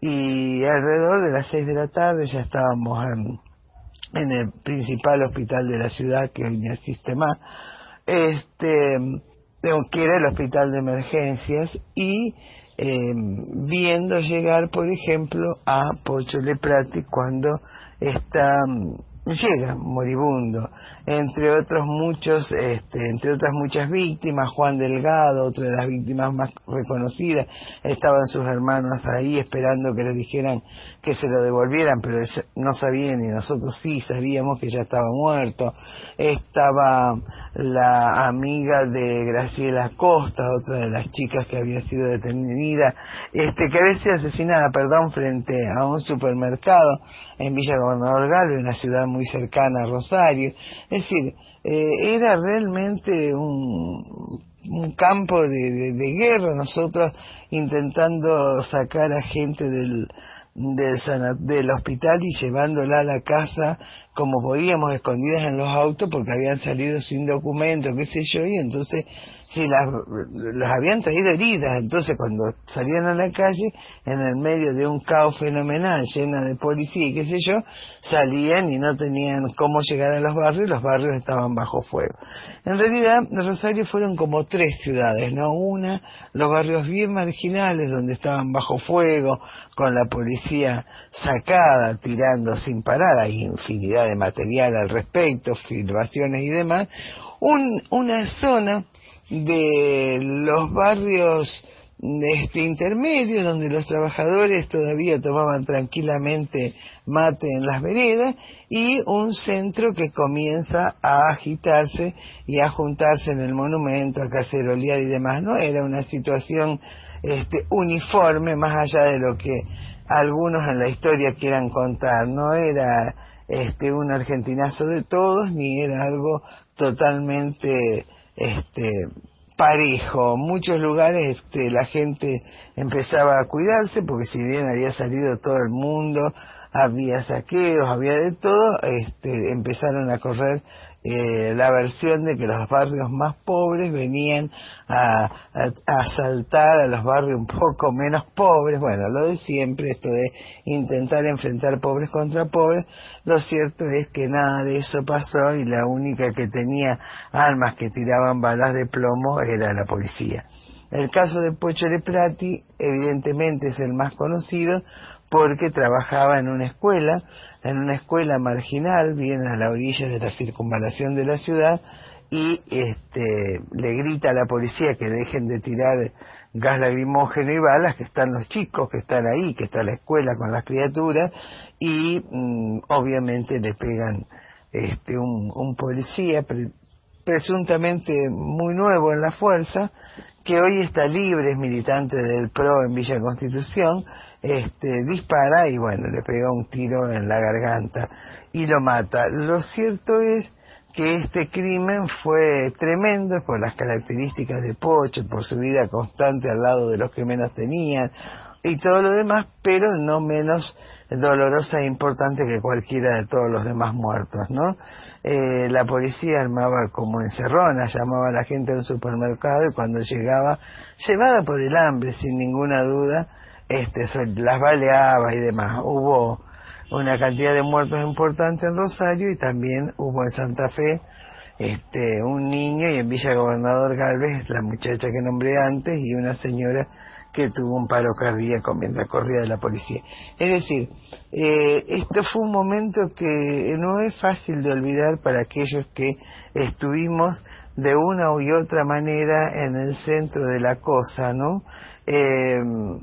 y alrededor de las seis de la tarde ya estábamos en, en el principal hospital de la ciudad, que hoy no existe más, este, que era el hospital de emergencias, y eh, viendo llegar, por ejemplo, a Pocho Leprati cuando está llega moribundo, entre otros muchos, este, entre otras muchas víctimas. Juan Delgado, otra de las víctimas más reconocidas, estaban sus hermanos ahí esperando que les dijeran que se lo devolvieran, pero no sabían, y nosotros sí sabíamos que ya estaba muerto. Estaba la amiga de Graciela Costa, otra de las chicas que había sido detenida, este, que había sido asesinada, perdón, frente a un supermercado en Villa Gobernador Galvez, una ciudad muy cercana a Rosario. Es decir, eh, era realmente un, un campo de, de, de guerra, nosotros intentando sacar a gente del, del, sana, del hospital y llevándola a la casa como podíamos, escondidas en los autos, porque habían salido sin documento, qué sé yo, y entonces si las, las habían traído heridas. Entonces cuando salían a la calle, en el medio de un caos fenomenal, llena de policía y qué sé yo, salían y no tenían cómo llegar a los barrios, los barrios estaban bajo fuego. En realidad, Rosario fueron como tres ciudades, ¿no? Una, los barrios bien marginales, donde estaban bajo fuego, con la policía sacada, tirando sin parar, hay infinidad de material al respecto, filmaciones y demás. Un, una zona de los barrios este, intermedios, donde los trabajadores todavía tomaban tranquilamente mate en las veredas, y un centro que comienza a agitarse y a juntarse en el monumento, a cacerolear y demás. No era una situación este, uniforme, más allá de lo que algunos en la historia quieran contar. No era este, un argentinazo de todos, ni era algo totalmente este parejo. Muchos lugares este, la gente empezaba a cuidarse, porque si bien había salido todo el mundo, había saqueos, había de todo, este, empezaron a correr eh, la versión de que los barrios más pobres venían a, a, a asaltar a los barrios un poco menos pobres. Bueno, lo de siempre, esto de intentar enfrentar pobres contra pobres. Lo cierto es que nada de eso pasó, y la única que tenía armas que tiraban balas de plomo era la policía. El caso de Pocho Leprati evidentemente es el más conocido, porque trabajaba en una escuela, en una escuela marginal, bien a la orilla de la circunvalación de la ciudad, y este, le grita a la policía que dejen de tirar gas lacrimógeno y balas, que están los chicos, que están ahí, que está la escuela con las criaturas, y mmm, obviamente le pegan este, un, un policía pre, presuntamente muy nuevo en la fuerza, que hoy está libre, es militante del P R O en Villa Constitución. Este, dispara y bueno, le pega un tiro en la garganta y lo mata. Lo cierto es que este crimen fue tremendo por las características de Pocho, por su vida constante al lado de los que menos tenían y todo lo demás, pero no menos dolorosa e importante que cualquiera de todos los demás muertos, ¿no? Eh, la policía armaba como encerronas, llamaba a la gente a un supermercado, y cuando llegaba, llevada por el hambre sin ninguna duda, este, las baleaba y demás. Hubo una cantidad de muertos importante en Rosario, y también hubo en Santa Fe este, un niño, y en Villa Gobernador Galvez la muchacha que nombré antes, y una señora que tuvo un paro cardíaco mientras corría de la policía. Es decir, eh, esto fue un momento que no es fácil de olvidar para aquellos que estuvimos de una u otra manera en el centro de la cosa, ¿no? Eh,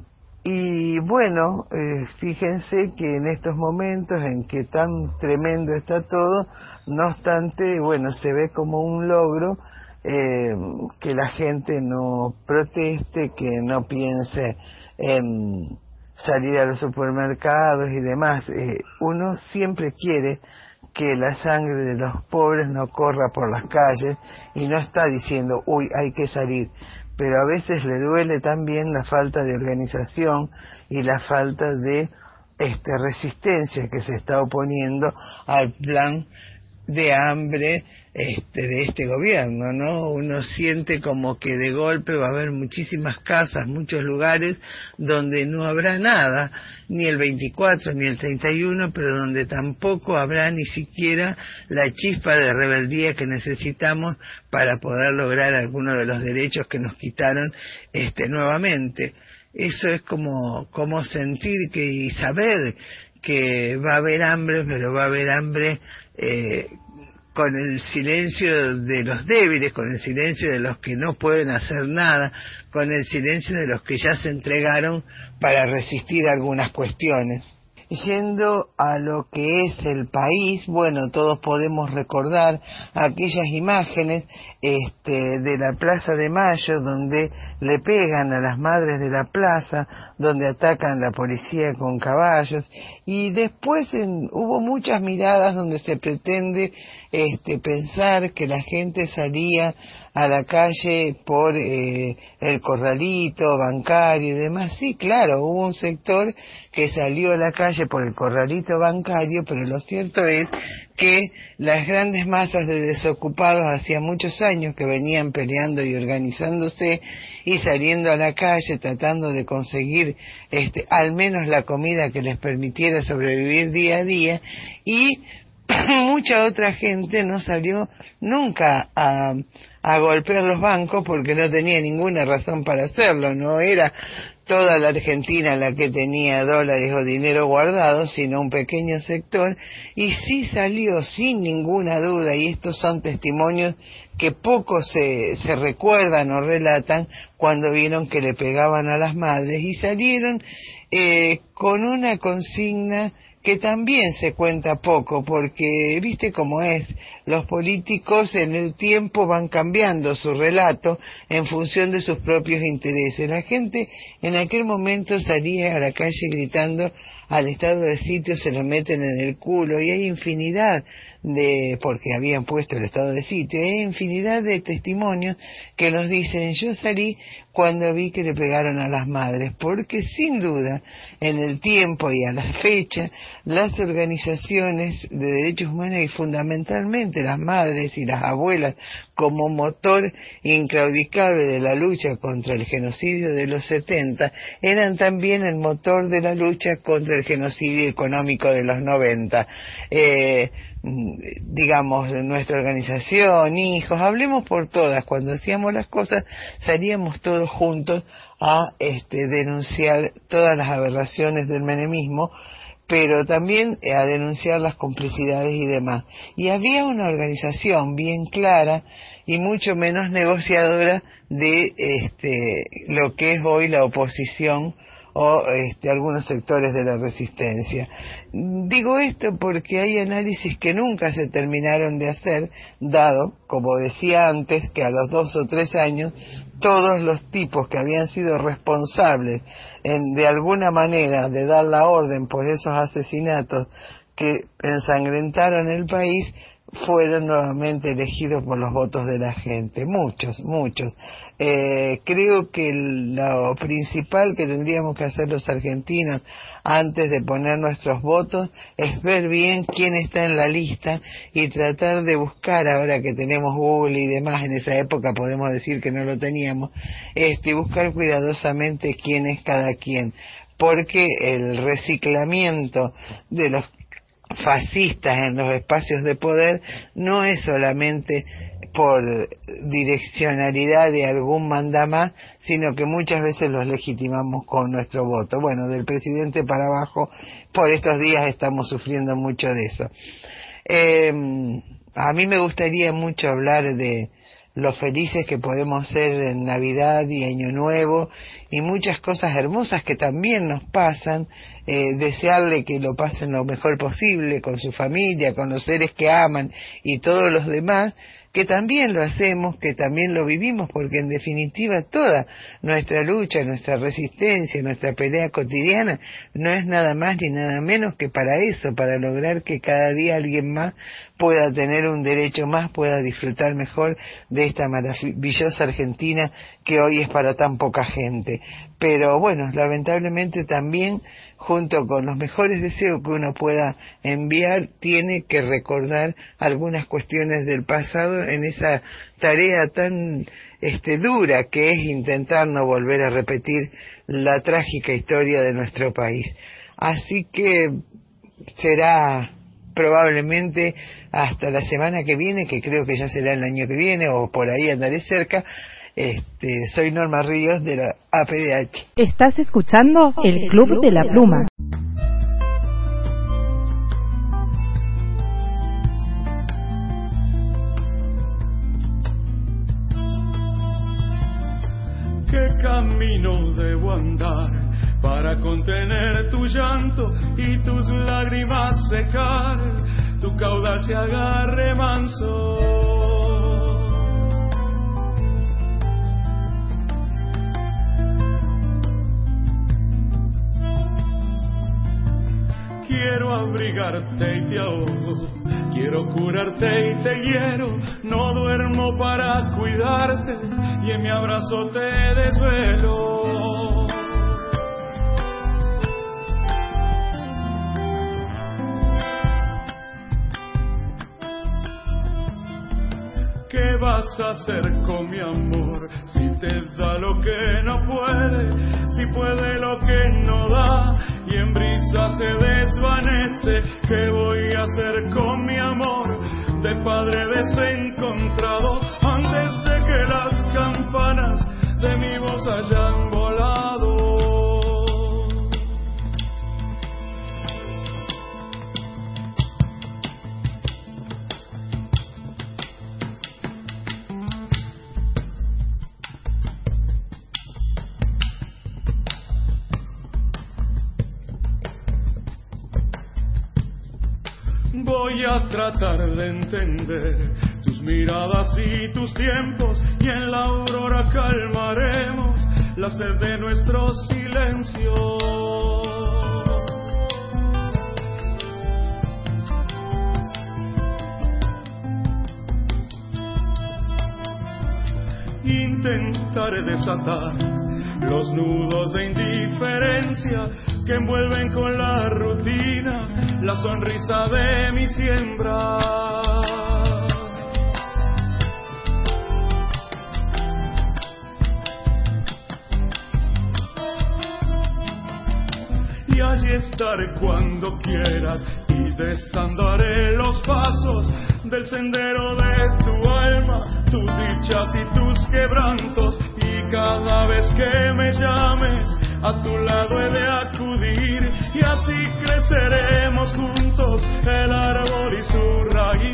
y bueno, eh, fíjense que en estos momentos en que tan tremendo está todo, no obstante, bueno, se ve como un logro Eh, que la gente no proteste, que no piense en salir a los supermercados y demás. Eh, uno siempre quiere que la sangre de los pobres no corra por las calles, y no está diciendo, uy, hay que salir, pero a veces le duele también la falta de organización y la falta de este, resistencia que se está oponiendo al plan de hambre este, de este gobierno, ¿no? Uno siente como que de golpe va a haber muchísimas casas, muchos lugares donde no habrá nada, ni el veinticuatro ni el treinta y uno, pero donde tampoco habrá ni siquiera la chispa de rebeldía que necesitamos para poder lograr algunos de los derechos que nos quitaron este, nuevamente. Eso es como, como sentir que y saber que va a haber hambre, pero va a haber hambre eh, con el silencio de los débiles, con el silencio de los que no pueden hacer nada, con el silencio de los que ya se entregaron para resistir algunas cuestiones. Yendo a lo que es el país, bueno, todos podemos recordar aquellas imágenes este, de la Plaza de Mayo, donde le pegan a las madres de la plaza, donde atacan la policía con caballos, y después en, hubo muchas miradas donde se pretende este, pensar que la gente salía a la calle por eh, el corralito bancario y demás. Sí, claro, hubo un sector que salió a la calle por el corralito bancario, pero lo cierto es que las grandes masas de desocupados hacía muchos años que venían peleando y organizándose y saliendo a la calle tratando de conseguir este, al menos la comida que les permitiera sobrevivir día a día, y mucha otra gente no salió nunca a, a golpear los bancos porque no tenía ninguna razón para hacerlo. No era toda la Argentina la que tenía dólares o dinero guardado, sino un pequeño sector, y sí salió sin ninguna duda, y estos son testimonios que pocos se, se recuerdan o relatan, cuando vieron que le pegaban a las madres, y salieron eh, con una consigna que también se cuenta poco, porque viste cómo es, los políticos en el tiempo van cambiando su relato en función de sus propios intereses. La gente en aquel momento salía a la calle gritando: al estado de sitio se lo meten en el culo, y hay infinidad de, porque habían puesto el estado de sitio, hay infinidad de testimonios que nos dicen: yo salí cuando vi que le pegaron a las madres, porque sin duda en el tiempo y a la fecha las organizaciones de derechos humanos, y fundamentalmente las madres y las abuelas, como motor inclaudicable de la lucha contra el genocidio de los setenta, eran también el motor de la lucha contra el genocidio económico de los noventa. Eh, digamos, nuestra organización, hijos, hablemos por todas, cuando hacíamos las cosas salíamos todos juntos a este, denunciar todas las aberraciones del menemismo, pero también a denunciar las complicidades y demás. Y había una organización bien clara y mucho menos negociadora de este, lo que es hoy la oposición o este, algunos sectores de la resistencia. Digo esto porque hay análisis que nunca se terminaron de hacer, dado, como decía antes, que a los dos o tres años todos los tipos que habían sido responsables en, de alguna manera de dar la orden por esos asesinatos que ensangrentaron el país fueron nuevamente elegidos por los votos de la gente, muchos, muchos. Eh, creo que lo principal que tendríamos que hacer los argentinos antes de poner nuestros votos es ver bien quién está en la lista y tratar de buscar, ahora que tenemos Google y demás, en esa época podemos decir que no lo teníamos, este, buscar cuidadosamente quién es cada quien, porque el reciclamiento de los fascistas en los espacios de poder no es solamente por direccionalidad de algún mandamás, sino que muchas veces los legitimamos con nuestro voto. Bueno, del presidente para abajo, por estos días estamos sufriendo mucho de eso. Eh, a mí me gustaría mucho hablar de lo felices que podemos ser en Navidad y Año Nuevo y muchas cosas hermosas que también nos pasan, eh, desearle que lo pasen lo mejor posible con su familia, con los seres que aman y todos los demás, que también lo hacemos, que también lo vivimos, porque en definitiva toda nuestra lucha, nuestra resistencia, nuestra pelea cotidiana no es nada más ni nada menos que para eso, para lograr que cada día alguien más pueda tener un derecho más, pueda disfrutar mejor de esta maravillosa Argentina que hoy es para tan poca gente. Pero bueno, lamentablemente también, junto con los mejores deseos que uno pueda enviar, tiene que recordar algunas cuestiones del pasado en esa tarea tan este, dura que es intentar no volver a repetir la trágica historia de nuestro país. Así que será probablemente hasta la semana que viene, que creo que ya será el año que viene, o por ahí andaré cerca. Este, soy Norma Ríos de la A P D H. Estás escuchando el Club de la Pluma. camino debo andar para contener tu llanto y tus lágrimas secar, tu caudal se agarre manso. Quiero abrigarte y te ahogo, quiero curarte y te hiero, no duermo para cuidarte y en mi abrazo te desvelo. ¿Qué vas a hacer con mi amor si te da lo que no puede, si puede lo que no da y en brisa se desvanece? ¿Qué voy a hacer con mi amor de padre desencontrado antes de que las campanas de mi voz hayan volado? Voy a tratar de entender tus miradas y tus tiempos y en la aurora calmaremos la sed de nuestro silencio. Intentaré desatar los nudos de indiferencia que envuelven con la rutina la sonrisa de mi siembra. Y allí estaré cuando quieras y desandaré los pasos del sendero de tu alma, tus dichas y tus quebrantos. Y cada vez que me llames, a tu lado he de acudir, y así creceremos juntos el árbol y su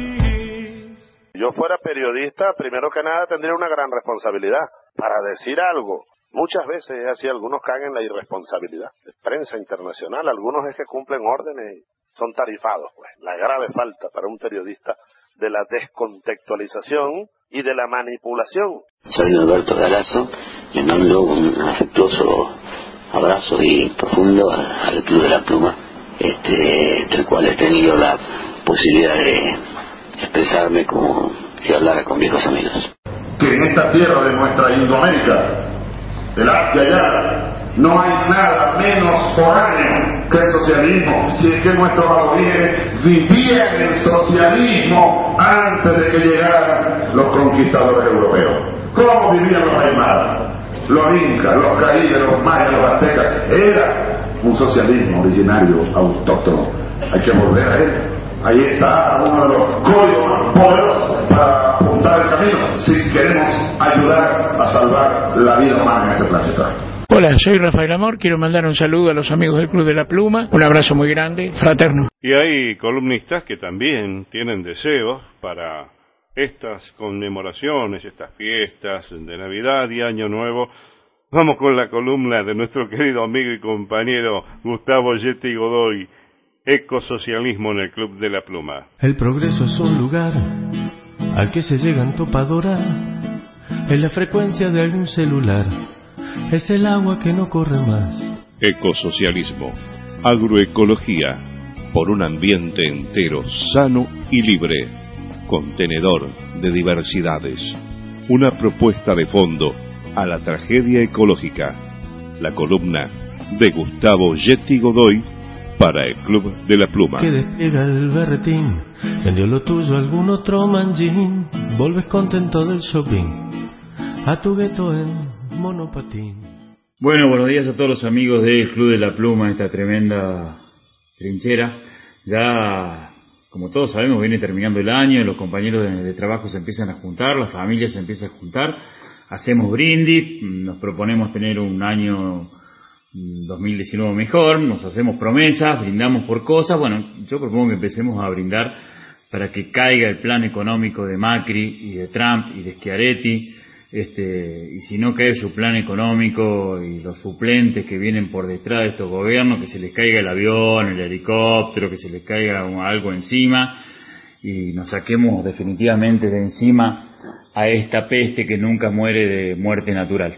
raíz. Yo fuera periodista, primero que nada tendría una gran responsabilidad para decir algo. Muchas veces es así, algunos caen en la irresponsabilidad. De prensa internacional, algunos es que cumplen órdenes y son tarifados, pues. La grave falta para un periodista de la descontextualización y de la manipulación. Soy Alberto Galazo, le mando un afectuoso abrazo y profundo al Club de la Pluma, este, del cual he tenido la posibilidad de expresarme como si hablara con viejos amigos. Que en esta tierra de nuestra Indoamérica, del arte allá, no hay nada menos foráneo que el socialismo, si es que nuestros aborígenes vivían el socialismo antes de que llegaran los conquistadores europeos. ¿Cómo vivían los aymaras, los incas, los caribes, los mayas, los aztecas? Era un socialismo originario, autóctono. Hay que volver a él. Ahí está uno de los códigos más poderosos para apuntar el camino si queremos ayudar a salvar la vida humana en este planeta. Hola, soy Rafael Amor, quiero mandar un saludo a los amigos del Club de la Pluma, un abrazo muy grande, fraterno. Y hay columnistas que también tienen deseos para estas conmemoraciones, estas fiestas de Navidad y Año Nuevo. Vamos con la columna de nuestro querido amigo y compañero Gustavo Yeti Godoy, Ecosocialismo en el Club de la Pluma. El progreso es un lugar al que se llegan topadoras, es la frecuencia de algún celular, es el agua que no corre más. Ecosocialismo, agroecología, por un ambiente entero, sano y libre, contenedor de diversidades. Una propuesta de fondo a la tragedia ecológica. La columna de Gustavo Yeti Godoy para el Club de la Pluma. Que despliega el berretín, vendió lo tuyo algún otro manjín, volves contento del shopping, a tu gueto en monopatín. Bueno, buenos días a todos los amigos del Club de la Pluma, esta tremenda trinchera. Ya, como todos sabemos, viene terminando el año, los compañeros de, de trabajo se empiezan a juntar, las familias se empiezan a juntar, hacemos brindis, nos proponemos tener un año dos mil diecinueve mejor, nos hacemos promesas, brindamos por cosas. Bueno, yo propongo que empecemos a brindar para que caiga el plan económico de Macri y de Trump y de Schiaretti, este, y si no cae su plan económico y los suplentes que vienen por detrás de estos gobiernos, que se les caiga el avión, el helicóptero, que se les caiga algo encima y nos saquemos definitivamente de encima a esta peste que nunca muere de muerte natural.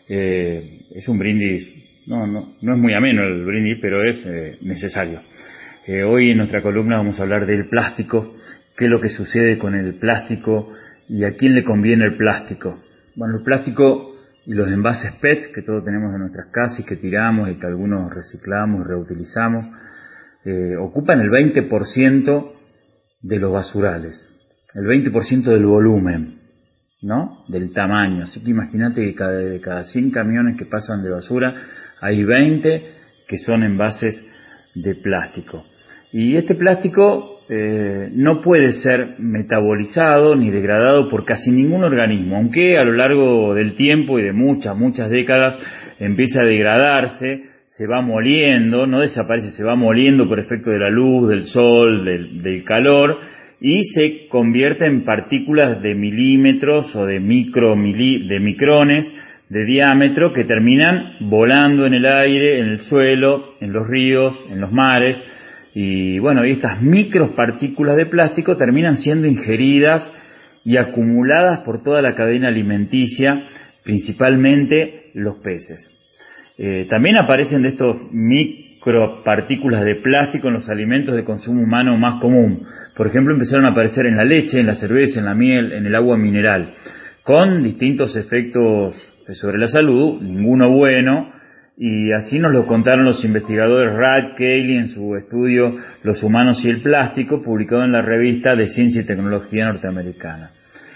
Eh, es un brindis, no, no, no es muy ameno el brindis, pero es eh, necesario. Eh, hoy en nuestra columna vamos a hablar del plástico, qué es lo que sucede con el plástico y a quién le conviene el plástico. Bueno, el plástico y los envases P E T que todos tenemos en nuestras casas y que tiramos y que algunos reciclamos, reutilizamos, eh, ocupan el veinte por ciento de los basurales, el veinte por ciento del volumen, ¿no? Del tamaño. Así que imagínate que cada, de cada cien camiones que pasan de basura hay veinte que son envases de plástico. Y este plástico eh, no puede ser metabolizado ni degradado por casi ningún organismo, aunque a lo largo del tiempo y de muchas, muchas décadas empieza a degradarse, se va moliendo, no desaparece, se va moliendo por efecto de la luz, del sol, del, del calor, y se convierte en partículas de milímetros o de micro mili, de micrones de diámetro que terminan volando en el aire, en el suelo, en los ríos, en los mares. Y bueno, y estas micropartículas de plástico terminan siendo ingeridas y acumuladas por toda la cadena alimenticia, principalmente los peces. Eh, también aparecen de estos micropartículas de plástico en los alimentos de consumo humano más común. Por ejemplo, empezaron a aparecer en la leche, en la cerveza, en la miel, en el agua mineral, con distintos efectos sobre la salud, ninguno bueno. Y así nos lo contaron los investigadores Rad Cayley en su estudio Los humanos y el plástico, publicado en la revista de Ciencia y Tecnología norteamericana.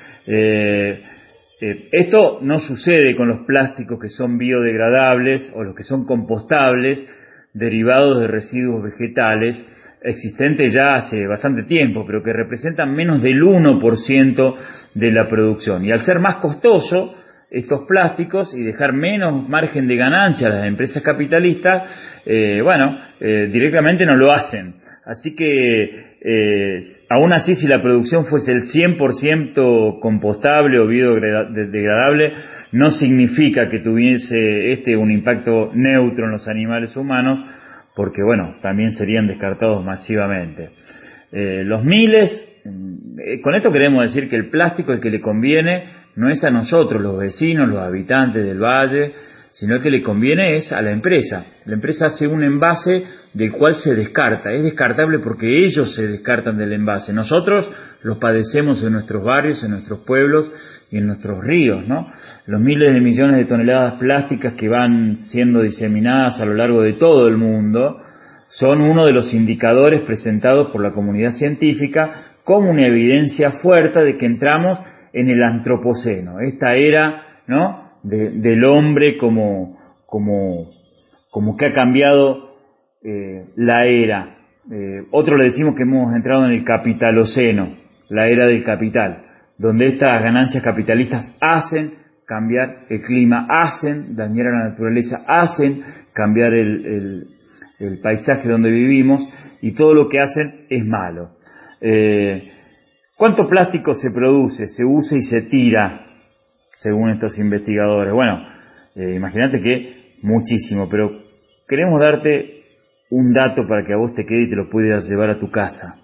Eh, eh, esto no sucede con los plásticos que son biodegradables o los que son compostables, derivados de residuos vegetales, existentes ya hace bastante tiempo, pero que representan menos del uno por ciento de la producción. Y al ser más costoso estos plásticos y dejar menos margen de ganancia a las empresas capitalistas, eh, bueno, eh, directamente no lo hacen. Así que, eh, aún así, si la producción fuese el cien por ciento compostable o biodegradable, no significa que tuviese este un impacto neutro en los animales humanos, porque, bueno, también serían descartados masivamente. Eh, los miles, eh, con esto queremos decir que el plástico, el que le conviene, no es a nosotros, los vecinos, los habitantes del valle, sino que le conviene es a la empresa. La empresa hace un envase del cual se descarta. Es descartable porque ellos se descartan del envase. Nosotros los padecemos en nuestros barrios, en nuestros pueblos y en nuestros ríos, ¿no? Los miles de millones de toneladas plásticas que van siendo diseminadas a lo largo de todo el mundo son uno de los indicadores presentados por la comunidad científica como una evidencia fuerte de que entramos en el antropoceno, esta era, ¿no?, de, del hombre como, como, como que ha cambiado eh, la era. Eh, otros le decimos que hemos entrado en el capitaloceno, la era del capital, donde estas ganancias capitalistas hacen cambiar el clima, hacen dañar a la naturaleza, hacen cambiar el, el, el paisaje donde vivimos, y todo lo que hacen es malo. Eh, ¿Cuánto plástico se produce, se usa y se tira, según estos investigadores? Bueno, eh, imagínate que muchísimo, pero queremos darte un dato para que a vos te quede y te lo puedas llevar a tu casa.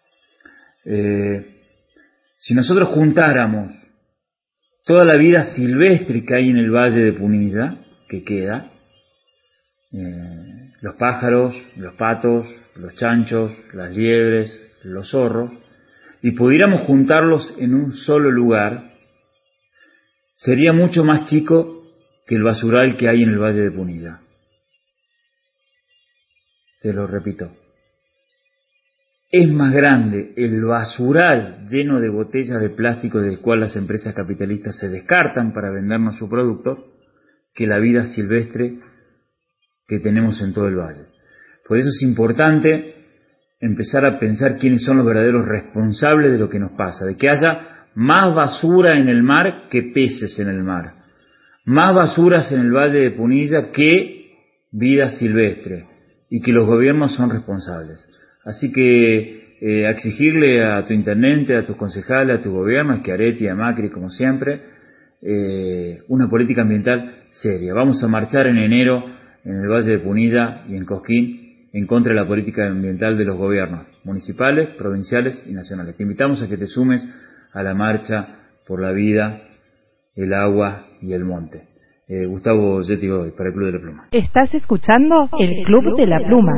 Eh, si nosotros juntáramos toda la vida silvestre que hay en el Valle de Punilla, que queda, eh, los pájaros, los patos, los chanchos, las liebres, los zorros, y pudiéramos juntarlos en un solo lugar, sería mucho más chico que el basural que hay en el Valle de Punilla. Te lo repito. Es más grande el basural lleno de botellas de plástico del cual las empresas capitalistas se descartan para vendernos su producto que la vida silvestre que tenemos en todo el valle. Por eso es importante empezar a pensar quiénes son los verdaderos responsables de lo que nos pasa, de que haya más basura en el mar que peces en el mar, más basuras en el Valle de Punilla que vida silvestre, y que los gobiernos son responsables. Así que eh, a exigirle a tu intendente, a tus concejales, a tu gobierno, a Schiaretti, a Macri, como siempre, eh, una política ambiental seria. Vamos a marchar en enero en el Valle de Punilla y en Cosquín en contra de la política ambiental de los gobiernos municipales, provinciales y nacionales. Te invitamos a que te sumes a la marcha por la vida, el agua y el monte. Eh, Gustavo Yeti Godoy, para el Club de la Pluma. Estás escuchando el Club de la Pluma.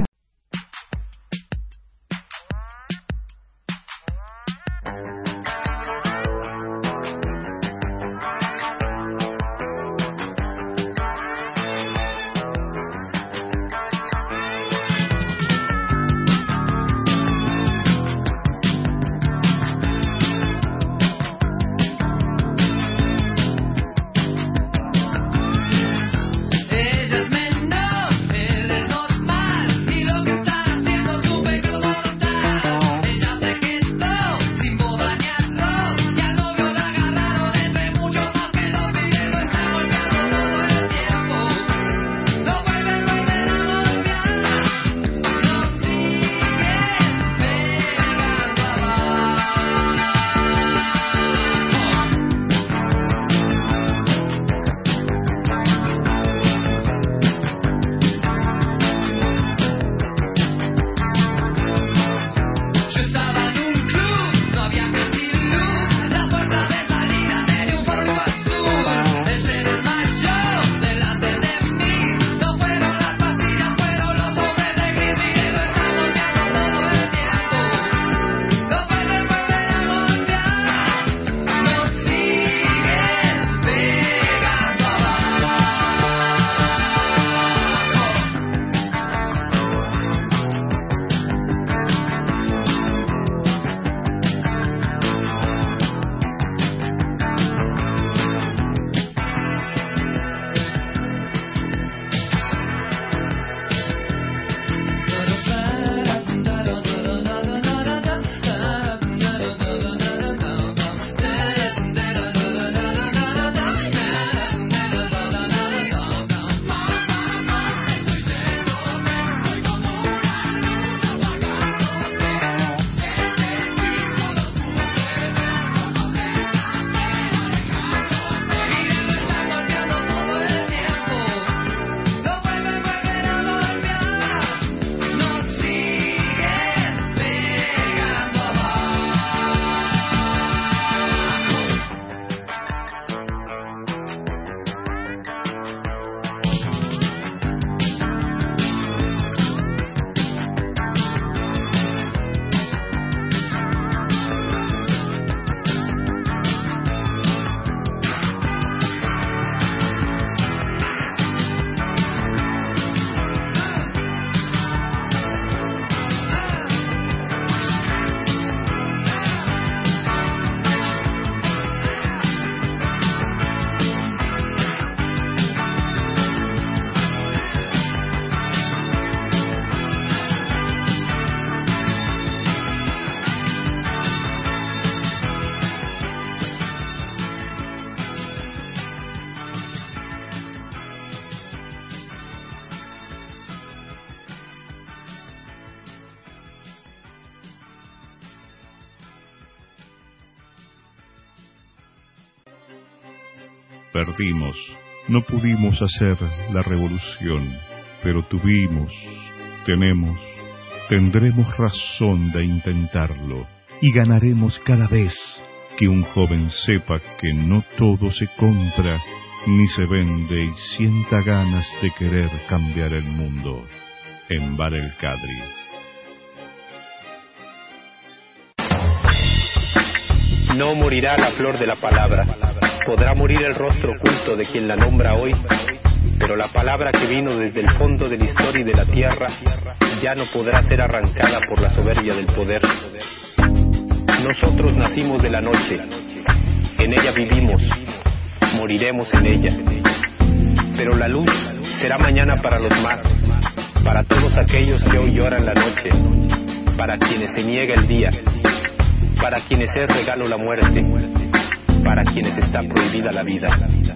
Perdimos, no pudimos hacer la revolución, pero tuvimos, tenemos, tendremos razón de intentarlo y ganaremos cada vez que un joven sepa que no todo se compra ni se vende y sienta ganas de querer cambiar el mundo. En Bar El Cadri. No morirá la flor de la palabra, podrá morir el rostro oculto de quien la nombra hoy, pero la palabra que vino desde el fondo de la historia y de la tierra ya no podrá ser arrancada por la soberbia del poder. Nosotros nacimos de la noche, en ella vivimos, moriremos en ella, pero la luz será mañana para los más, para todos aquellos que hoy lloran la noche, para quienes se niega el día, para quienes es regalo la muerte, para quienes está prohibida la vida.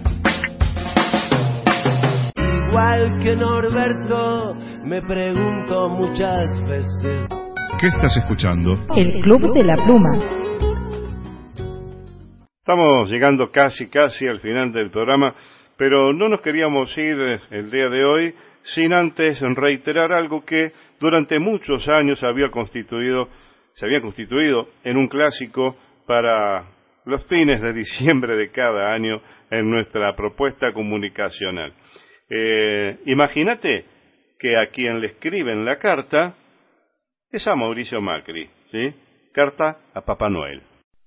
Igual que Norberto, me pregunto muchas veces. ¿Qué estás escuchando? El Club de la Pluma. Estamos llegando casi, casi al final del programa, pero no nos queríamos ir el día de hoy sin antes reiterar algo que durante muchos años había constituido, se había constituido en un clásico para los fines de diciembre de cada año en nuestra propuesta comunicacional. Eh, imagínate que a quien le escriben la carta es a Mauricio Macri, ¿sí? Carta a Papá Noel.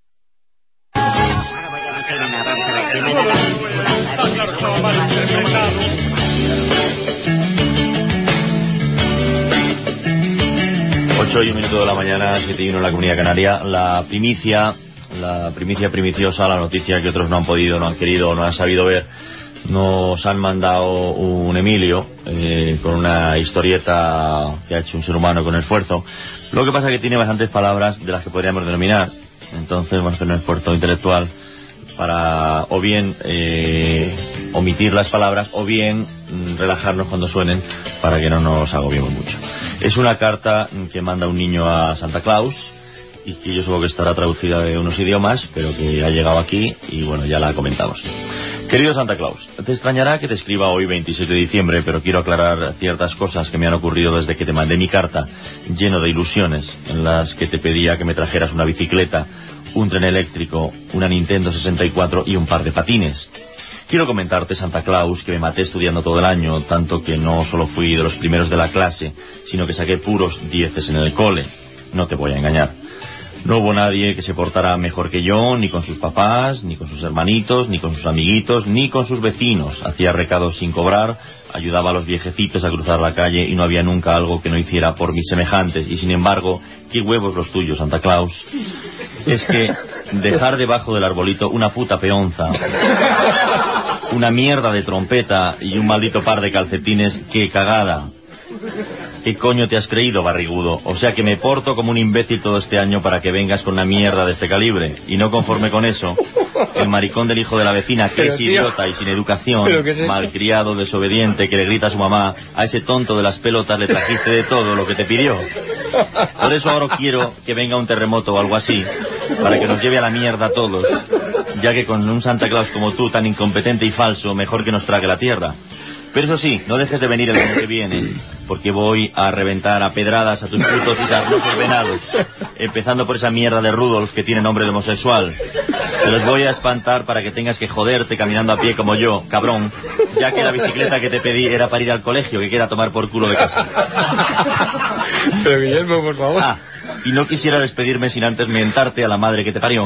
ocho y un minuto de la mañana, siete y uno en la Comunidad Canaria. La primicia, la primicia primiciosa, la noticia que otros no han podido, no han querido, no han sabido ver, nos han mandado un Emilio eh, con una historieta que ha hecho un ser humano con esfuerzo. Lo que pasa es que tiene bastantes palabras de las que podríamos denominar, entonces vamos a hacer un esfuerzo intelectual para o bien eh, omitir las palabras o bien mm, relajarnos cuando suenen para que no nos agobiemos mucho. Es una carta que manda un niño a Santa Claus y que yo supongo que estará traducida de unos idiomas, pero que ha llegado aquí y bueno, ya la comentamos. Querido Santa Claus, te extrañará que te escriba hoy veintiséis de diciembre, pero quiero aclarar ciertas cosas que me han ocurrido desde que te mandé mi carta, lleno de ilusiones, en las que te pedía que me trajeras una bicicleta, un tren eléctrico, una Nintendo sesenta y cuatro y un par de patines. Quiero comentarte, Santa Claus, que me maté estudiando todo el año, tanto que no solo fui de los primeros de la clase, sino que saqué puros dieces en el cole. No te voy a engañar. No hubo nadie que se portara mejor que yo, ni con sus papás, ni con sus hermanitos, ni con sus amiguitos, ni con sus vecinos. Hacía recados sin cobrar, ayudaba a los viejecitos a cruzar la calle y no había nunca algo que no hiciera por mis semejantes. Y sin embargo, qué huevos los tuyos, Santa Claus. Es que dejar debajo del arbolito una puta peonza, una mierda de trompeta y un maldito par de calcetines, qué cagada. ¿Qué coño te has creído, barrigudo? O sea que me porto como un imbécil todo este año para que vengas con una mierda de este calibre. Y no conforme con eso, el maricón del hijo de la vecina, que pero, es idiota tío, y sin educación, es malcriado, desobediente, que le grita a su mamá, a ese tonto de las pelotas le trajiste de todo lo que te pidió. Por eso ahora quiero que venga un terremoto o algo así, para que nos lleve a la mierda a todos, ya que con un Santa Claus como tú, tan incompetente y falso, mejor que nos trague la tierra. Pero eso sí, no dejes de venir el año que viene, porque voy a reventar a pedradas a tus putos y sarnosos venados, empezando por esa mierda de Rudolf que tiene nombre de homosexual. Te los voy a espantar para que tengas que joderte caminando a pie como yo, cabrón, ya que la bicicleta que te pedí era para ir al colegio, que quiera tomar por culo de casa. Pero Guillermo, por favor. Ah, y no quisiera despedirme sin antes mentarte a la madre que te parió.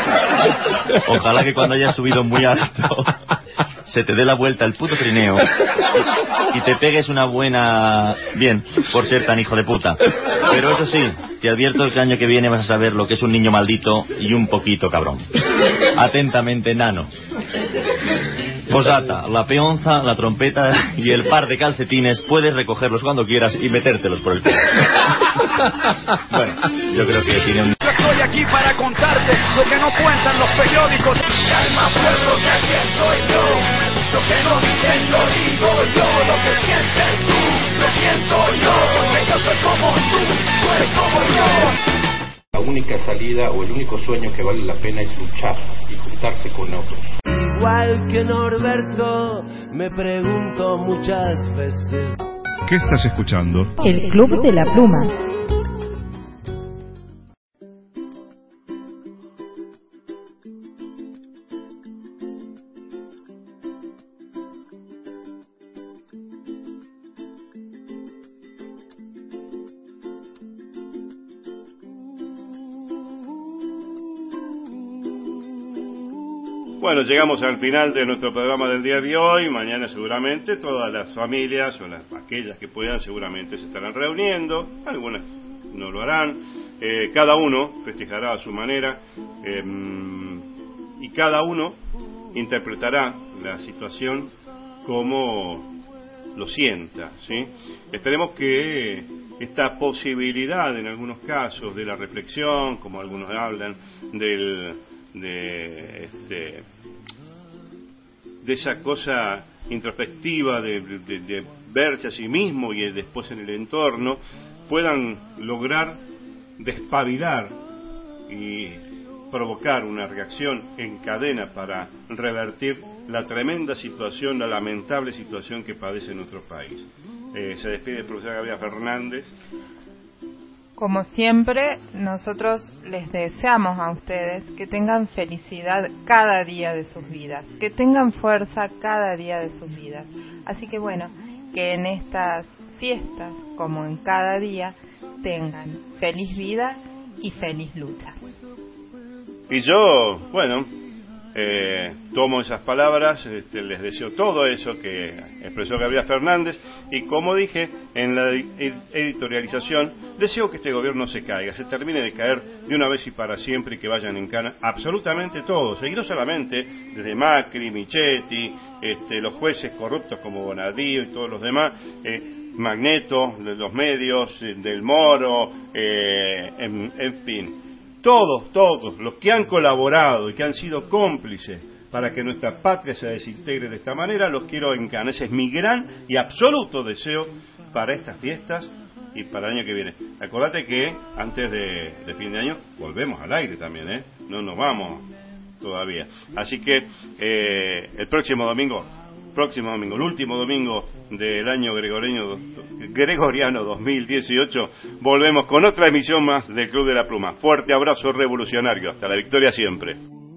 Ojalá que cuando hayas subido muy alto se te dé la vuelta el puto trineo y, y te pegues una buena... bien, por ser tan hijo de puta. Pero eso sí, te advierto que el año que viene vas a saber lo que es un niño maldito y un poquito cabrón. Atentamente, Nano. Posdata, la peonza, la trompeta y el par de calcetines puedes recogerlos cuando quieras y metértelos por el culo. Bueno, yo creo que tiene un... Yo estoy aquí para contarte lo que no cuentan los periódicos. Calma, pueblo, que aquí estoy yo. Lo que no dicen lo digo yo. Lo que sientes tú, lo siento yo. Porque yo soy como tú, tú eres como yo. La única salida o el único sueño que vale la pena es luchar y juntarse con otros. Igual que Norberto, me pregunto muchas veces. ¿Qué estás escuchando? El Club de la Pluma. Bueno, llegamos al final de nuestro programa del día de hoy. Mañana seguramente todas las familias, o las, aquellas que puedan, seguramente se estarán reuniendo. Algunas no lo harán. Eh, cada uno festejará a su manera. Eh, y cada uno interpretará la situación como lo sienta, ¿sí? Esperemos que esta posibilidad, en algunos casos, de la reflexión, como algunos hablan, del... de este de esa cosa introspectiva de, de, de verse a sí mismo y después en el entorno, puedan lograr despabilar y provocar una reacción en cadena para revertir la tremenda situación, la lamentable situación que padece nuestro país. Eh, se despide el profesor Gabriel Fernández. Como siempre, nosotros les deseamos a ustedes que tengan felicidad cada día de sus vidas, que tengan fuerza cada día de sus vidas. Así que bueno, que en estas fiestas, como en cada día, tengan feliz vida y feliz lucha. Y yo, bueno, eh, tomo esas palabras, este, les deseo todo eso que expresó Gabriel Fernández, y como dije en la editorialización, deseo que este gobierno se caiga, se termine de caer de una vez y para siempre, y que vayan en cana absolutamente todos, y no solamente desde Macri, Michetti, este, los jueces corruptos como Bonadío y todos los demás, eh, Magneto, de los medios, del Moro, eh, en, en fin, todos, todos los que han colaborado y que han sido cómplices para que nuestra patria se desintegre de esta manera, los quiero en cana. Ese es mi gran y absoluto deseo para estas fiestas y para el año que viene. Acordate que antes de, de fin de año volvemos al aire también, ¿eh? No nos vamos todavía. Así que eh, el próximo domingo, próximo domingo, el último domingo del año gregoriano, gregoriano dos mil dieciocho, volvemos con otra emisión más del Club de la Pluma. Fuerte abrazo revolucionario. Hasta la victoria siempre.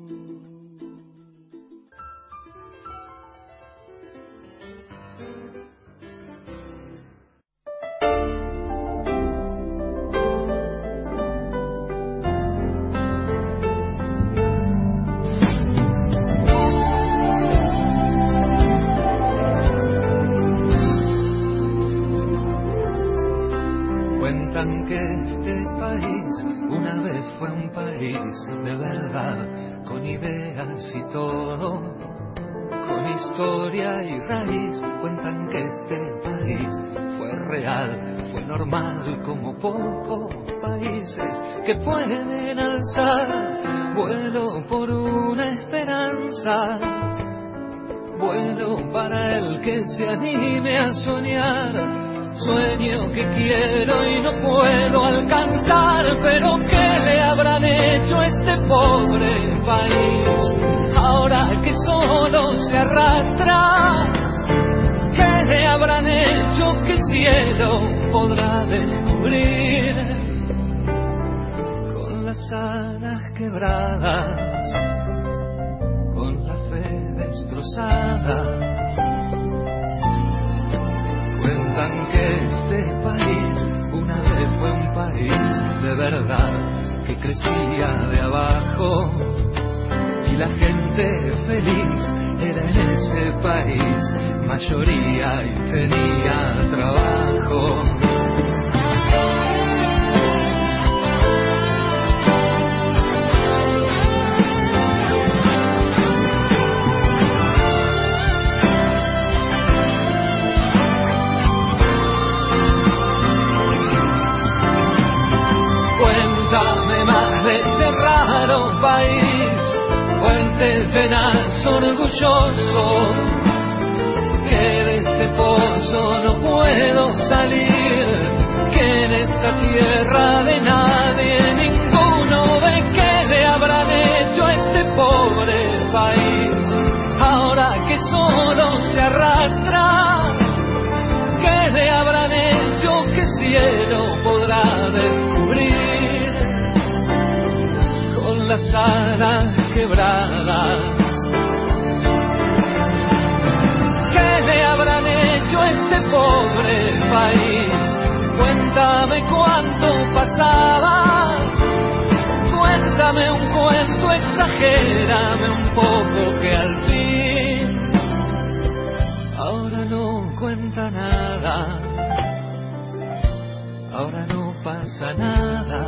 Historia y raíz cuentan que este país fue real, fue normal, como pocos países que pueden alzar vuelo por una esperanza, vuelo para el que se anime a soñar, sueño que quiero y no puedo alcanzar, pero ¿qué le habrán hecho a este pobre país? Ahora que solo se arrastra, ¿qué le habrán hecho que el cielo podrá descubrir? Con las alas quebradas, con la fe destrozada, cuentan que este país una vez fue un país de verdad, que crecía de abajo, y la gente feliz era en ese país mayoría y tenía trabajo. Cuéntame más de ese raro país, fuente tenaz, orgulloso, que de este pozo no puedo salir, que en esta tierra de nadie ninguno ve. ¿Qué le habrán hecho a este pobre país? Ahora que solo se arrastra, ¿qué le habrán hecho que el cielo podrá descubrir? Con las alas quebradas, ¿qué le habrán hecho a este pobre país? Cuéntame cuánto pasaba, cuéntame un cuento, exagérame un poco, que al fin ahora no cuenta nada, ahora no pasa nada.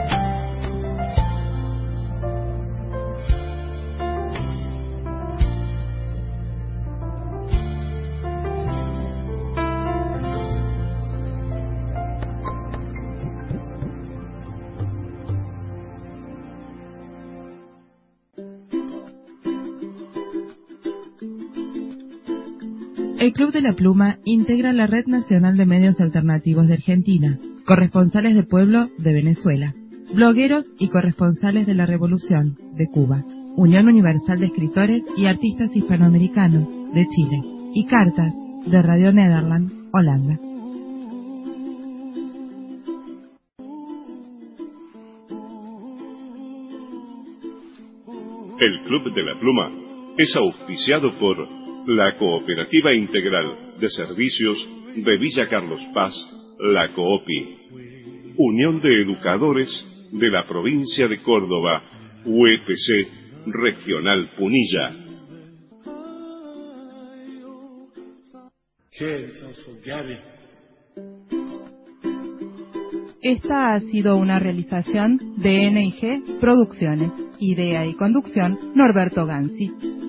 El Club de la Pluma integra la Red Nacional de Medios Alternativos de Argentina, corresponsales de pueblo de Venezuela. blogueros y corresponsales de la Revolución de Cuba, Unión Universal de Escritores y Artistas Hispanoamericanos de Chile y Cartas de Radio Nederland, Holanda. El Club de la Pluma es auspiciado por la Cooperativa Integral de Servicios de Villa Carlos Paz, la COOPI, Unión de Educadores de la Provincia de Córdoba, U E P C Regional Punilla. Esta ha sido una realización de N I G Producciones. Idea y conducción, Norberto Ganzi.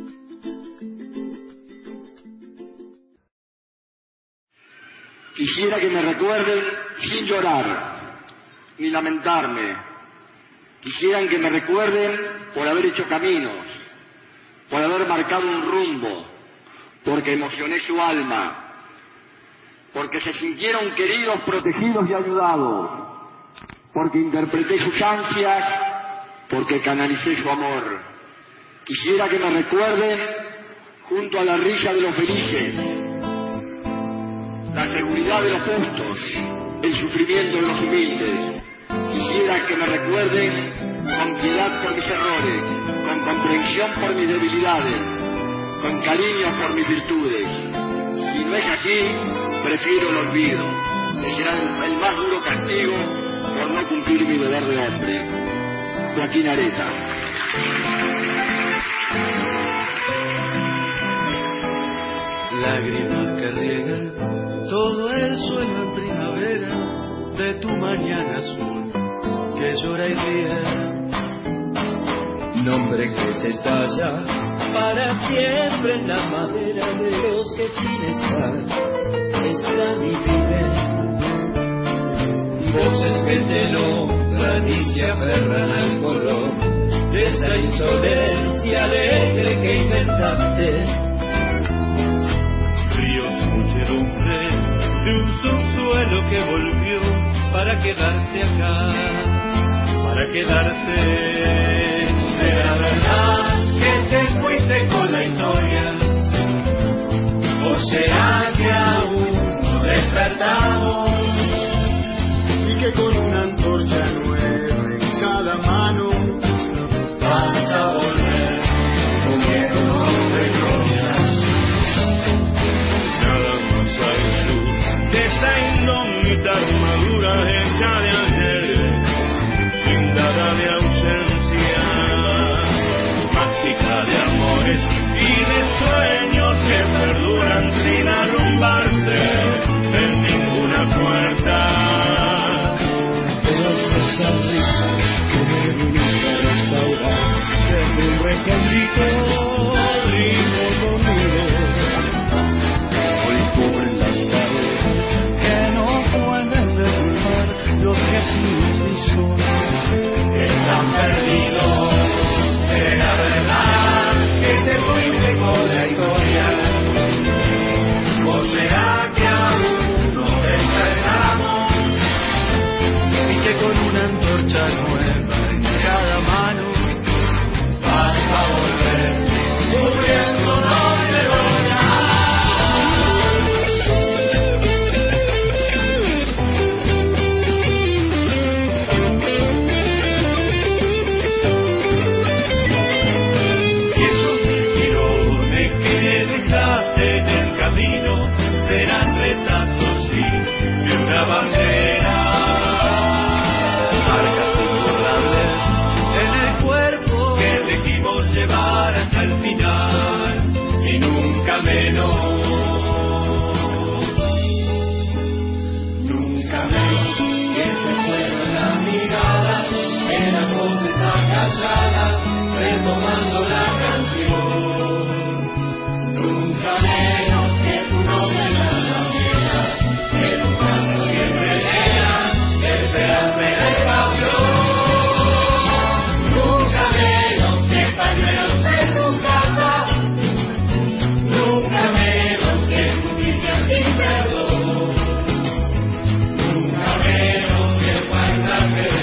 Quisiera que me recuerden sin llorar, ni lamentarme. Quisieran que me recuerden por haber hecho caminos, por haber marcado un rumbo, porque emocioné su alma, porque se sintieron queridos, protegidos y ayudados, porque interpreté sus ansias, porque canalicé su amor. Quisiera que me recuerden junto a la risa de los felices, la seguridad de los justos, el sufrimiento de los humildes. Quisiera que me recuerden con piedad por mis errores, con comprensión por mis debilidades, con cariño por mis virtudes. Si no es así, prefiero el olvido, que será el más duro castigo por no cumplir mi deber de hombre. Joaquín Areta. Lágrimas que riegan todo el suelo en primavera de tu mañana azul que llora y ríe. Nombre que se talla para siempre en la madera de los que sin estar están y viven. Voces que te nombran y se aferran al color de esa insolencia alegre que inventaste. Ríos, muchedumbre de un subsuelo que volvió para quedarse acá, para quedarse. ¿Será verdad que te fuiste con la historia? ¿O será que aún no despertamos? Y que con una antorcha nueva en cada mano vas a volver comiendo de gloria. Nada más al sur de esa indómita armadura hecha de ayer, blindada de ausencia, mágica de amores y de sueños que perduran sin arrumbarse en ninguna puerta. Esa risa que me viniste a restaurar desde un recóndito ritmo conmigo. Hoy cubren las paredes que no pueden derrumbar los que sin son están perdidos. ¿Será verdad que te fuiste con la historia? ¿O será que aún no despertamos? Y que con una antorcha nueva en cada mano vas a volver cubriéndonos de y esos mil tirones que dejaste en el camino serán retazos, sí, de una bandera. Marcas imborrables en el cuerpo que elegimos llevar hasta el final y nunca menos, nunca menos que se fueron las miradas en las voces acalladas retomando la canción, nunca menos que tu nombre en las ramieras que en un canto siempre llena de esperanza y de pasión. Nunca menos que pañuelos en tu casa, nunca menos que justicia sin perdón, nunca menos que falta que